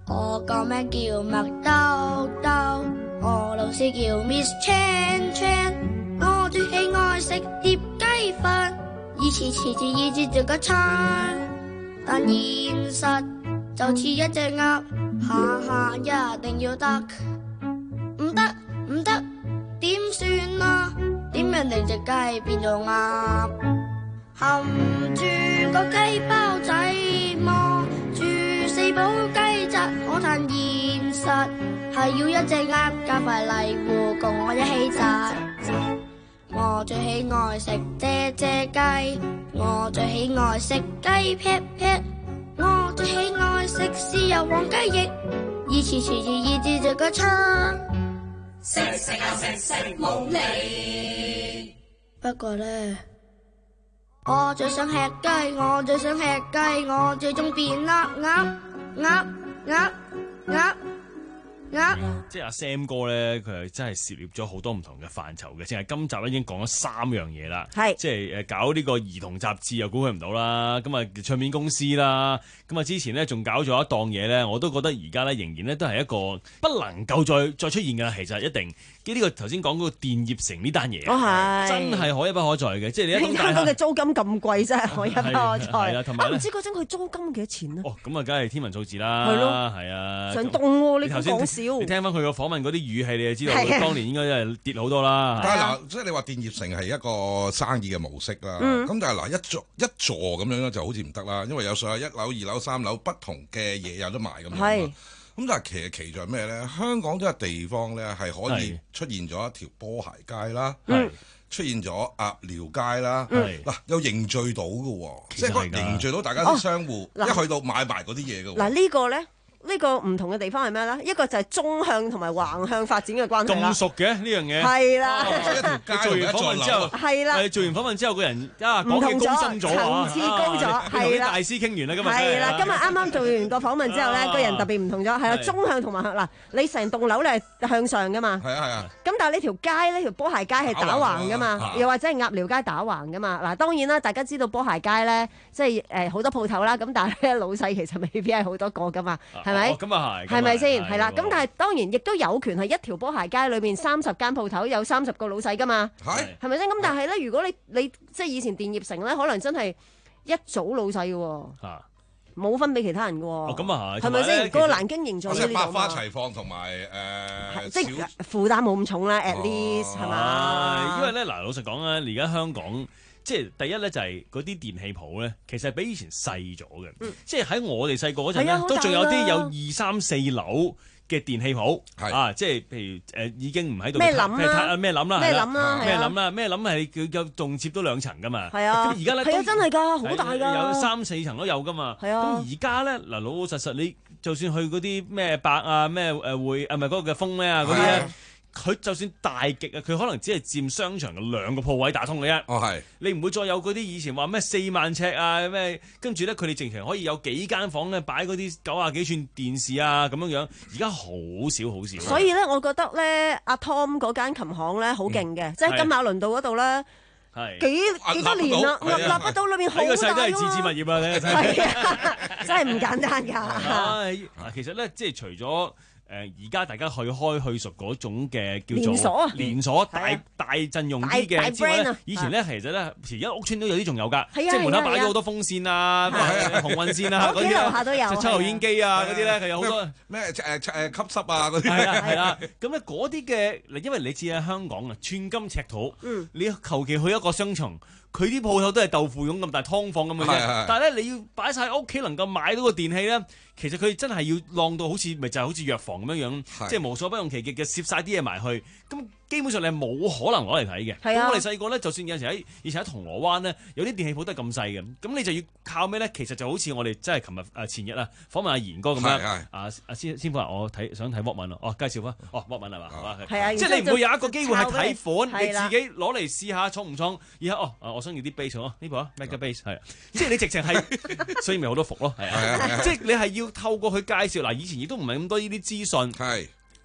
S3: 個名叫麥兜兜，我老師叫 Miss Chan Chan， 我最喜愛食碟雞飯，以前遲遲以至做個餐，但現實就似一隻鴨，下下一定要得，唔得唔得，點算啊？點樣令隻雞變做鴨？含住個雞包仔，望住四寶雞扎，可嘆現實係要一隻鴨加塊泥糊共我一起炸。我最喜愛食啫啫雞，我最喜愛食雞劈劈，我最喜愛食豉油黃雞翼，以前遲遲以至做個餐，食食啊食食冇膩。不過呢，我最想吃雞，我最想吃雞，我最終變鴨鴨鴨鴨鴨鴨。
S11: 即係阿 Sam 哥咧，佢係真係涉獵咗好多唔同嘅範疇嘅，淨係今集咧已經講咗三樣嘢啦。係即係誒搞呢個兒童雜誌又估佢唔到啦，咁啊唱片公司啦，咁啊之前咧仲搞咗一檔嘢咧，我都覺得而家咧仍然咧都係一個不能夠再再出現㗎，其實一定。呢個頭先講嗰個電業城呢單嘢，真係可一不可再嘅，即係你一棟大廈，
S12: 香港嘅租金咁貴，真係可一不可再。
S11: 係啦，同埋
S12: 我唔知嗰陣佢租金幾多錢咧？
S11: 哦，咁啊，梗係天文數字啦。係咯，係啊。上
S12: 棟喎，你講少。
S11: 你聽翻佢個訪問嗰啲語氣，你就知道當年應該真係跌好多啦。
S13: 但係嗱，即係你話電業城係一個生意嘅模式啦。咁但係嗱，一座一座咁樣咧就好似唔得啦，因為有上有一樓、二樓、三樓不同嘅嘢有得賣咁樣。係。咁但係其實奇在咩咧？香港都有地方咧係可以出現咗一條波鞋街啦，出現咗鴨寮街啦，嗱又凝聚到嘅喎，即係凝聚到大家啲商戶一去到買埋嗰啲嘢嘅喎。
S12: 嗱呢個咧。呢個唔同嘅地方係咩咧？一個就係縱向同埋橫向發展嘅關係啦。
S11: 咁熟嘅呢樣嘢
S12: 係啦，
S11: 做完訪問之後
S12: 係啦，
S11: 做完訪問之後個人啊講嘢高深咗，
S12: 層次高咗，係啦。
S11: 大師傾完啦，今日
S12: 係啦，今日啱啱做完個訪問之後咧，個人特別唔同咗，係啦，縱向同埋向嗱，你成棟樓咧係向上噶嘛？係啊係啊。咁但係呢條街呢條波鞋街係打橫噶嘛？又或者係鴨寮街打橫噶嘛？嗱，當然啦，大家知道波鞋街咧，即係誒好多鋪頭啦，咁但係咧老細其實未必係好多個噶嘛，係咪？
S11: 咁啊係。
S12: 係咪先？係啦，咁但係當然亦都有權係一條波鞋街裏面三十間鋪頭有三十個老細噶嘛？係係咪先？咁但係咧，如果你你即係以前電業城咧，可能真係一組老細嘅喎，冇分俾其他人嘅喎。哦，咁啊係，係咪先？嗰個南京營造呢度
S13: 百花齊放同埋誒，
S12: 即係負擔冇咁重啦。At least 係嘛？
S11: 因為咧嗱，老實講啊，而家香港。即係第一咧，就係嗰啲電器鋪咧，其實比以前細咗嘅。嗯、即係喺我哋細個嗰陣咧，都仲有啲有二三四樓嘅電器鋪，啊，即係譬如誒、呃、已經唔喺度。咩諗啊？咩諗啦？
S12: 咩諗啦？
S11: 咩諗啦？咩諗係佢有仲接到兩層噶嘛？係
S12: 啊。
S11: 咁而家咧，
S12: 係啊，真係㗎，好大㗎。
S11: 有三四層都有㗎嘛。係啊。咁而家咧嗱，老老實實你就算去嗰啲咩百啊咩誒會啊，唔係嗰個嘅風咩啊嗰啲咧。佢就算大極啊，佢可能只係佔商場嘅兩個鋪位打通嘅啫。哦，係。你唔會再有嗰啲以前話咩四萬尺啊咩，跟住咧佢哋淨係可以有幾間房咧擺嗰啲九啊幾寸電視啊咁樣樣。而家好少好少。
S12: 所以咧，我覺得咧，阿 Tom 嗰間琴行咧好勁嘅，即係金馬倫道嗰度咧，係幾幾多年啦，屹立不倒裏面好大喎。呢個世都係自置物業啊，你係啊，真係唔簡單㗎。
S11: 係嗱，其實咧，即係除咗。誒而家大家去開去熟嗰種嘅叫做連
S12: 鎖
S11: 連鎖大大陣容啲嘅之外咧，以前咧其實咧，而家屋村都有啲仲有㗎，即係門口擺咗好多風扇啊、紅運扇啊嗰啲
S12: 樓下都有，
S11: 抽油煙機啊嗰啲咧，佢有好多
S13: 咩誒誒吸濕啊嗰啲。
S11: 係啦係啦，咁咧嗰啲嘅，因為你知喺香港啊，寸金尺土，你求其去一個商場。佢啲鋪頭都係豆腐膶咁大劏房咁嘅啫，但係咧你要擺晒喺屋企能夠買到個電器咧，其實佢真係要晾到好似咪就係好似藥房咁樣樣，即係無所不用其極嘅攝晒啲嘢埋去，咁基本上你係冇可能攞嚟睇嘅。咁我哋細個咧，就算有陣時喺以前喺銅鑼灣咧，有啲電器鋪都係咁細嘅，咁你就要靠咩咧？其實就好似我哋真係琴日誒前日啊訪問阿賢哥咁樣，啊阿先先夫話我睇想睇 Walkman 哦，介紹翻哦 Walkman 係嘛？係啊，即係你唔會有一個機會係睇款，你自己攞嚟試下重唔重，然後哦我想要啲 bass 咯，呢部啊 Mega Bass 係，即係你直情係，所以咪好多伏咯，係啊，即係你係要透過佢介紹嗱，以前亦都唔係咁多呢啲資訊，係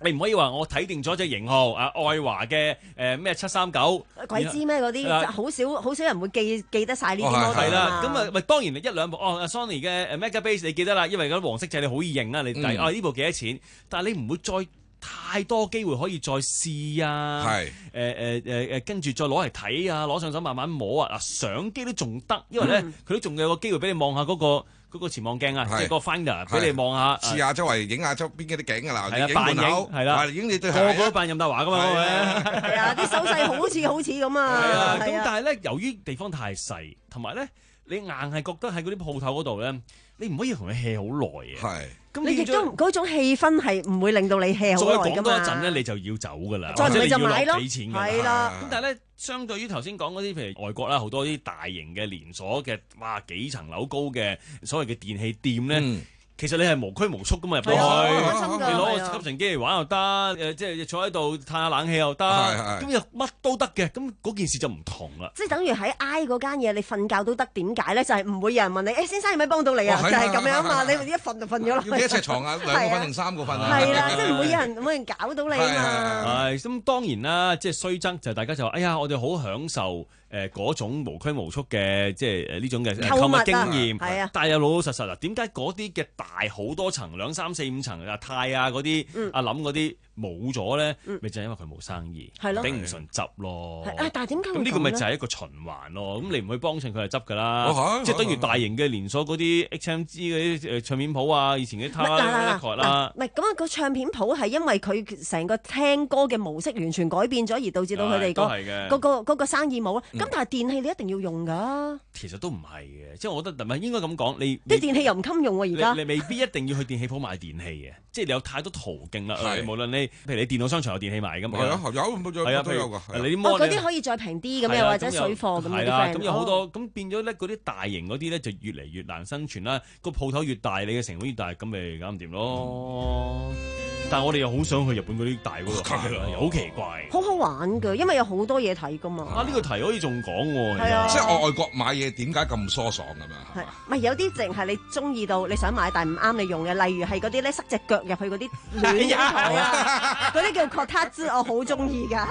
S11: 你唔可以話我睇定咗隻型號啊，愛華嘅誒咩七三九，
S12: 鬼知咩嗰啲，好少好少人會記記得晒呢啲 model
S11: 係啦，咁啊，咪當然一兩部哦 ，Sony 嘅誒 Mega Base 你記得啦，因為嗰啲黃色掣你好易認啦，你睇啊呢部幾多錢？但係你唔會再太多機會可以再試啊，係誒誒誒誒，跟住再攞嚟睇啊，攞上手慢慢摸啊，嗱相機都仲得，因為咧佢都仲有個機會俾你望下嗰個。嗰個前望鏡啊，即係個 finder 俾你望下，
S13: 試下周圍影下周邊嗰啲景㗎啦，
S11: 係啊，扮影係啦，
S13: 影你對
S11: 個個都扮任達華㗎嘛，
S12: 係啊，啲手勢好似好似咁啊，
S11: 係啊，咁但係咧，由於地方太細，同埋咧，你硬係覺得喺嗰啲鋪頭嗰度咧，你唔可以同佢 hea 好耐嘅，係。
S12: 你亦都嗰種氣氛係唔會令到你 hea 好耐㗎嘛。再講多一陣咧，你就要走㗎啦， 再唔係就買咯，
S11: 俾錢㗎，
S12: 係啦。
S11: 咁但係咧，相對於頭先講嗰啲，譬如外國啦，好多啲大型嘅連鎖嘅，哇幾層樓高嘅所謂嘅電器店咧。嗯其實你係無拘無束咁嘛入到去，你攞個吸塵機嚟玩又得，誒即係坐喺度嘆下冷氣又得，咁又乜都得嘅，咁嗰件事就唔同啦。
S12: 即係等於喺挨嗰間嘢，你瞓覺都得，點解咧？就係唔會有人問你，誒先生有咩幫到你啊？就係咁樣嘛，你一瞓就瞓咗落去。
S13: 要幾多隻床啊？兩個瞓定三個瞓啊？
S12: 係啦，即係唔會有人冇人搞到你啊嘛。
S11: 係咁當然啦，即係雖則就大家就話，哎呀，我哋好享受。誒嗰種無拘無束嘅，即係誒呢種嘅購物經驗，係啊，但係又老老實實啦。點解嗰啲嘅大好多層兩三四五層啊泰啊嗰啲阿林嗰啲冇咗咧？咪就係因為佢冇生意，係咯，頂唔順執咯。
S12: 啊，但係點解
S11: 咁呢個咪就係一個循環咯？咁你唔去幫襯佢係執㗎啦，即係等於大型嘅連鎖嗰啲 H M G 嗰啲誒唱片鋪啊，以前嗰啲 Tower 啦，
S12: 唔係咁啊個唱片鋪係因為佢成個聽歌嘅模式完全改變咗，而導致到佢哋個嗰個嗰個生意冇啦。咁但係電器你一定要用㗎。
S11: 其實都唔係嘅，即係我覺得唔係應該咁講，你
S12: 啲電器又唔襟用喎而家。
S11: 你未必一定要去電器鋪買電器嘅，即係你有太多途徑啦。無論你譬如你電腦商場有電器賣㗎嘛。係啊，有有都有㗎。你啲
S12: 嗰啲可以再平啲咁，又或者水貨咁樣。
S11: 係啦，咁有好多咁變咗咧，嗰啲大型嗰啲咧就越嚟越難生存啦。個鋪頭越大，你嘅成本越大，咁咪搞唔掂咯。但係我哋又好想去日本嗰啲大嗰度，又好奇怪。
S12: 好好玩㗎，因為有好多嘢睇㗎嘛。
S11: 啊，呢個題可以仲講喎。
S12: 係啊，
S13: 即係外國買嘢點解咁疏爽咁樣？
S12: 係，唔係有啲淨係你中意到你想買，但係唔啱你用嘅，例如係嗰啲咧塞隻腳入去嗰啲暖台啊，嗰啲叫 Kotatsu， 我好中意㗎。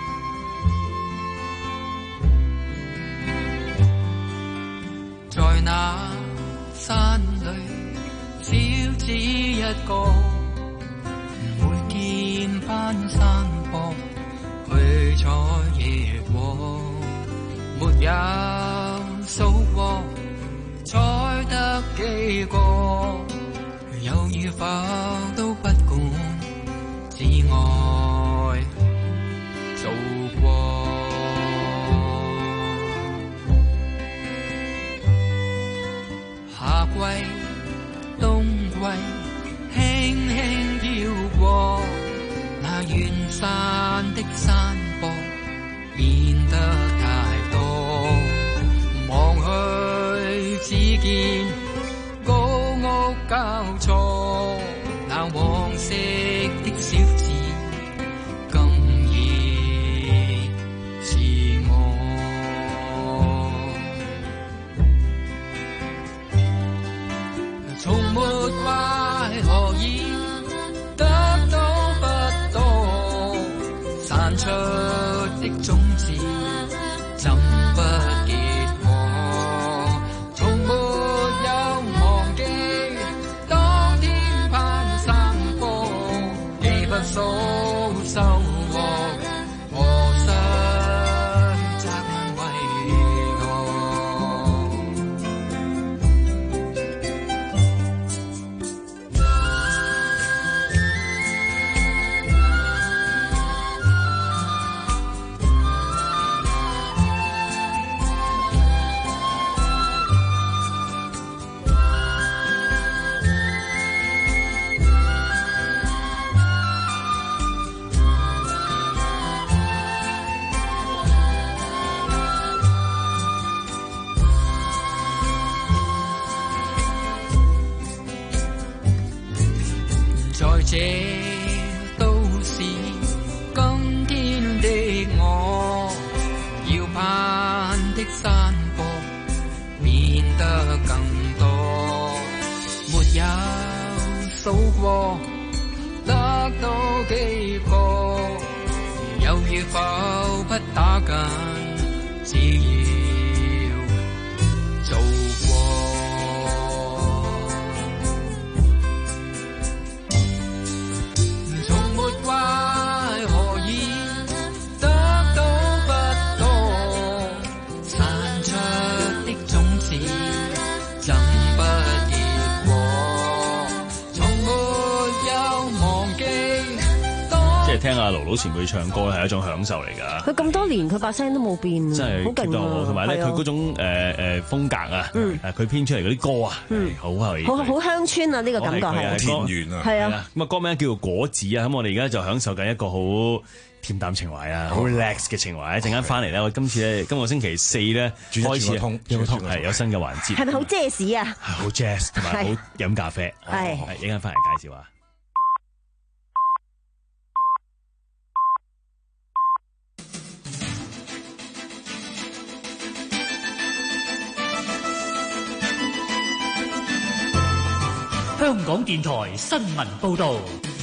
S6: 在那山裏，小子一個。每見攀山坡，去採野果，沒有數過，採得幾個，有與否都不管，只愛做過。夏季、冬季，輕輕飄過那遠山的山坡，變得太多。望去只見高屋交錯，那黃色的小子今已是我。從沒怪何以得到不多，散出的種子怎不結果？從沒有忘記當天攀山坡，記不數收穫，何須責難為我？在這都市，今天的我，要攀的山坡變得更多，沒有數過得到幾個，猶豫否不打緊，只要做過。從沒怪何以得到不多，殘灼的種子怎不結果，從沒有忘記。
S11: 即係聽阿盧盧前輩唱歌係一種享受嚟㗎。
S12: 佢咁多年佢把聲都冇變，
S11: 真係
S12: 好勁啊！
S11: 同埋咧佢嗰種誒誒風格啊，誒佢編出嚟嗰啲歌啊，好係
S12: 好好鄉村啊！呢個感覺係
S13: 田園啊，
S12: 係啊。
S11: 咁啊歌名叫做果子啊，咁我哋而家就享受緊一個好恬淡情懷啊，好 relax 嘅情懷。一陣間翻嚟咧，我今次咧今個星期四咧開始
S13: 通
S11: 係有新嘅環節，
S12: 係咪好 jazz 啊？
S11: 係好 jazz 同埋好飲咖啡。
S12: 係
S11: 一陣間翻嚟介紹下。
S2: 香港電台新聞報導，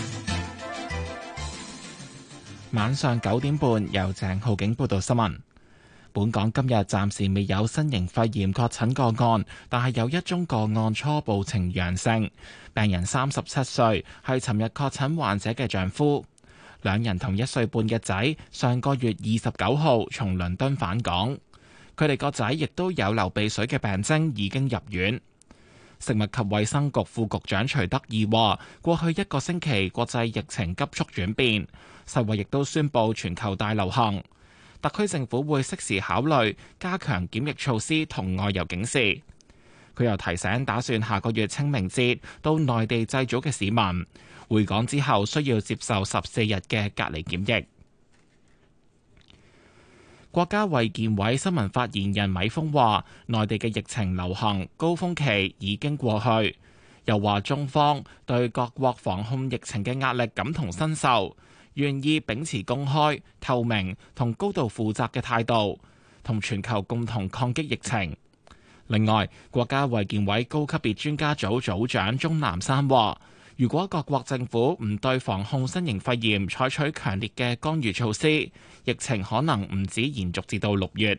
S1: 晚上九點半由鄭浩景報道新聞。本港今日暫時未有新型肺炎確診個案，但係有一宗個案初步呈陽性。病人三十七歲，係尋日確診患者嘅丈夫。兩人同一歲半嘅仔上個月二十九號從倫敦返港，佢哋個仔亦都有流鼻水嘅病徵，已經入院。食物及衛生局副局長徐德義話：過去一個星期國際疫情急速轉變，世衛亦都宣布全球大流行。特區政府會適時考慮加強檢疫措施同外遊警示。佢又提醒打算下個月清明節到內地祭祖嘅市民，回港之後需要接受十四日嘅隔離檢疫。國家衛健委新聞發言人米峰話：內地嘅疫情流行高峰期已經過去，又話中方對各國防控疫情嘅壓力感同身受，願意秉持公開、透明同高度負責嘅態度，同全球共同抗擊疫情。另外，國家衛健委高級別專家組組長鍾南山話：如果各國政府唔對防控新型肺炎採取強烈嘅干預措施，疫情可能唔止延續至到六月。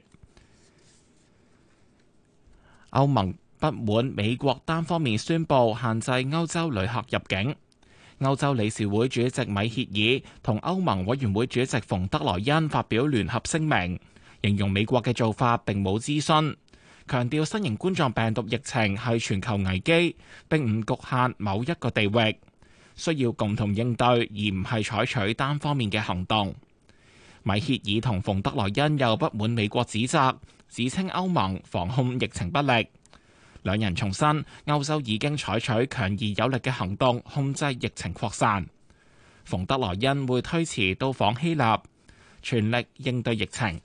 S1: 歐盟不滿美國單方面宣布限制歐洲旅客入境。歐洲理事會主席米歇爾同歐盟委員會主席馮德萊恩發表聯合聲明，形容美國嘅做法並冇諮詢，強調新型冠狀病毒疫情係全球危機，並唔局限某一個地域，需要共同應對，而唔係採取單方面嘅行動。米歇爾同馮德萊恩又不滿美國指責，指稱歐盟防控疫情不力。兩人重申，歐洲已經採取強而有力嘅行動控制疫情擴散。馮德萊恩會推遲到訪希臘，全力應對疫情。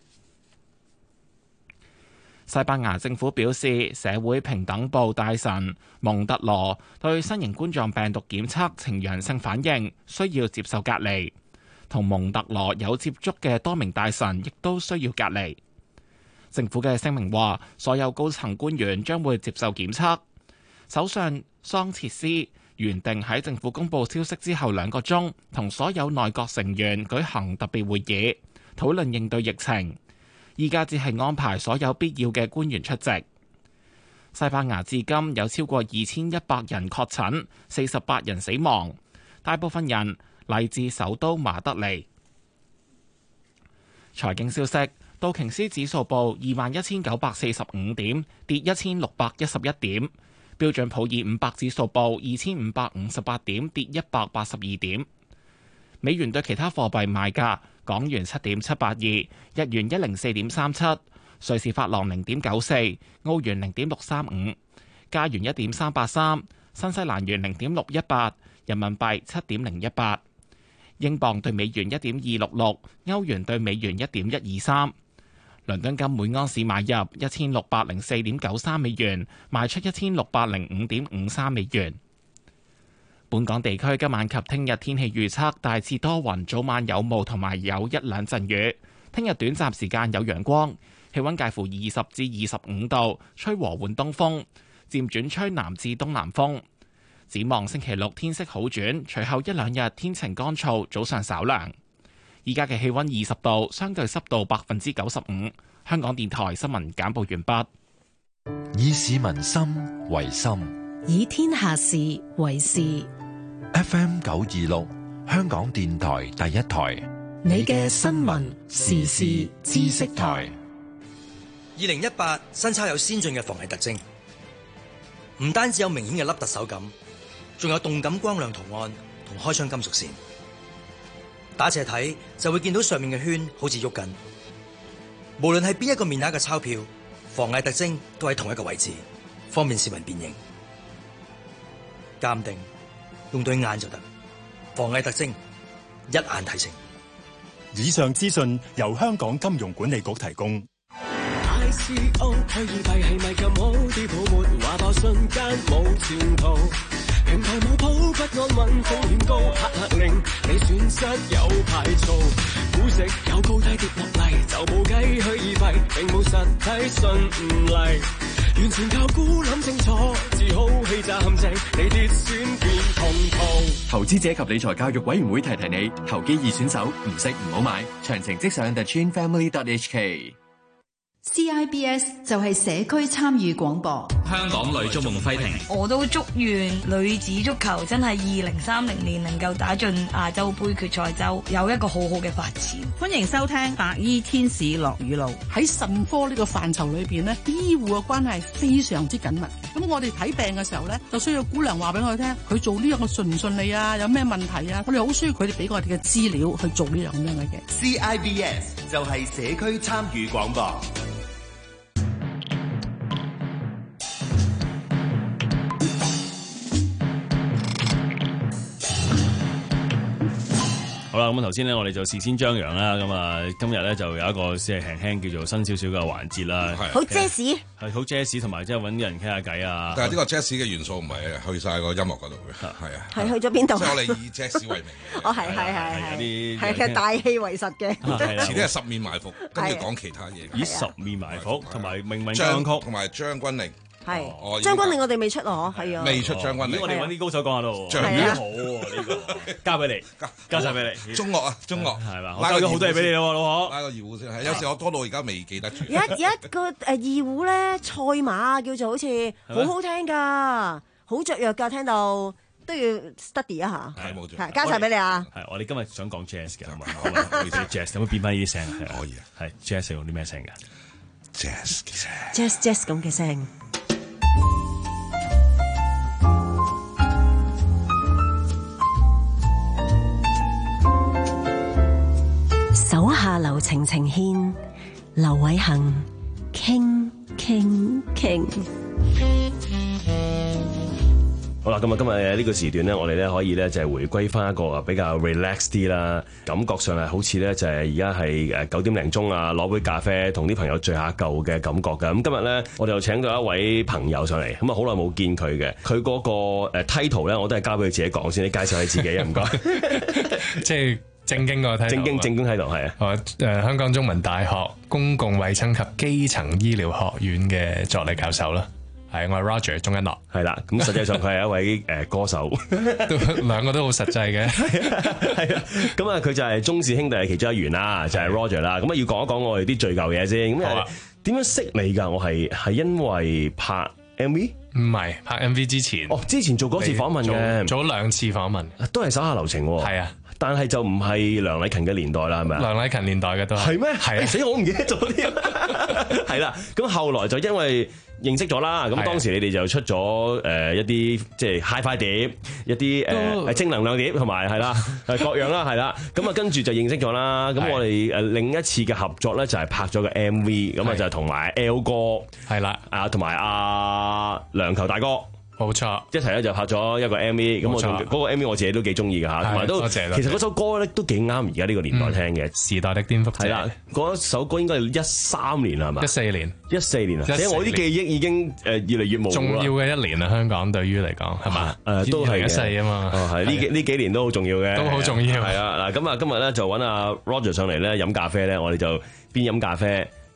S1: 西班牙政府表示，社會平等部大臣蒙特羅對新型冠狀病毒檢測呈陽性反應，需要接受隔離。同蒙特羅有接觸嘅多名大臣亦都需要隔離。政府嘅聲明話，所有高層官員將會接受檢測。首相桑切斯原定喺政府公布消息之後兩個鐘，同所有內閣成員舉行特別會議，討論應對疫情。依家只係安排所有必要嘅官員出席。西班牙至今有超過二千一百人確診，四十八人死亡，大部分人嚟自首都馬德里。財經消息：道瓊斯指數報二萬一千九百四十五點，跌一千六百一十一點；標準普爾五百指數報二千五百五十八點，跌一百八十二點。美元對其他貨幣賣價：港元七點七八二，日元一零四點三七，瑞士法郎零點九四，澳元零點六三五，加元一點三八三，新西蘭元零點六一八，人民幣七點零一八。英鎊對美元一點二六六，歐元對美元一點一二三。倫敦金每盎司買入一千六百零四點九三美元，賣出一千六百零五點五三美元。本港地區今晚及聽日天氣預測大致多雲，早晚有霧同埋有一兩陣雨。聽日短暫時間有陽光，氣溫介乎二十至二十五度，吹和緩東風，漸轉吹南至東南風。 展望星期六天色好轉，隨後一兩日天晴乾燥，早上稍涼。依家嘅氣溫二十度，相對濕度百分之九十五。香港電台新聞簡報完畢。
S4: 以市民心為心，
S5: 以天下事為事。
S4: F M 九二六，香港電台第一台，
S5: 你嘅新聞時事知識台。
S8: 二零一八新鈔有先進嘅防偽特徵，唔單止有明顯嘅凹凸手感，仲有動感光亮圖案同開窗金屬線。打斜睇就會見到上面嘅圈好似喐緊。無論係邊一個面額嘅鈔票，防偽特徵都喺同一個位置，方便市民辨認。鑑定用對眼就得，防偽特徵一眼睇清。
S9: 以上資訊由香港金融管理局提供。
S10: I C O 虛擬幣係咪咁好？啲泡沫話爆瞬間冇前途，平台冇譜不安穩風險高，黑客令你損失有排嘈，股息有高低跌落嚟就冇計，虛擬幣並冇實體信唔嚟，完全靠估諗清楚，只好欺詐陷阱，你跌損變痛途。
S24: 投資者及理財教育委員會提提你，投機二選手唔識唔好買，詳情即上 the chin family dot h k。
S25: C I B S 就係社區參與廣播。
S26: 香港女足夢輝庭，
S27: 我都祝願女子足球真係二零三零年能夠打進亞洲盃決賽周，有一個好好嘅發展。
S28: 歡迎收聽白衣天使落雨路。喺腎科呢個範疇裏邊呢，醫護嘅關係非常之緊密。咁我哋睇病嘅時候呢，就需要姑娘話俾我哋聽，佢做呢樣嘅順唔順利啊，有咩問題啊，我哋好需要佢哋俾我哋嘅資料去做呢樣咁樣嘅嘢。
S29: C I B S 就係社區參與廣播。
S11: 好啦，咁頭先咧，我哋就事先張揚啦，咁啊，今日咧就有一個即係輕輕叫做新少少嘅環節啦，
S12: 好 jazz，
S11: 係好 jazz，同埋即係揾啲人傾下偈啊。
S13: 但係呢個 jazz 嘅元素唔係去晒個音樂嗰度嘅，係啊，
S12: 係去咗邊度？
S13: 即係我哋以 jazz 為名嘅。
S12: 哦，係係係係，
S11: 啲
S12: 係嘅大器為實嘅。
S13: 遲啲係十面埋伏，跟住講其他嘢。
S11: 咦，十面埋伏，同埋命運交響曲，
S13: 同埋將軍令。
S12: 係將軍令我哋未出咯，係啊，
S13: 未出將軍令，
S11: 我哋揾啲高手講下咯。
S13: 將
S11: 軍好喎，呢個交俾你，交晒俾你。
S13: 中樂啊，中樂
S11: 係嘛？我交咗好多嘢俾你咯，老婆。
S13: 拉個二胡先，係有時我多到而家未記得住。
S12: 有有一個誒二胡咧，賽馬叫做好似好好聽㗎，好雀躍㗎，聽到都要 study 一下。
S13: 係冇錯，
S12: 係交晒俾你啊！
S11: 係我哋今日想講 jazz 嘅，係嘛？好嘛，jazz 有冇變翻呢啲聲？
S13: 可以啊。
S11: 係 jazz 用啲咩聲㗎
S13: ？jazz 嘅聲。
S12: jazz jazz 咁嘅聲。手下留情情牽，劉偉恒傾傾傾。
S11: 好啦，咁啊，今日呢個時段咧，我哋咧可以咧就係回歸翻一個比較 relax 啲啦，感覺上係好似咧就係而家係誒九點零鐘啊，攞杯咖啡同啲朋友聚下舊嘅感覺㗎。咁今日咧，我哋又請到一位朋友上嚟，咁啊好耐冇見佢嘅，佢嗰個誒 title 咧，我都係交俾佢自己講先，你介紹下自己啊，唔該。
S30: 即係正經個 title，
S11: 正經正經 title係啊。
S30: 我誒香港中文大學公共衛生及基層醫療學院嘅助理教授啦。係，我係 Roger 鍾一諾，
S11: 係啦。咁實際上佢係一位誒歌手，
S30: 都兩個都好實際嘅。
S11: 係啊，咁啊佢就係鍾氏兄弟嘅其中一員啦，就係 Roger 啦。咁啊要講一講我哋啲最舊嘢先。咁啊點樣識你㗎？我係係因為拍 M V？
S30: 唔係拍 M V 之前，
S11: 哦，之前做過一次訪問嘅，
S30: 做咗兩次訪問，
S11: 都係手下留情喎。
S30: 係啊。
S11: 但係就唔係梁禮勤嘅年代啦，係咪啊？
S30: 梁禮勤年代嘅都係。係
S11: 咩？
S30: 係啊，
S11: 死我唔記得咗啲。係啦，咁後來就因為認識咗啦，咁當時你哋就出咗誒一啲即係 Hi-Fi 碟，一啲誒正能量碟，同埋係啦，各樣啦，係啦。咁啊跟住就認識咗啦。咁我哋誒另一次嘅合作咧就係拍咗個 M V，咁啊就係同埋 L 哥
S30: 係啦，
S11: 啊同埋阿梁球大哥。
S30: 冇錯，
S11: 一齊咧就拍咗一個 M V，咁我嗰個 M V 我自己都幾中意㗎嚇，同埋都其實嗰首歌咧都幾啱而家呢個年代聽嘅，
S30: 嗯，時代的顛覆者。係啦，
S11: 嗰首歌應該係一三年係嘛？
S30: 一四年，
S11: 一四年啊！即係我啲記憶已經誒越嚟越模糊啦。
S30: 重要嘅一年啊，香港對於嚟講係嘛？
S11: 誒都係
S30: 一世啊嘛。
S11: 哦，係呢幾呢幾年都好重要嘅，
S30: 都好重要。
S11: 係啊，嗱咁啊，今日咧就揾阿 Roger 上嚟咧飲咖啡咧，我哋就邊飲咖啡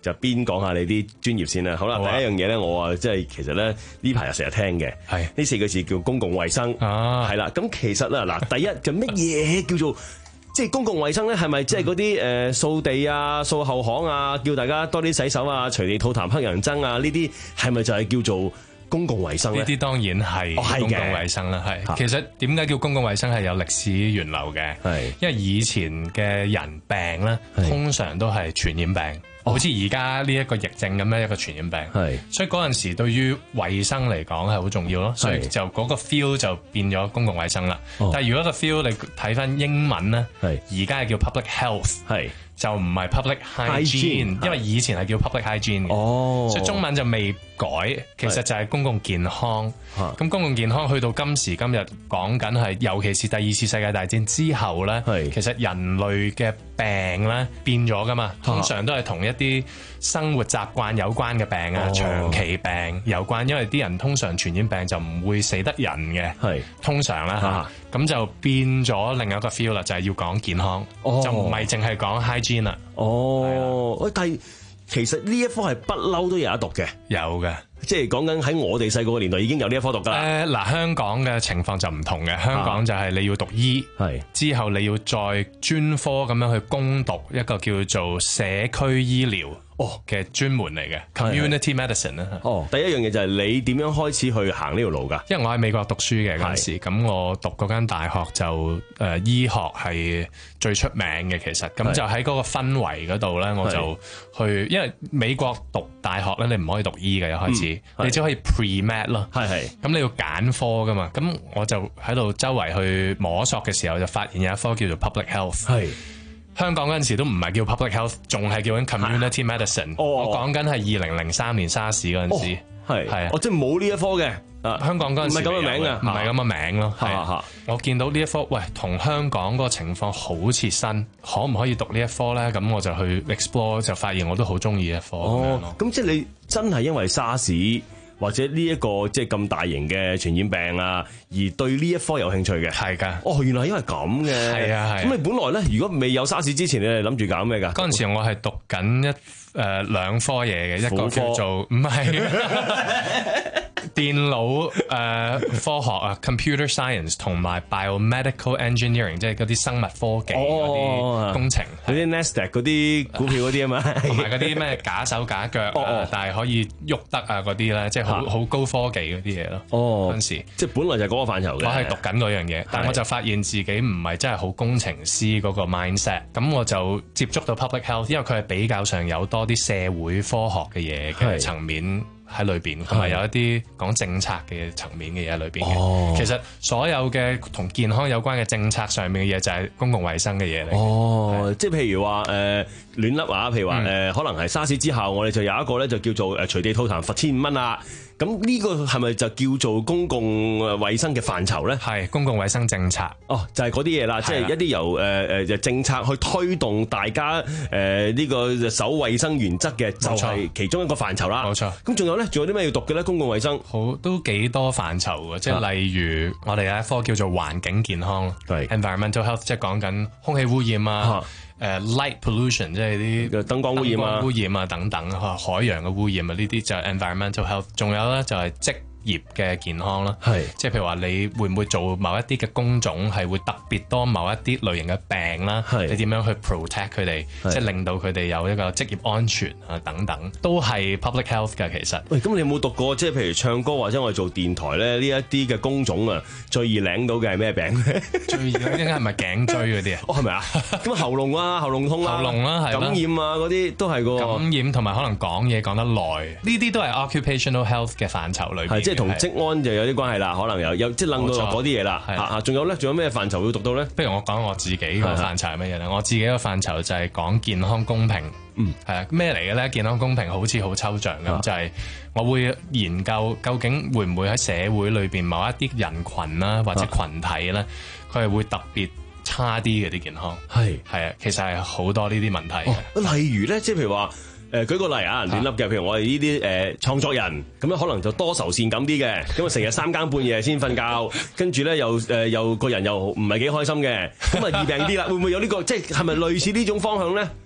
S7: 就邊講下你啲專業先啦。好啦，好啊、第一樣嘢咧，我啊即係其實咧呢排又成日聽嘅，係呢四個字叫公共衛生，係啦、啊。咁其實啦，嗱，第一就乜嘢叫做即係公共衛生咧？係咪即係嗰啲誒掃地啊、掃後巷啊，叫大家多啲洗手啊、隨地吐痰、黑人憎啊？呢啲係咪就係叫做公共衛生咧？
S30: 呢啲當然係公共衛生啦，係、哦。其實點解叫公共衛生係有歷史源流嘅？係因為以前嘅人病咧，通常都係傳染病。好似而家呢一個疫症咁樣一個傳染病，係，所以嗰陣時對於衛生嚟講係好重要咯，所以就嗰個 feel 就變咗公共衛生啦。但係如果個 feel 你睇翻英文咧，係而家係叫 public health，係就唔係 public hygiene，因為以前係叫 public hygiene 嘅，哦，所以中文就未改，其實就係公共健康。咁公共健康去到今時今日講緊係，尤其是第二次世界大戰之後咧，其實人類嘅病咧變咗噶嘛，通常都係同一啲生活習慣有關嘅病啊，長期病有關，因為啲人通常傳染病就唔會死得人嘅，係通常啦嚇，咁就變咗另一個 feel 啦，就係要講健康，就唔係淨係講 hygiene 啦。哦，喂，但係其實呢一科係不嬲都有得讀嘅，有嘅。即係講緊喺我哋細個嘅年代已經有呢一科讀㗎啦。誒嗱、呃，香港嘅情況就唔同嘅，香港就係你要讀醫，係、啊、之後你要再專科咁樣去攻讀一個叫做社區醫療哦嘅專門嚟嘅 community medicine 啦。哦，第一樣嘢就係你點樣開始去行呢條路㗎？因為我喺美國讀書嘅嗰陣時，咁我讀嗰間大學就誒、呃、醫學係最出名嘅，其實咁就喺嗰個氛圍嗰度咧，我就去，因為美國讀大學咧，你唔可以讀醫嘅一開始。嗯、你只可以 pre-med 咯，係係，咁你要揀科噶嘛，咁我就喺度周圍去摸索嘅時候，就發現有一科叫做 public health，係香港嗰陣時都唔係叫 public health， 仲係叫緊 community medicine，哦、我講緊係二零零三年沙士嗰陣時，係係、哦，我即係冇呢一科嘅。啊！香港嗰陣時唔係咁嘅名嘅，唔係咁嘅名咯。係，我見到呢一科，喂，同香港嗰個情況好切身，可唔可以讀呢一科咧？咁我就去 explore，就發現我都好中意一科。哦，咁即係你真係因為沙士或者呢一個即係咁大型嘅傳染病啊，而對呢一科有興趣嘅？係㗎。哦，原來係因為咁嘅。係啊係。咁你本來咧，如果未有沙士之前，你係諗住搞咩㗎？嗰陣時我係讀緊一誒、呃、兩科嘢嘅，一個叫做唔係。電腦誒、呃、科學啊 ，computer science 同埋 biomedical engineering， 即係嗰啲生物科技嗰啲工程，嗰啲 Nasdaq 嗰啲股票嗰啲啊嘛，同埋嗰啲咩假手假腳、哦哦、但係可以喐得啊嗰啲咧，即係好好高科技嗰啲嘢咯。哦，嗰陣時即係本來就係嗰個範疇嘅。我係讀緊嗰樣嘢，但係我就發現自己唔係真係好工程師嗰個 mindset， 咁我就接觸到 public health， 因為佢係比較上有多啲社會科學嘅嘢嘅層面。喺裏邊，同埋有一啲講政策嘅層面嘅嘢喺裏邊嘅。哦、其實所有嘅同健康有關嘅政策上面嘅嘢，就係公共衛生嘅嘢嚟。哦，是即係譬如話誒亂笠啊，譬如話誒、嗯呃、可能係沙士之後，我哋就有一個咧就叫做誒隨地吐痰罰千五蚊啦。咁呢個係咪就叫做公共衛生嘅範疇咧？係公共衛生政策。哦，就係嗰啲嘢啦，即係一啲由誒誒就政策去推動大家誒呢、呃這個守衛生原則嘅，就係其中一個範疇啦。冇錯。咁仲有咧，仲有啲咩要讀嘅咧？公共衛生好都幾多範疇嘅，即係例如我哋有一科叫做環境健康，係 environmental health， 即係講緊空氣污染啊。誒、uh, light pollution 即係啲燈光污染啊、污染啊等等，海洋嘅污染啊，呢啲就係 environmental health。仲有咧就係職業嘅健康啦，係即係譬如話你會唔會做某一啲嘅工種係會特別多某一啲類型嘅病啦，你點樣去 protect 佢哋，即係令到佢哋有一個職業安全啊等等，都係 public health 㗎其實。喂，咁你有冇讀過即係譬如唱歌或者我哋做電台咧呢一啲嘅工種啊，最易領到嘅係咩病？最易應該係咪頸椎嗰啲啊？哦，係咪啊？咁喉嚨啊、喉嚨痛啊、喉嚨啦、係感染啊嗰啲都係個感染，同埋可能講嘢講得耐，呢啲都係 occupational health 嘅範疇裏邊。同職安就有啲關係啦，可能有有即係諗到嗰啲嘢啦。嚇，仲有咧，仲有咩範疇要讀到咧？不如我講我自己個範疇係乜嘢咧？我自己個範疇就係講健康公平。嗯，係啊，咩嚟嘅咧？健康公平好似好抽象咁，就係我會研究究竟會唔會喺社會裏邊某一啲人群啦，或者群體咧，佢係會特別差啲嘅啲健康。係係啊，其實係好多呢啲問題。哦，例如咧，即係譬如話。誒舉個例啊，亂笠嘅，譬如我哋呢啲誒創作人，咁樣可能就多愁善感啲嘅，咁啊成日三更半夜先瞓覺，跟住咧又誒又個人又唔係幾開心嘅，咁啊易病啲啦。會唔會有呢個即係係咪類似呢種方向咧？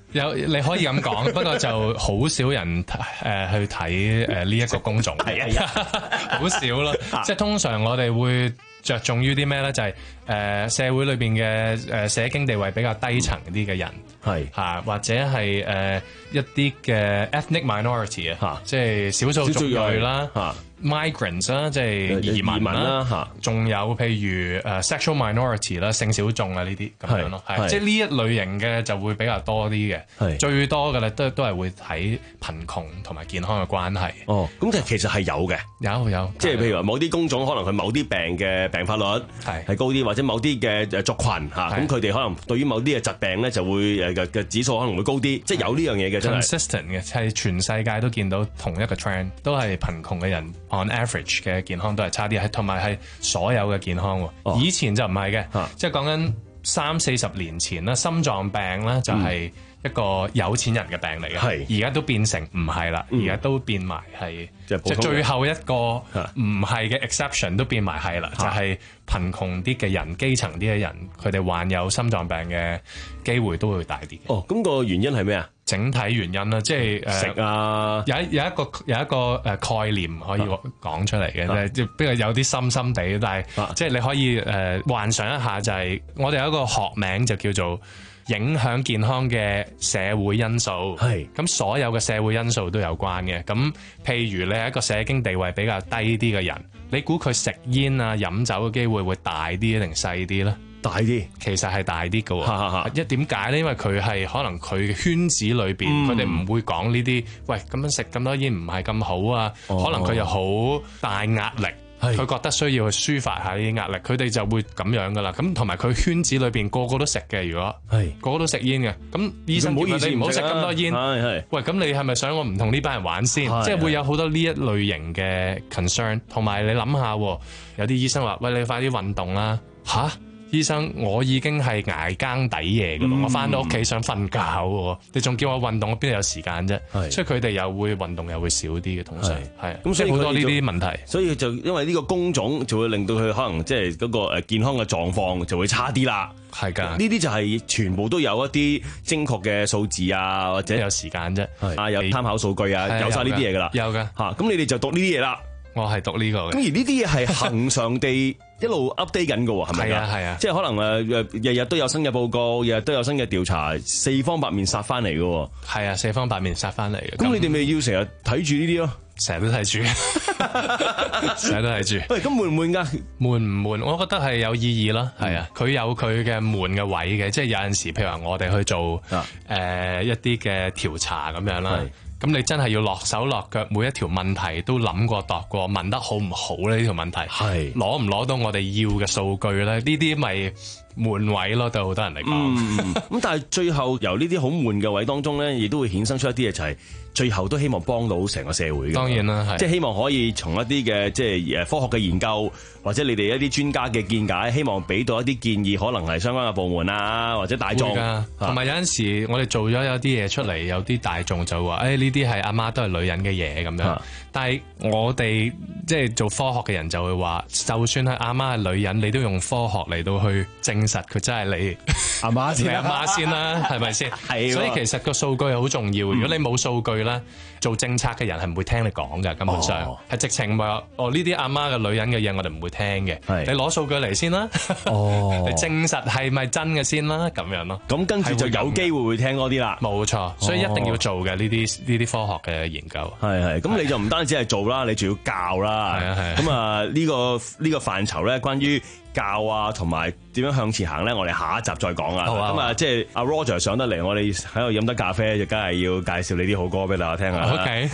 S30: 有你可以咁講，不過就好少人誒、呃、去睇誒呢一個工種，係啊，好少咯。即係通常我哋會着重於啲咩咧？就係、是、誒、呃、社會裏邊嘅誒社經地位比較低層啲嘅人，係嚇、啊、或者係誒、呃、一啲嘅 ethnic minority 啊，即係少數族裔啦。migrants 啦，即係移民啦，嚇，仲有譬如誒 sexual minority 啦，性小眾啊呢啲咁樣咯，係即係呢一類型嘅就會比較多啲嘅，最多嘅咧都都係會睇貧窮同埋健康嘅關係。
S7: 哦，咁就其實係有嘅，
S30: 有有，
S7: 即係譬如話某啲工種可能佢某啲病嘅病發率係係高啲，或者某啲嘅誒族群嚇，咁佢哋可能對於某啲嘅疾病咧就會誒嘅嘅指數可能會高啲，即係有呢樣嘢嘅真係
S30: consistent 嘅，係全世界都見到同一個 trend， 都係貧窮嘅人。on average 嘅健康都係差啲，係同埋係所有嘅健康喎。哦、以前就唔係嘅，啊、即係講緊三四十年前啦，心臟病咧就係一個有錢人嘅病嚟嘅，而家、嗯、都變成唔係啦，而家、嗯、都變埋係即係最後一個唔係嘅 exception 都變埋係啦，啊、就係貧窮啲嘅人、基層啲嘅人，佢哋患有心臟病嘅機會都會大啲嘅。
S7: 哦，咁、個原因係咩啊？
S30: 整體原因啦，即係誒
S7: 食啊，
S30: 有有一個有一個誒概念可以講出嚟嘅，即係不過有啲深深地，但係、啊、即係你可以誒、呃、幻想一下，就係我哋有一個學名就叫做影響健康嘅社會因素。係咁，所有嘅社會因素都有關嘅。咁譬如你係一個社經地位比較低啲嘅人，你估佢食煙啊飲酒嘅機會會大啲定細啲咧？
S7: 大啲，
S30: 其實係大啲嘅喎。一點解咧？因為佢係可能佢圈子裏邊，佢哋唔會講呢啲。喂，咁樣食咁多煙唔係咁好啊。哦、可能佢又好大壓力，佢是覺得需要去抒發下呢啲壓力，佢哋就會咁樣噶啦。咁同埋佢圈子裏邊個個都食嘅，如果係是個個都食煙嘅，咁醫生叫你唔好食咁多煙。係係。喂，咁你係咪想我唔同呢班人玩先？是是即係會有好多呢一類型嘅 concern。同埋你諗下，有啲醫生話：喂，你快啲運動啦！吓？醫生，我已經係捱更抵夜㗎咯，嗯、我翻到屋企想瞓覺喎，你仲叫我運動，我邊度有時間啫？是所以佢哋又會運動又會少啲嘅，通常係。咁所以好多呢啲問題，
S7: 所以就因為呢個工種就會令到佢可能即係嗰個誒健康嘅狀況就會差啲啦。
S30: 係㗎，
S7: 呢啲就係全部都有一啲精確嘅數字啊，或者
S30: 有時間啫，
S7: 啊有參考數據啊，有晒呢啲嘢㗎啦。
S30: 有㗎
S7: 嚇，咁你哋就讀呢啲嘢啦。
S30: 我係讀呢個嘅。咁
S7: 而呢啲嘢係恆常地一路 update 緊嘅喎，係咪啊？
S30: 係啊，
S7: 即係可能誒誒，日日都有新嘅報告，日日都有新嘅調查，四方八面殺翻嚟嘅喎。
S30: 係啊，四方八面殺翻嚟嘅。
S7: 咁你哋咪要成日睇住呢啲咯？
S30: 成日都睇住，成日都睇住。
S7: 喂，咁悶唔悶㗎？
S30: 悶唔悶？我覺得係有意義啦。係啊，佢有佢嘅悶嘅位嘅，即係有陣時，譬如話我哋去做誒、啊呃、一啲嘅調查咁樣啦。咁你真係要落手落腳，每一條問題都諗過度過，問得好唔好咧？呢條問題係攞唔攞到我哋要嘅數據咧？呢啲咪悶位咯，對好多人嚟講。
S7: 咁、嗯、但係最後由呢啲好悶嘅位當中咧，亦都會衍生出一啲嘢，就係最後都希望幫到成個社會嘅。
S30: 當然啦，係
S7: 即係希望可以從一啲嘅即係誒科學嘅研究，或者你哋一啲專家嘅見解，希望俾到一啲建議，可能係相關嘅部門啊，或者大眾。
S30: 同埋有陣時，我哋做咗有啲嘢出嚟，有啲大眾就話：誒呢啲係阿媽都係女人嘅嘢咁樣。啊、但係我哋即係做科學嘅人就會話，就算係阿媽係女人，你都用科學嚟到去證實佢真係你
S7: 阿媽先，
S30: 阿媽先啦，係咪先？係。所以其實個數據係好重要。如果你冇數據咧，做政策嘅人係唔會聽你講嘅，根本上係、哦、直情話哦呢啲阿媽嘅女人嘅嘢，我哋唔會聽嘅。係你攞數據嚟先啦，哦，你證實係咪真嘅先啦，咁樣咯。咁跟住就有機會會聽多啲啦。冇錯，所以一定要做嘅呢啲呢啲科學嘅研究。係係，咁你就唔單止係做啦，你仲要教啦。係啊係。咁啊呢個呢個範疇咧，關於教啊，同埋點樣向前行咧，我哋下一集再講啊。咁啊，即係阿 Roger 上得嚟，我哋喺度飲得咖啡，就梗係要介紹你啲好歌俾大家聽下。OK。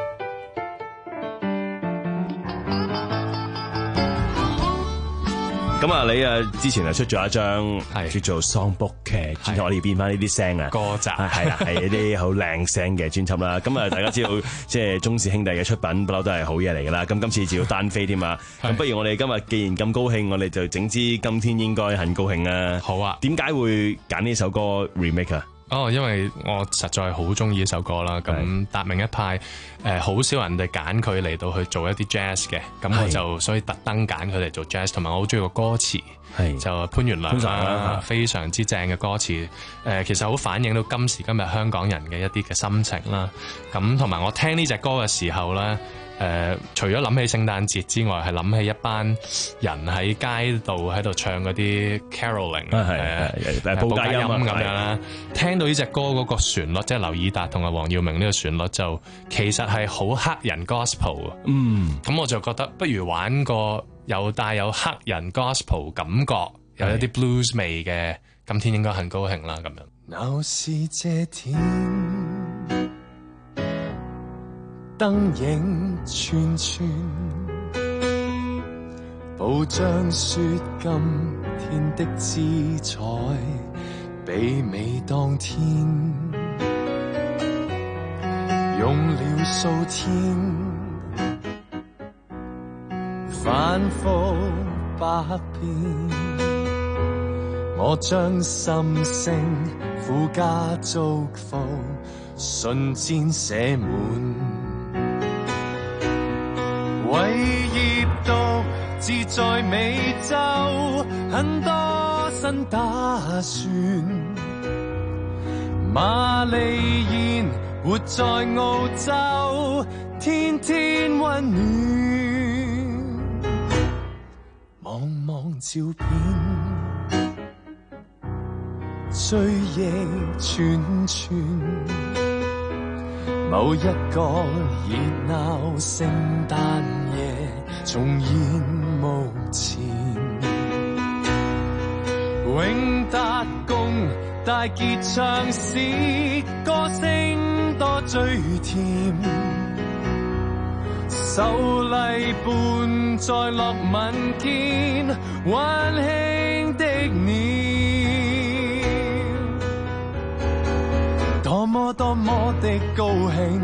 S30: 咁啊，你啊之前啊出咗一張係叫做 Songbook 嘅專輯，我哋變翻呢啲聲啊，歌集係啦，係一啲好靚聲嘅專輯啦。咁啊，大家知道即係鍾氏兄弟嘅出品不嬲都係好嘢嚟噶啦。咁今次就要單飛添啊。咁不如我哋今日既然咁高興，我哋就整支今天應該很高興啊。好啊。點解會揀呢首歌 remake 啊？ 哦，因為我實在好中意呢首歌啦。咁達明一派誒好少人哋揀佢嚟到去做一啲 jazz 嘅，咁我就所以特登揀佢嚟做 jazz， 同埋我好中意個歌詞，就潘源良啦，非常之正嘅歌詞。誒其實好反映到今時今日香港人嘅一啲嘅心情啦。咁同埋我聽呢隻歌嘅時候咧。誒、呃，除咗諗起聖誕節之外，係諗起一班人喺街度喺度唱嗰啲 caroling， 係誒報佳音咁樣啦。聽到呢隻歌嗰個旋律，即係劉以達同阿黃耀明呢個旋律，就其實係好黑人 gospel 啊。嗯，咁我就覺得不如玩個有帶有黑人 gospel 感覺，有一啲 blues 味嘅，今天應該很高興啦咁樣。
S10: 鬧是這天。燈影串串，報章說今天的姿彩媲美當天，用了數天，反覆百遍，我將心聲附加祝福，瞬間寫滿。為業獨自在美洲，很多新打算。瑪麗蓮活在澳洲，天天溫暖。望望照片，追憶串串。某一個熱鬧聖誕夜重現目前，永達共大結唱時，歌聲多最甜，秀麗伴在樂文見溫馨的臉。多麼多麼的高興，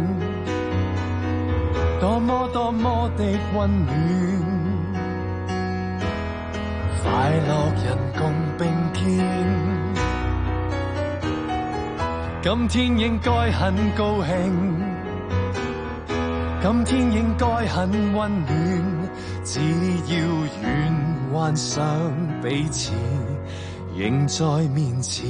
S10: 多麼多麼的溫暖，快樂人共並肩，今天應該很高興，今天應該很溫暖，只要願幻想彼此仍在面前。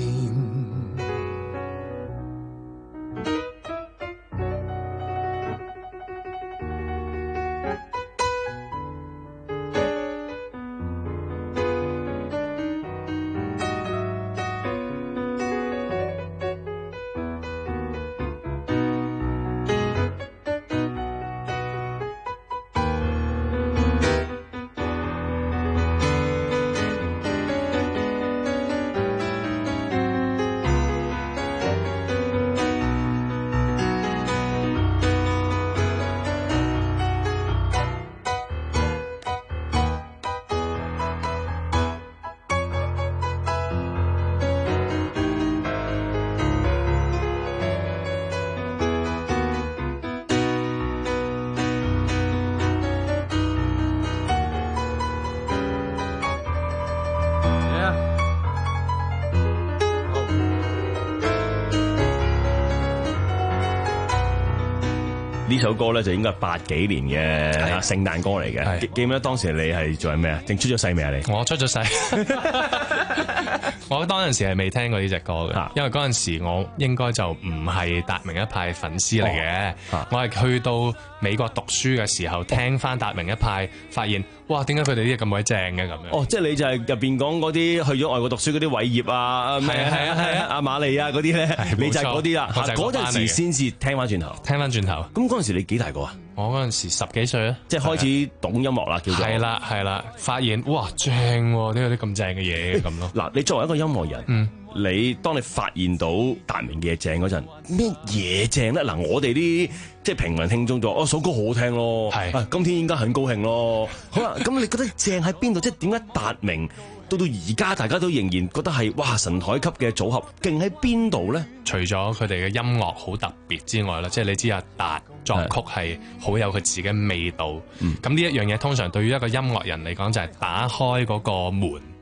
S7: 呢首歌咧就應該係八幾年嘅聖誕歌嚟嘅，記唔記得當時你係做緊咩啊？定出咗世未啊？你我出咗世，我當陣時係未聽過呢隻歌嘅，因為嗰陣時我應該就唔係達明一派粉絲嚟嘅，哦、我係去到美國讀書嘅時候聽翻達明一派，發現哇，點解佢哋啲嘢咁鬼正嘅咁樣？哦，即係你就係入邊講嗰啲去咗外國讀書嗰啲偉業啊，係啊係啊係啊，阿瑪麗啊嗰啲咧，你就係嗰啲啦。嗰陣時先至聽翻轉頭，聽翻轉頭。咁嗰陣時你幾大個啊？我嗰陣時十幾歲啊，即係開始懂音樂啦，叫做係啦係啦，發現哇正喎，點解啲咁正嘅嘢咁咯？嗱，你作為一個音樂人，嗯，你當你發現到達明嘅嘢正嗰陣，咩嘢正咧？嗱，我哋啲即係平民聽眾就哦首歌好好聽咯，係啊，今天應該很高興咯。好啦，咁你覺得正喺邊度？即係點解達明到到而家大家都仍然覺得係哇神台級嘅組合，勁喺邊度咧？除咗佢哋嘅音樂好特別之外啦，即係你知阿達作曲係好有佢自己嘅味道。咁呢一樣嘢通常對於一個音樂人嚟講就係打開嗰個門，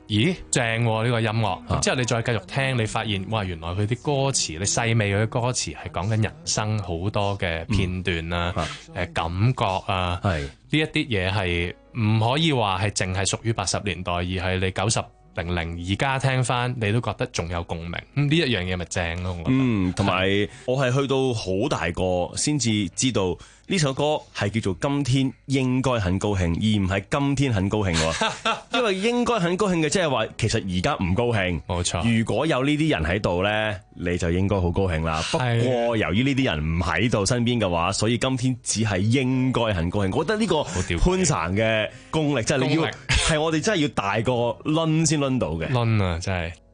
S30: 咦正喎呢個音樂，
S7: 啊
S30: 之後你再繼續聽，你發現哇原來佢啲歌詞，你細味佢啲歌詞係講緊人生好多嘅片段啊，誒、
S7: 嗯、
S30: 感覺啊，
S7: 係
S30: 呢一啲嘢係唔可以話係淨係屬於八十年代，而係你九十零零而家聽翻，你都覺得仲有共鳴。咁呢一樣嘢咪正咯，我覺得。
S7: 嗯，同埋我係去到好大個先至知道呢首歌係叫做今天應該很高興，而唔係今天很高興喎。因為應該很高興嘅，即係話其實而家唔高興。
S30: 冇錯。
S7: 如果有呢啲人喺度呢，你就應該好高興啦。不過由於呢啲人唔喺度身邊嘅話，所以今天只係應該很高興。我覺得呢個潘神嘅功力，即係你要係我哋真係要大個掄先掄到嘅。
S30: 掄啊，真係。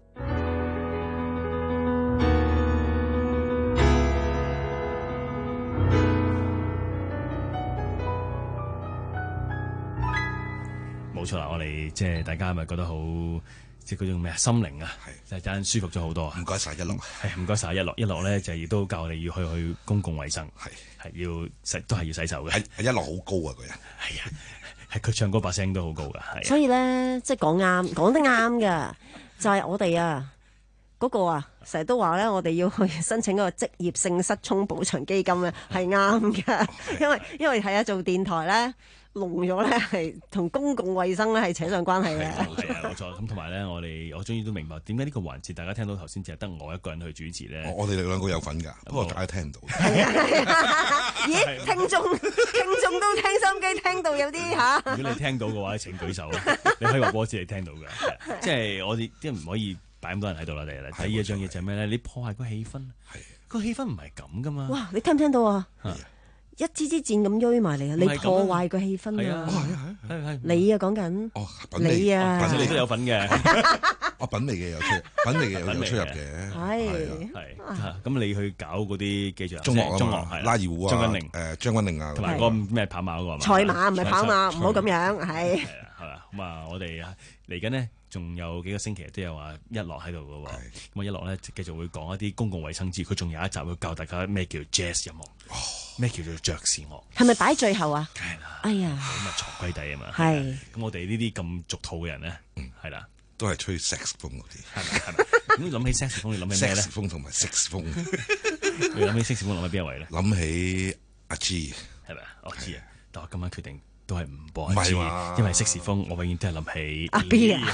S11: 冇錯啦，我哋即係大家咪覺得好，即係嗰種咩啊，心靈啊，就係真舒服咗好多。唔該晒一樂，係唔該晒一樂。一樂咧就亦都教我哋要去去公共衛生，係係要洗都係要洗手嘅。係係一樂好高啊個人，係啊，係佢唱歌把聲都好高噶，係。
S12: 所以咧，即係講啱，講得啱噶，就係、是、我哋啊嗰、那個啊，成日都話咧，我哋要去申請嗰個職業性失聰補償基金咧，係啱噶，因為因為係啊，做電台咧。聾咗咧，係同公共衛生咧係扯上關係嘅。
S11: 係啊，冇錯。咁同埋咧，我哋我終於都明白點解呢個環節大家聽到頭先淨係得我一個人去主持咧。
S13: 我哋兩個有份㗎，不過大家聽唔到。
S12: 咦？聽眾聽眾都聽收音機聽到有啲嚇。
S11: 如果你聽到嘅話，請舉手。你可以話俾我知你聽到嘅。即係我哋即係唔可以擺咁多人喺度啦。嚟嚟睇呢一張嘢就係咩咧？你破壞個氣氛。係個氣氛唔係咁噶嘛。哇！
S12: 你聽唔聽到啊？一支支箭咁鋥埋嚟啊！你破壞個氣氛啊！
S11: 係係
S12: 你啊講緊，
S13: 哦，
S12: 你啊，
S11: 或者你都有份嘅，
S13: 我品味嘅有出，品味嘅有出入嘅，
S12: 係
S11: 係。咁你去搞嗰啲記住
S13: 中樂啊，
S11: 中樂係
S13: 拉二胡啊，
S11: 將軍令
S13: 誒將軍令啊，
S11: 同埋嗰個咩跑馬嗰個嘛，
S12: 賽馬唔係跑馬，唔好咁樣係。
S11: 係啦，咁啊，我哋嚟緊呢，仲有幾個星期都有話一樂喺度嘅喎。咁啊，一樂咧繼續會講一啲公共衛生知識，佢仲有一集會教大家咩叫 jazz 音樂。咩叫做爵士樂？係咪
S12: 擺最後啊？
S11: 梗係啦。
S12: 哎呀，
S11: 咁啊藏龜底啊嘛。
S12: 係。
S11: 咁我哋呢啲咁俗套嘅人咧，係啦，
S13: 都係吹 saxophone 嗰啲。係咪？係
S11: 咪？咁諗起 saxophone，你諗起咩咧
S13: ？saxophone 同埋 saxophone。
S11: 你諗起 saxophone 諗起邊一位咧？
S13: 諗起阿 G，
S11: 係咪啊？我知啊，但我今晚決定都係唔播阿 G，因為 saxophone 我永遠都係諗起
S12: 阿 B 啊。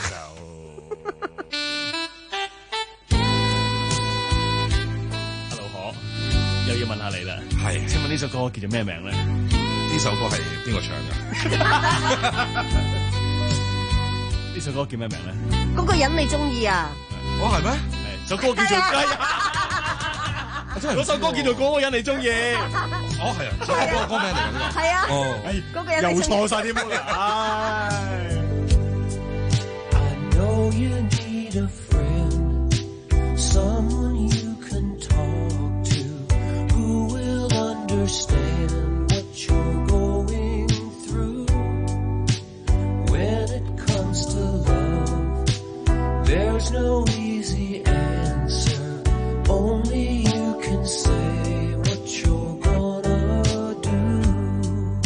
S11: 又要問下你啦，係，請問呢首歌叫做咩名咧？
S13: 呢首歌係邊個唱噶？
S11: 呢首歌叫咩名咧？
S12: 嗰個人你中意啊？
S13: 哦，係咩？
S11: 係，首歌叫做《嗰首歌叫做嗰個人你中意》。
S13: 哦，係啊，首歌歌名嚟㗎呢個。
S12: 係啊。
S13: 哦，
S12: 嗰個人你中意。
S11: 又錯晒啲乜嘢？唉。
S10: Understand what you're going through. When it comes to love, there's no easy answer. Only you can say what you're gonna do.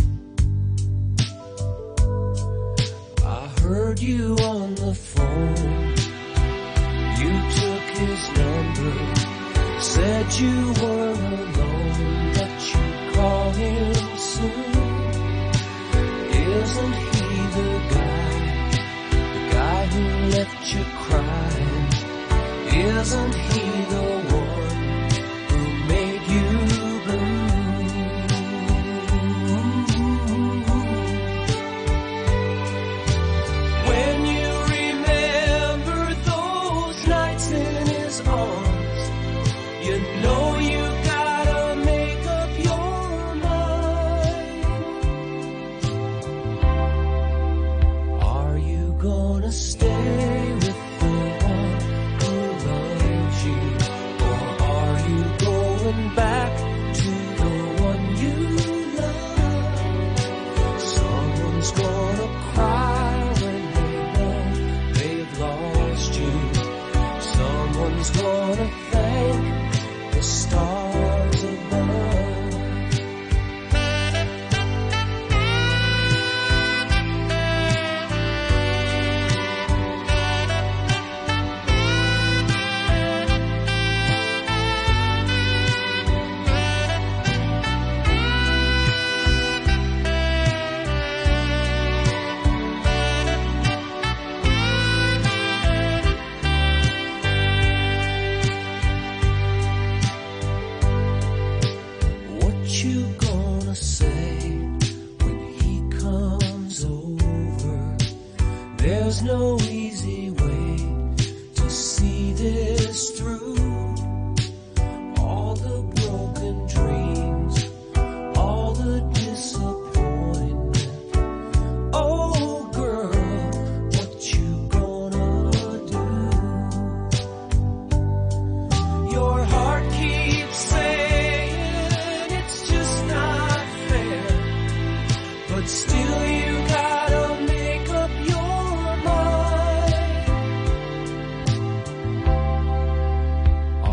S10: I heard you on the phone. You took his number, said you were alone, but you call him soon. Isn't he the guy, the guy who left you crying? Isn't he the one who made you blue? When you remember those nights in his arms, you know you gotta make up your mind. Are you gonna stay with the one who loves you, or are you going back to the one you love? Someone's gonna cry when they know they've lost you. Someone's gonna thank the stars above.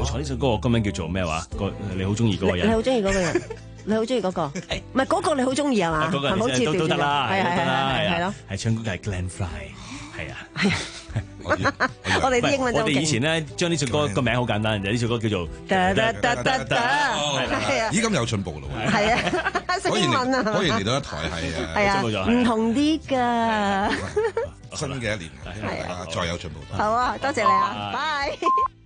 S11: 錯，呢首歌歌名叫做咩話？個你好中意嗰個人，
S12: 你好中意嗰個人。你好中意嗰個，唔係嗰個你好中意係嘛？
S11: 嗰個
S12: 好似
S11: 都都得啦，
S12: 係係係係咯，
S11: 係唱歌嘅係 Glenn Fry，係啊，係啊。
S12: 我哋啲英文就
S11: 我哋以前咧將呢首歌個名好簡單，就呢首歌叫做
S12: 得得得得得，係啊，
S13: 咦咁有進步咯喎，
S12: 係啊，識英文啊，
S13: 果然嚟到一台係
S12: 啊，係啊，唔同啲㗎，
S13: 新嘅一年，係啊，再有進步。
S12: 好啊，多謝你啊，拜。